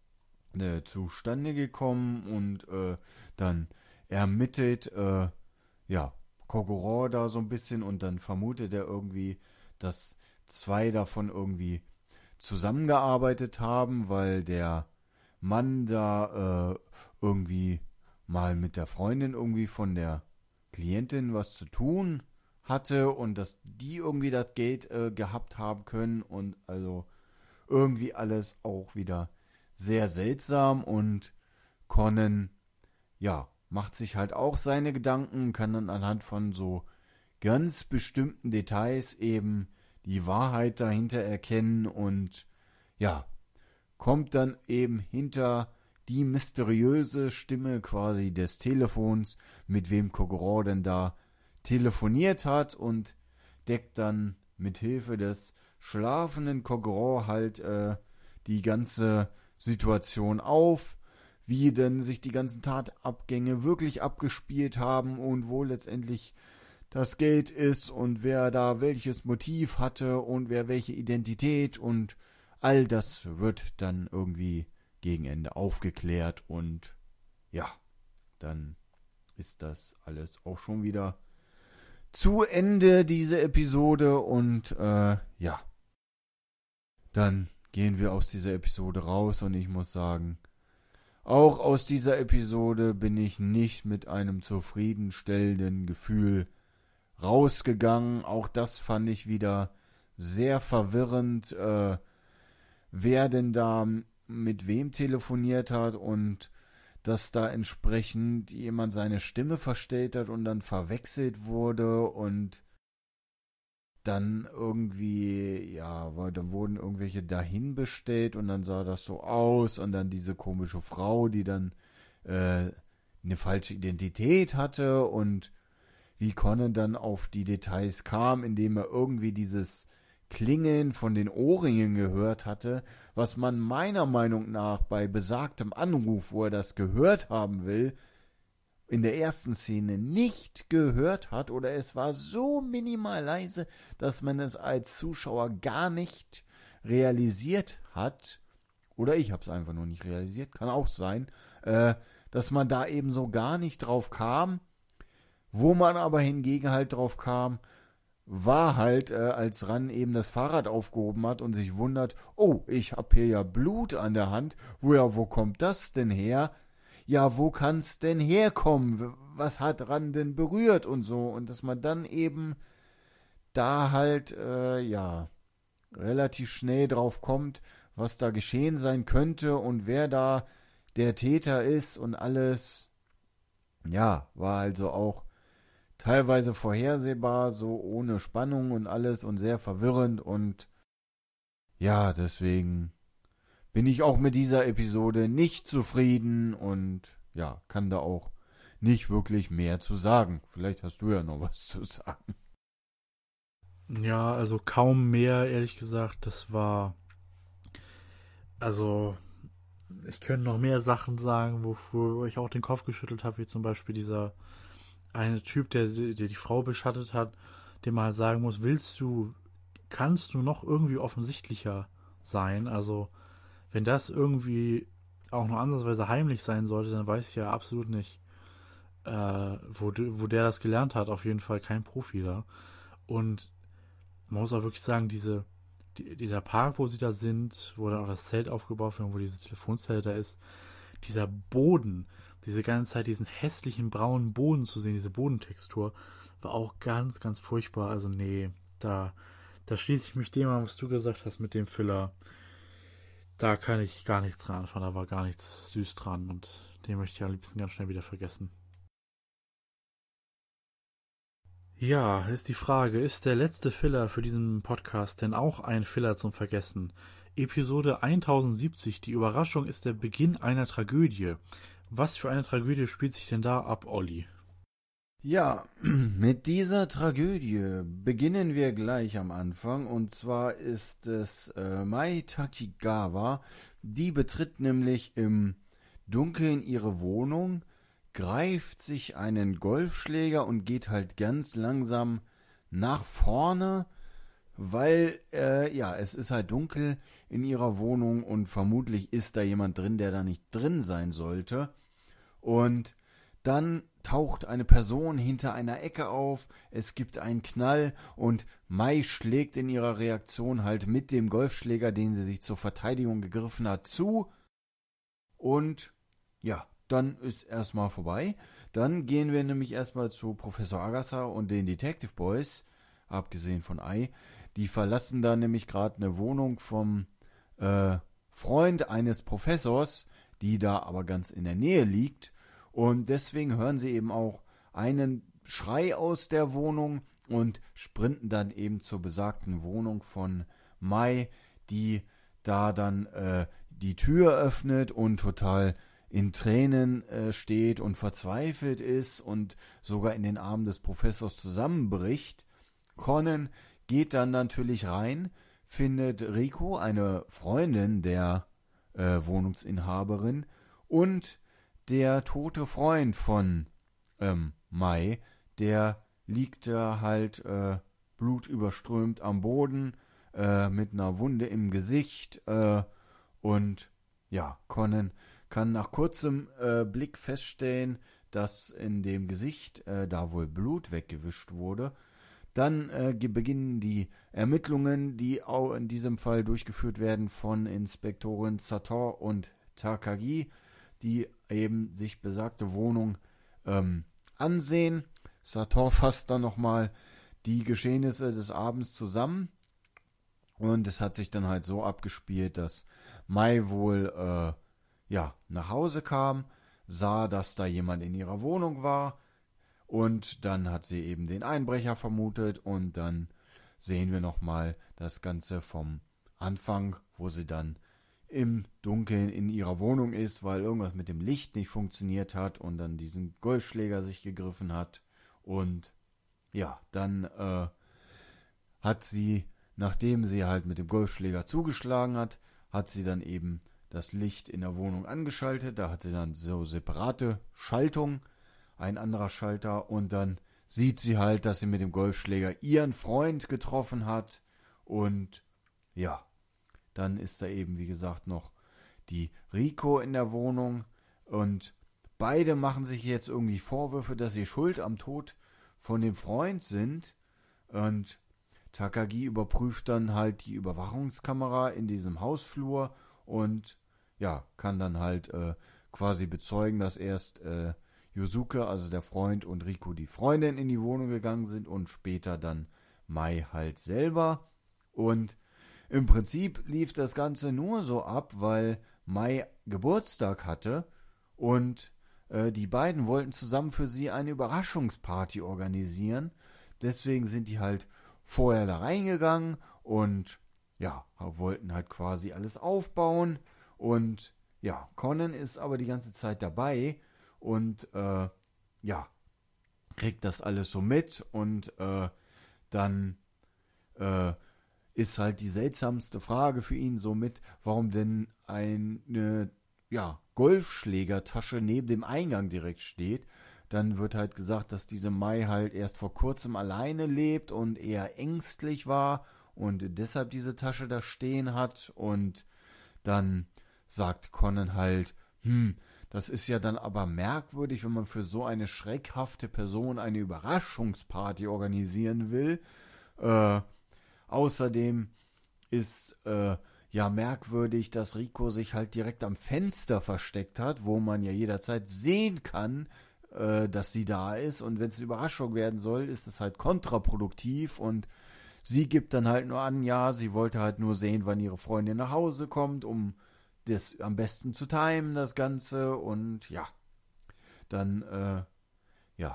ne, zustande gekommen und äh, dann ermittelt, äh, ja, Kogoro da so ein bisschen und dann vermutet er irgendwie, dass zwei davon irgendwie zusammengearbeitet haben, weil der Mann da äh, irgendwie mal mit der Freundin irgendwie von der Klientin was zu tun hatte und dass die irgendwie das Geld äh, gehabt haben können und also irgendwie alles auch wieder sehr seltsam und Conan, ja, macht sich halt auch seine Gedanken, kann dann anhand von so ganz bestimmten Details eben die Wahrheit dahinter erkennen und ja, kommt dann eben hinter die mysteriöse Stimme quasi des Telefons, mit wem Kogoro denn da telefoniert hat und deckt dann mit Hilfe des schlafenden Kogoro halt äh, die ganze Situation auf, wie denn sich die ganzen Tatabgänge wirklich abgespielt haben und wo letztendlich das Geld ist und wer da welches Motiv hatte und wer welche Identität und all das wird dann irgendwie gegen Ende aufgeklärt und ja, dann ist das alles auch schon wieder zu Ende, diese Episode und äh, ja, dann gehen wir aus dieser Episode raus und ich muss sagen, auch aus dieser Episode bin ich nicht mit einem zufriedenstellenden Gefühl rausgegangen. Auch das fand ich wieder sehr verwirrend, äh, wer denn da mit wem telefoniert hat und dass da entsprechend jemand seine Stimme verstellt hat und dann verwechselt wurde und dann irgendwie, ja, weil dann wurden irgendwelche dahin bestellt und dann sah das so aus und dann diese komische Frau, die dann äh, eine falsche Identität hatte und wie Conan dann auf die Details kam, indem er irgendwie dieses Klingeln von den Ohrringen gehört hatte, was man meiner Meinung nach bei besagtem Anruf, wo er das gehört haben will, in der ersten Szene nicht gehört hat oder es war so minimal leise, dass man es als Zuschauer gar nicht realisiert hat, oder ich habe es einfach nur nicht realisiert, kann auch sein, äh, dass man da eben so gar nicht drauf kam. Wo man aber hingegen halt drauf kam, war halt, äh, als Ran eben das Fahrrad aufgehoben hat und sich wundert, oh, ich hab hier ja Blut an der Hand, woher, wo kommt das denn her? Ja, wo kann's denn herkommen? Was hat Ran denn berührt und so? Und dass man dann eben da halt, äh, ja, relativ schnell drauf kommt, was da geschehen sein könnte und wer da der Täter ist und alles, ja, war also auch teilweise vorhersehbar, so ohne Spannung und alles und sehr verwirrend und ja, deswegen bin ich auch mit dieser Episode nicht zufrieden und ja, kann da auch nicht wirklich mehr zu sagen. Vielleicht hast du ja noch was zu sagen. Ja, also kaum mehr, ehrlich gesagt. Das war, also, ich könnte noch mehr Sachen sagen, wofür ich auch den Kopf geschüttelt habe, wie zum Beispiel dieser eine Typ, der, der die Frau beschattet hat, dem man halt sagen muss, willst du, kannst du noch irgendwie offensichtlicher sein? Also, wenn das irgendwie auch nur ansatzweise heimlich sein sollte, dann weiß ich ja absolut nicht, äh, wo, wo der das gelernt hat. Auf jeden Fall kein Profi da. Und man muss auch wirklich sagen, diese, die, dieser Park, wo sie da sind, wo dann auch das Zelt aufgebaut wird, wo dieses Telefonzelt da ist, dieser Boden, diese ganze Zeit diesen hässlichen braunen Boden zu sehen, diese Bodentextur, war auch ganz, ganz furchtbar. Also nee, da, da schließe ich mich dem an, was du gesagt hast mit dem Filler. Da kann ich gar nichts dran anfangen, da war gar nichts süß dran und den möchte ich am liebsten ganz schnell wieder vergessen. Ja, ist die Frage, ist der letzte Filler für diesen Podcast denn auch ein Filler zum Vergessen? Episode tausendsiebzig, die Überraschung ist der Beginn einer Tragödie. Was für eine Tragödie spielt sich denn da ab, Olli? Ja, mit dieser Tragödie beginnen wir gleich am Anfang. Und zwar ist es äh, Mai Takigawa. Die betritt nämlich im Dunkeln ihre Wohnung, greift sich einen Golfschläger und geht halt ganz langsam nach vorne, weil, äh, ja, es ist halt dunkel in ihrer Wohnung und vermutlich ist da jemand drin, der da nicht drin sein sollte. Und dann taucht eine Person hinter einer Ecke auf, es gibt einen Knall und Mai schlägt in ihrer Reaktion halt mit dem Golfschläger, den sie sich zur Verteidigung gegriffen hat, zu. Und ja, dann ist erstmal vorbei. Dann gehen wir nämlich erstmal zu Professor Agatha und den Detective Boys, abgesehen von Ai. Die verlassen da nämlich gerade eine Wohnung vom äh, Freund eines Professors, die da aber ganz in der Nähe liegt. Und deswegen hören sie eben auch einen Schrei aus der Wohnung und sprinten dann eben zur besagten Wohnung von Mai, die da dann äh, die Tür öffnet und total in Tränen äh, steht und verzweifelt ist und sogar in den Armen des Professors zusammenbricht. Conan geht dann natürlich rein, findet Riko, eine Freundin der äh, Wohnungsinhaberin, und der tote Freund von ähm, Mai, der liegt da halt äh, blutüberströmt am Boden, äh, mit einer Wunde im Gesicht, äh, und ja, Conan kann nach kurzem äh, Blick feststellen, dass in dem Gesicht äh, da wohl Blut weggewischt wurde. Dann äh, beginnen die Ermittlungen, die auch in diesem Fall durchgeführt werden von Inspektorin Sator und Takagi, die eben sich besagte Wohnung ähm, ansehen. Sator fasst dann nochmal die Geschehnisse des Abends zusammen und es hat sich dann halt so abgespielt, dass Mai wohl äh, ja, nach Hause kam, sah, dass da jemand in ihrer Wohnung war. Und dann hat sie eben den Einbrecher vermutet. Und dann sehen wir nochmal das Ganze vom Anfang, wo sie dann im Dunkeln in ihrer Wohnung ist, weil irgendwas mit dem Licht nicht funktioniert hat und dann diesen Golfschläger sich gegriffen hat. Und ja, dann äh, hat sie, nachdem sie halt mit dem Golfschläger zugeschlagen hat, hat sie dann eben das Licht in der Wohnung angeschaltet. Da hat sie dann so separate Schaltung, ein anderer Schalter, und dann sieht sie halt, dass sie mit dem Golfschläger ihren Freund getroffen hat. Und ja, dann ist da eben, wie gesagt, noch die Rico in der Wohnung. Und beide machen sich jetzt irgendwie Vorwürfe, dass sie schuld am Tod von dem Freund sind. Und Takagi überprüft dann halt die Überwachungskamera in diesem Hausflur und ja, kann dann halt äh, quasi bezeugen, dass erst äh, Yosuke, also der Freund, und Rico, die Freundin, in die Wohnung gegangen sind und später dann Mai halt selber. Und im Prinzip lief das Ganze nur so ab, weil Mai Geburtstag hatte und äh, die beiden wollten zusammen für sie eine Überraschungsparty organisieren. Deswegen sind die halt vorher da reingegangen und ja, wollten halt quasi alles aufbauen. Und ja, Conan ist aber die ganze Zeit dabei und äh, ja, kriegt das alles so mit und äh, dann äh, ist halt die seltsamste Frage für ihn somit, warum denn eine ja, Golfschlägertasche neben dem Eingang direkt steht. Dann wird halt gesagt, dass diese Mai halt erst vor kurzem alleine lebt und eher ängstlich war und deshalb diese Tasche da stehen hat. Und dann sagt Conan halt, hm, das ist ja dann aber merkwürdig, wenn man für so eine schreckhafte Person eine Überraschungsparty organisieren will. Äh, außerdem ist äh, ja merkwürdig, dass Rico sich halt direkt am Fenster versteckt hat, wo man ja jederzeit sehen kann, äh, dass sie da ist. Und wenn es eine Überraschung werden soll, ist es halt kontraproduktiv. Und sie gibt dann halt nur an, ja, sie wollte halt nur sehen, wann ihre Freundin nach Hause kommt, um das am besten zu timen, das Ganze. Und ja, dann, äh, ja,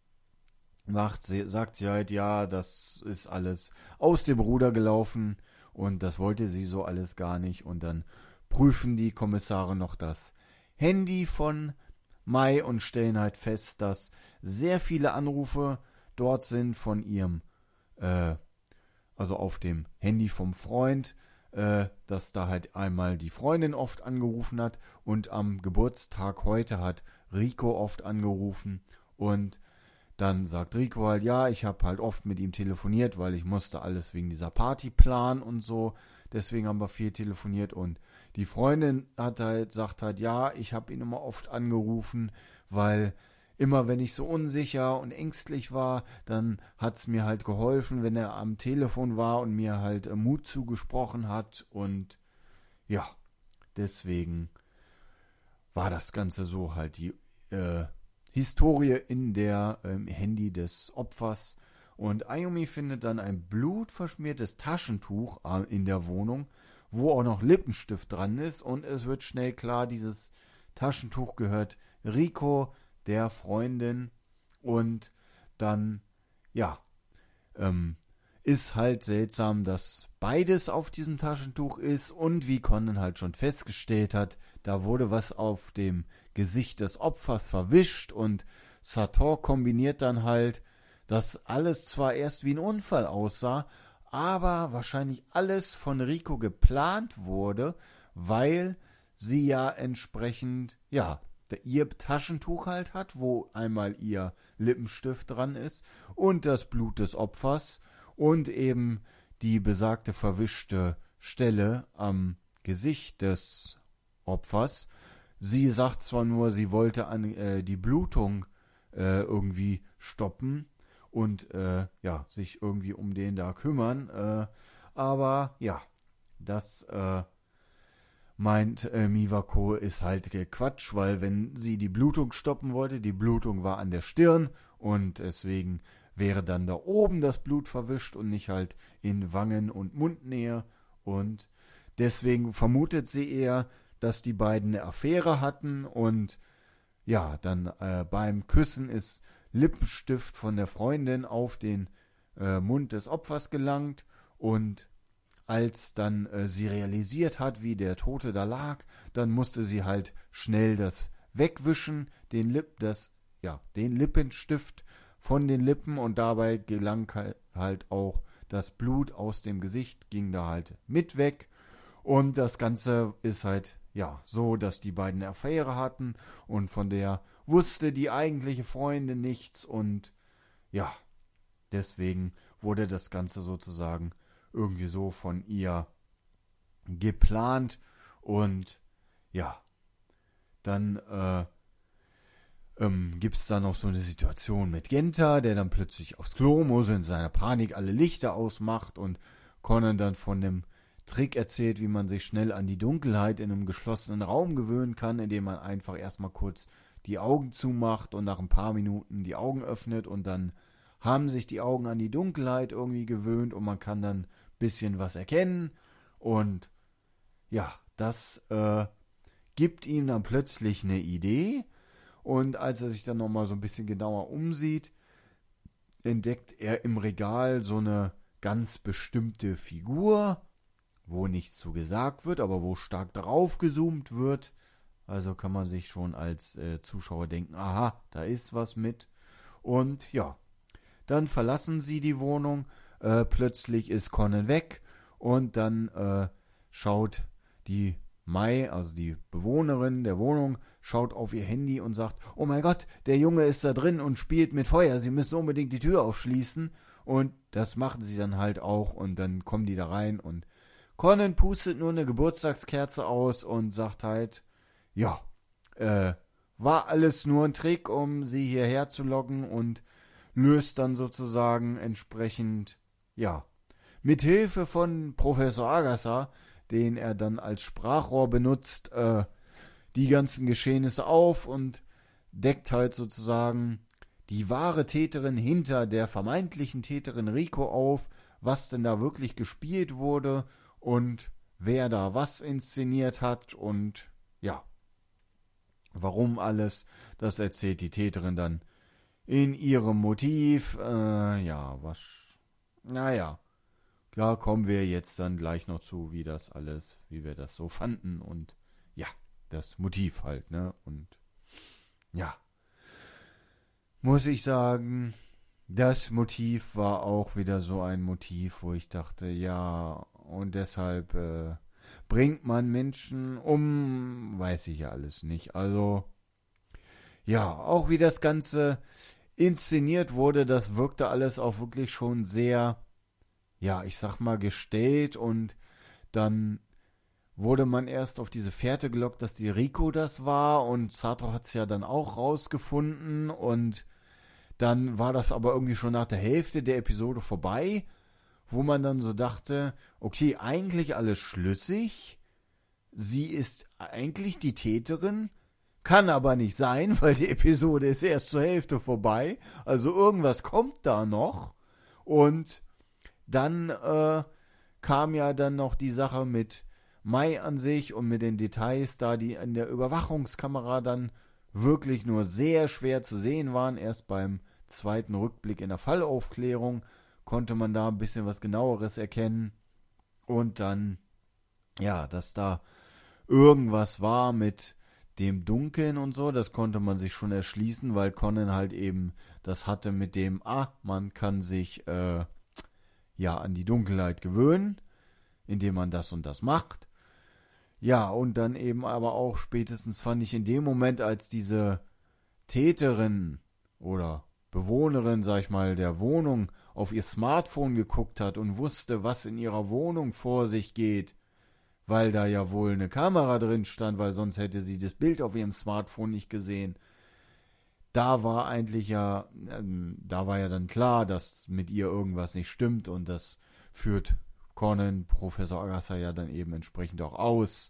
macht sie, sagt sie halt, ja, das ist alles aus dem Ruder gelaufen und das wollte sie so alles gar nicht. Und dann prüfen die Kommissare noch das Handy von Mai und stellen halt fest, dass sehr viele Anrufe dort sind von ihrem, äh, also auf dem Handy vom Freund, äh, dass da halt einmal die Freundin oft angerufen hat und am Geburtstag heute hat Rico oft angerufen. Und dann sagt Rico halt, ja, ich habe halt oft mit ihm telefoniert, weil ich musste alles wegen dieser Party planen und so. Deswegen haben wir viel telefoniert. Und die Freundin hat halt, sagt halt, ja, ich habe ihn immer oft angerufen, weil immer wenn ich so unsicher und ängstlich war, dann hat es mir halt geholfen, wenn er am Telefon war und mir halt äh, Mut zugesprochen hat. Und ja, deswegen war das Ganze so halt die äh, Historie in der ähm, Handy des Opfers. Und Ayumi findet dann ein blutverschmiertes Taschentuch äh, in der Wohnung, wo auch noch Lippenstift dran ist. Und es wird schnell klar, dieses Taschentuch gehört Rico, der Freundin. Und dann, ja, ähm, ist halt seltsam, dass beides auf diesem Taschentuch ist. Und wie Conan halt schon festgestellt hat, da wurde was auf dem Gesicht des Opfers verwischt. Und Sator kombiniert dann halt, dass alles zwar erst wie ein Unfall aussah, aber wahrscheinlich alles von Rico geplant wurde, weil sie ja entsprechend, ja, ihr Taschentuch halt hat, wo einmal ihr Lippenstift dran ist und das Blut des Opfers und eben die besagte verwischte Stelle am Gesicht des Opfers. Sie sagt zwar nur, sie wollte an, äh, die Blutung äh, irgendwie stoppen und äh, ja, sich irgendwie um den da kümmern, äh, aber ja, das äh, meint äh, Miwako ist halt Quatsch, weil wenn sie die Blutung stoppen wollte, die Blutung war an der Stirn und deswegen wäre dann da oben das Blut verwischt und nicht halt in Wangen- und Mundnähe. Und deswegen vermutet sie eher, dass die beiden eine Affäre hatten und ja, dann äh, beim Küssen ist Lippenstift von der Freundin auf den äh, Mund des Opfers gelangt und als dann äh, sie realisiert hat, wie der Tote da lag, dann musste sie halt schnell das wegwischen, den Lip, das, ja, den Lippenstift von den Lippen und dabei gelang halt auch das Blut aus dem Gesicht, ging da halt mit weg und das Ganze ist halt, ja, so, dass die beiden eine Affäre hatten und von der wusste die eigentliche Freundin nichts und ja, deswegen wurde das Ganze sozusagen irgendwie so von ihr geplant und ja, dann äh, ähm, gibt es da noch so eine Situation mit Genta, der dann plötzlich aufs Klo muss und in seiner Panik alle Lichter ausmacht und Conan dann von dem Trick erzählt, wie man sich schnell an die Dunkelheit in einem geschlossenen Raum gewöhnen kann, indem man einfach erstmal kurz die Augen zumacht und nach ein paar Minuten die Augen öffnet und dann haben sich die Augen an die Dunkelheit irgendwie gewöhnt und man kann dann ein bisschen was erkennen und ja, das äh, gibt ihm dann plötzlich eine Idee und als er sich dann nochmal so ein bisschen genauer umsieht, entdeckt er im Regal so eine ganz bestimmte Figur, wo nichts zu gesagt wird, aber wo stark darauf gezoomt wird. Also kann man sich schon als äh, Zuschauer denken, aha, da ist was mit. Und ja, dann verlassen sie die Wohnung, äh, plötzlich ist Conan weg und dann äh, schaut die Mai, also die Bewohnerin der Wohnung, schaut auf ihr Handy und sagt, oh mein Gott, der Junge ist da drin und spielt mit Feuer, sie müssen unbedingt die Tür aufschließen. Und das machen sie dann halt auch und dann kommen die da rein und Conan pustet nur eine Geburtstagskerze aus und sagt halt, ja, äh, war alles nur ein Trick, um sie hierher zu locken und löst dann sozusagen entsprechend, ja, mit Hilfe von Professor Agassi, den er dann als Sprachrohr benutzt, äh, die ganzen Geschehnisse auf und deckt halt sozusagen die wahre Täterin hinter der vermeintlichen Täterin Rico auf, was denn da wirklich gespielt wurde und wer da was inszeniert hat und ja, warum alles, das erzählt die Täterin dann in ihrem Motiv, äh, ja, was, naja, da kommen wir jetzt dann gleich noch zu, wie das alles, wie wir das so fanden und ja, das Motiv halt, ne, und ja, muss ich sagen, das Motiv war auch wieder so ein Motiv, wo ich dachte, ja, und deshalb äh, bringt man Menschen um, weiß ich ja alles nicht. Also, ja, auch wie das Ganze inszeniert wurde, das wirkte alles auch wirklich schon sehr, ja, ich sag mal, gestellt und dann wurde man erst auf diese Fährte gelockt, dass die Rico das war und Sato hat es ja dann auch rausgefunden und dann war das aber irgendwie schon nach der Hälfte der Episode vorbei, wo man dann so dachte, okay, eigentlich alles schlüssig, sie ist eigentlich die Täterin, kann aber nicht sein, weil die Episode ist erst zur Hälfte vorbei, also irgendwas kommt da noch und dann äh, kam ja dann noch die Sache mit Mai an sich und mit den Details da, die in der Überwachungskamera dann wirklich nur sehr schwer zu sehen waren. Erst beim zweiten Rückblick in der Fallaufklärung konnte man da ein bisschen was Genaueres erkennen. Und dann, ja, dass da irgendwas war mit dem Dunkeln und so, das konnte man sich schon erschließen, weil Conan halt eben das hatte mit dem, ah, man kann sich äh, ja an die Dunkelheit gewöhnen, indem man das und das macht. Ja, und dann eben aber auch spätestens fand ich in dem Moment, als diese Täterin oder Bewohnerin, sag ich mal, der Wohnung auf ihr Smartphone geguckt hat und wusste, was in ihrer Wohnung vor sich geht, weil da ja wohl eine Kamera drin stand, weil sonst hätte sie das Bild auf ihrem Smartphone nicht gesehen. Da war eigentlich ja, da war ja dann klar, dass mit ihr irgendwas nicht stimmt und das führt Conan, Professor Agassi ja dann eben entsprechend auch aus.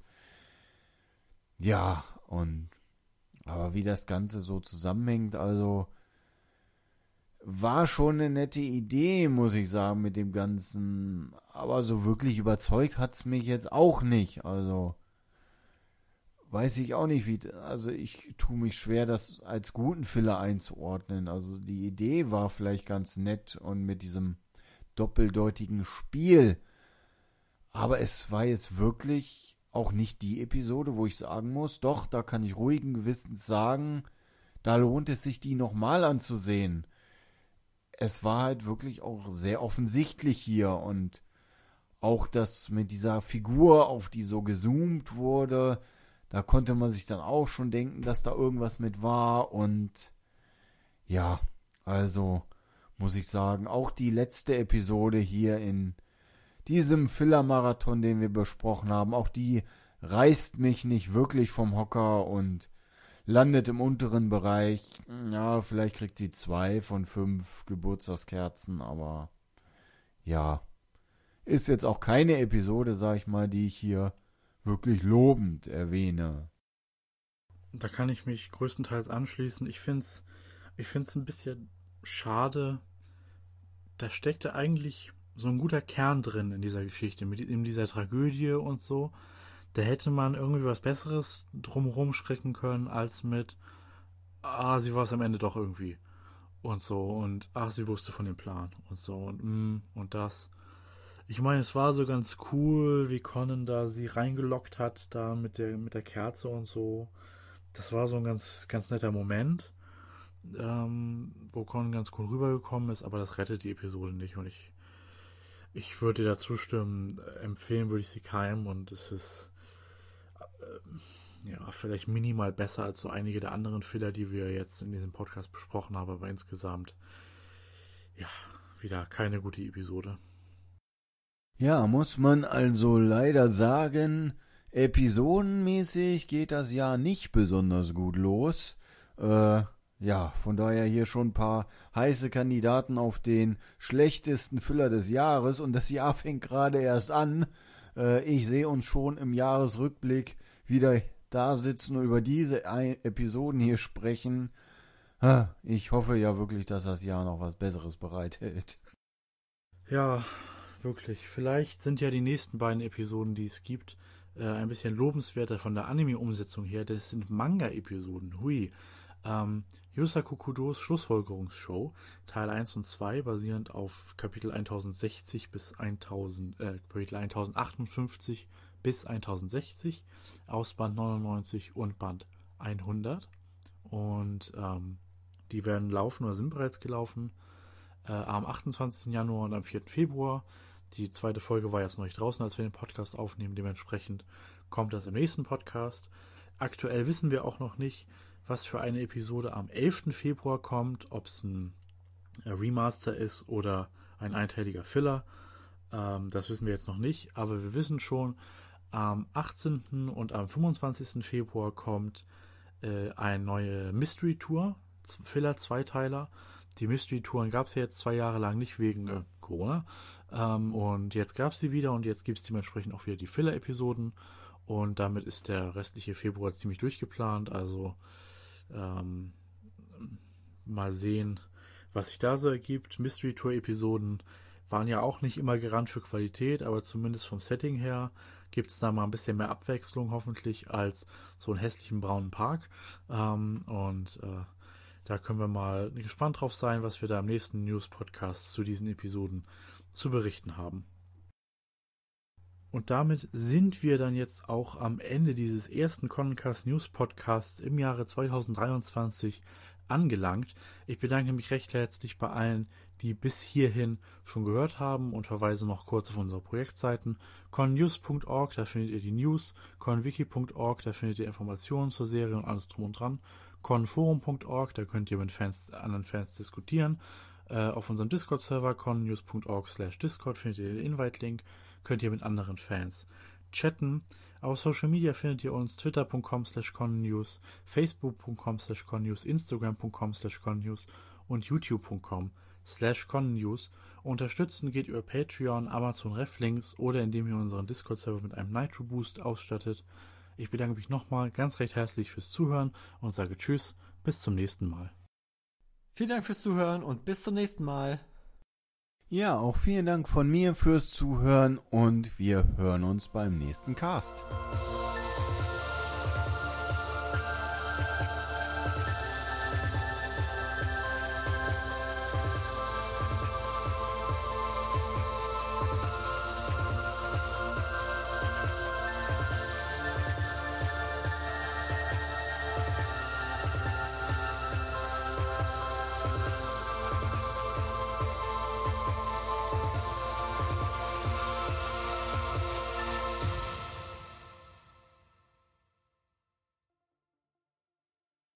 Ja, und aber wie das Ganze so zusammenhängt, also war schon eine nette Idee, muss ich sagen, mit dem Ganzen. Aber so wirklich überzeugt hat's mich jetzt auch nicht. Also weiß ich auch nicht, wie, also ich tue mich schwer, das als guten Filler einzuordnen. Also die Idee war vielleicht ganz nett und mit diesem doppeldeutigen Spiel. Aber es war jetzt wirklich auch nicht die Episode, wo ich sagen muss, doch, da kann ich ruhigen Gewissens sagen, da lohnt es sich, die nochmal anzusehen. Es war halt wirklich auch sehr offensichtlich hier und auch das mit dieser Figur, auf die so gezoomt wurde, da konnte man sich dann auch schon denken, dass da irgendwas mit war und ja, also muss ich sagen, auch die letzte Episode hier in diesem Filler-Marathon, den wir besprochen haben, auch die reißt mich nicht wirklich vom Hocker und landet im unteren Bereich. Ja, vielleicht kriegt sie zwei von fünf Geburtstagskerzen, aber ja, ist jetzt auch keine Episode, sag ich mal, die ich hier wirklich lobend erwähne. Da kann ich mich größtenteils anschließen. Ich finde es ich find's ein bisschen schade. Da steckte eigentlich so ein guter Kern drin in dieser Geschichte, mit in dieser Tragödie und so. Da hätte man irgendwie was Besseres drumherum stricken können, als mit, ah, sie war es am Ende doch irgendwie. Und so, und ach, sie wusste von dem Plan. Und so, und mm, und das. Ich meine, es war so ganz cool, wie Conan da sie reingelockt hat, da mit der, mit der Kerze und so. Das war so ein ganz, ganz netter Moment, ähm, wo Conan ganz cool rübergekommen ist, aber das rettet die Episode nicht. Und ich, ich würde dir da zustimmen, empfehlen würde ich sie keinem und es ist äh, ja vielleicht minimal besser als so einige der anderen Filler, die wir jetzt in diesem Podcast besprochen haben, aber insgesamt ja, wieder keine gute Episode. Ja, muss man also leider sagen, episodenmäßig geht das Jahr nicht besonders gut los. Äh, ja, von daher hier schon ein paar heiße Kandidaten auf den schlechtesten Filler des Jahres und das Jahr fängt gerade erst an. Äh, ich sehe uns schon im Jahresrückblick wieder da sitzen und über diese Episoden hier sprechen. Ich hoffe ja wirklich, dass das Jahr noch was Besseres bereithält. Ja, wirklich. Vielleicht sind ja die nächsten beiden Episoden, die es gibt, äh, ein bisschen lobenswerter von der Anime-Umsetzung her. Das sind Manga-Episoden. Hui. Ähm, Yusaku Kudos Schlussfolgerungsshow, Teil eins und zwei, basierend auf Kapitel tausendsechzig bis tausend, äh, Kapitel tausendachtundsechzig bis tausendsechzig, aus Band neunundneunzig und Band hundert. Und ähm, die werden laufen oder sind bereits gelaufen äh, am achtundzwanzigsten Januar und am vierten Februar. Die zweite Folge war jetzt noch nicht draußen, als wir den Podcast aufnehmen. Dementsprechend kommt das im nächsten Podcast. Aktuell wissen wir auch noch nicht, was für eine Episode am elften Februar kommt, ob es ein Remaster ist oder ein einteiliger Filler. Ähm, das wissen wir jetzt noch nicht, aber wir wissen schon, am achtzehnten und am fünfundzwanzigsten Februar kommt äh, eine neue Mystery Tour, Filler Zweiteiler. Die Mystery Touren gab es ja jetzt zwei Jahre lang nicht wegen äh, Corona. Ähm, und jetzt gab es sie wieder und jetzt gibt es dementsprechend auch wieder die Filler-Episoden. Und damit ist der restliche Februar ziemlich durchgeplant. Also ähm, mal sehen, was sich da so ergibt. Mystery Tour-Episoden waren ja auch nicht immer garant für Qualität, aber zumindest vom Setting her gibt es da mal ein bisschen mehr Abwechslung hoffentlich als so einen hässlichen braunen Park. Ähm, und äh, da können wir mal gespannt drauf sein, was wir da im nächsten News-Podcast zu diesen Episoden zu berichten haben. Und damit sind wir dann jetzt auch am Ende dieses ersten Conancast News Podcasts im Jahre zweitausenddreiundzwanzig angelangt. Ich bedanke mich recht herzlich bei allen, die bis hierhin schon gehört haben und verweise noch kurz auf unsere Projektseiten. connews punkt org, da findet ihr die News, conwiki punkt org, da findet ihr Informationen zur Serie und alles drum und dran, conforum punkt org, da könnt ihr mit Fans, anderen Fans diskutieren. Äh, auf unserem Discord-Server connews punkt org slash discord findet ihr den Invite-Link, könnt ihr mit anderen Fans chatten. Auf Social Media findet ihr uns twitter punkt com slash connews, facebook punkt com slash connews, instagram punkt com slash connews und youtube punkt com slash connews. Unterstützen geht über Patreon, Amazon Reflinks oder indem ihr unseren Discord-Server mit einem Nitro Boost ausstattet. Ich bedanke mich nochmal ganz recht herzlich fürs Zuhören und sage Tschüss, bis zum nächsten Mal. Vielen Dank fürs Zuhören und bis zum nächsten Mal. Ja, auch vielen Dank von mir fürs Zuhören und wir hören uns beim nächsten Cast.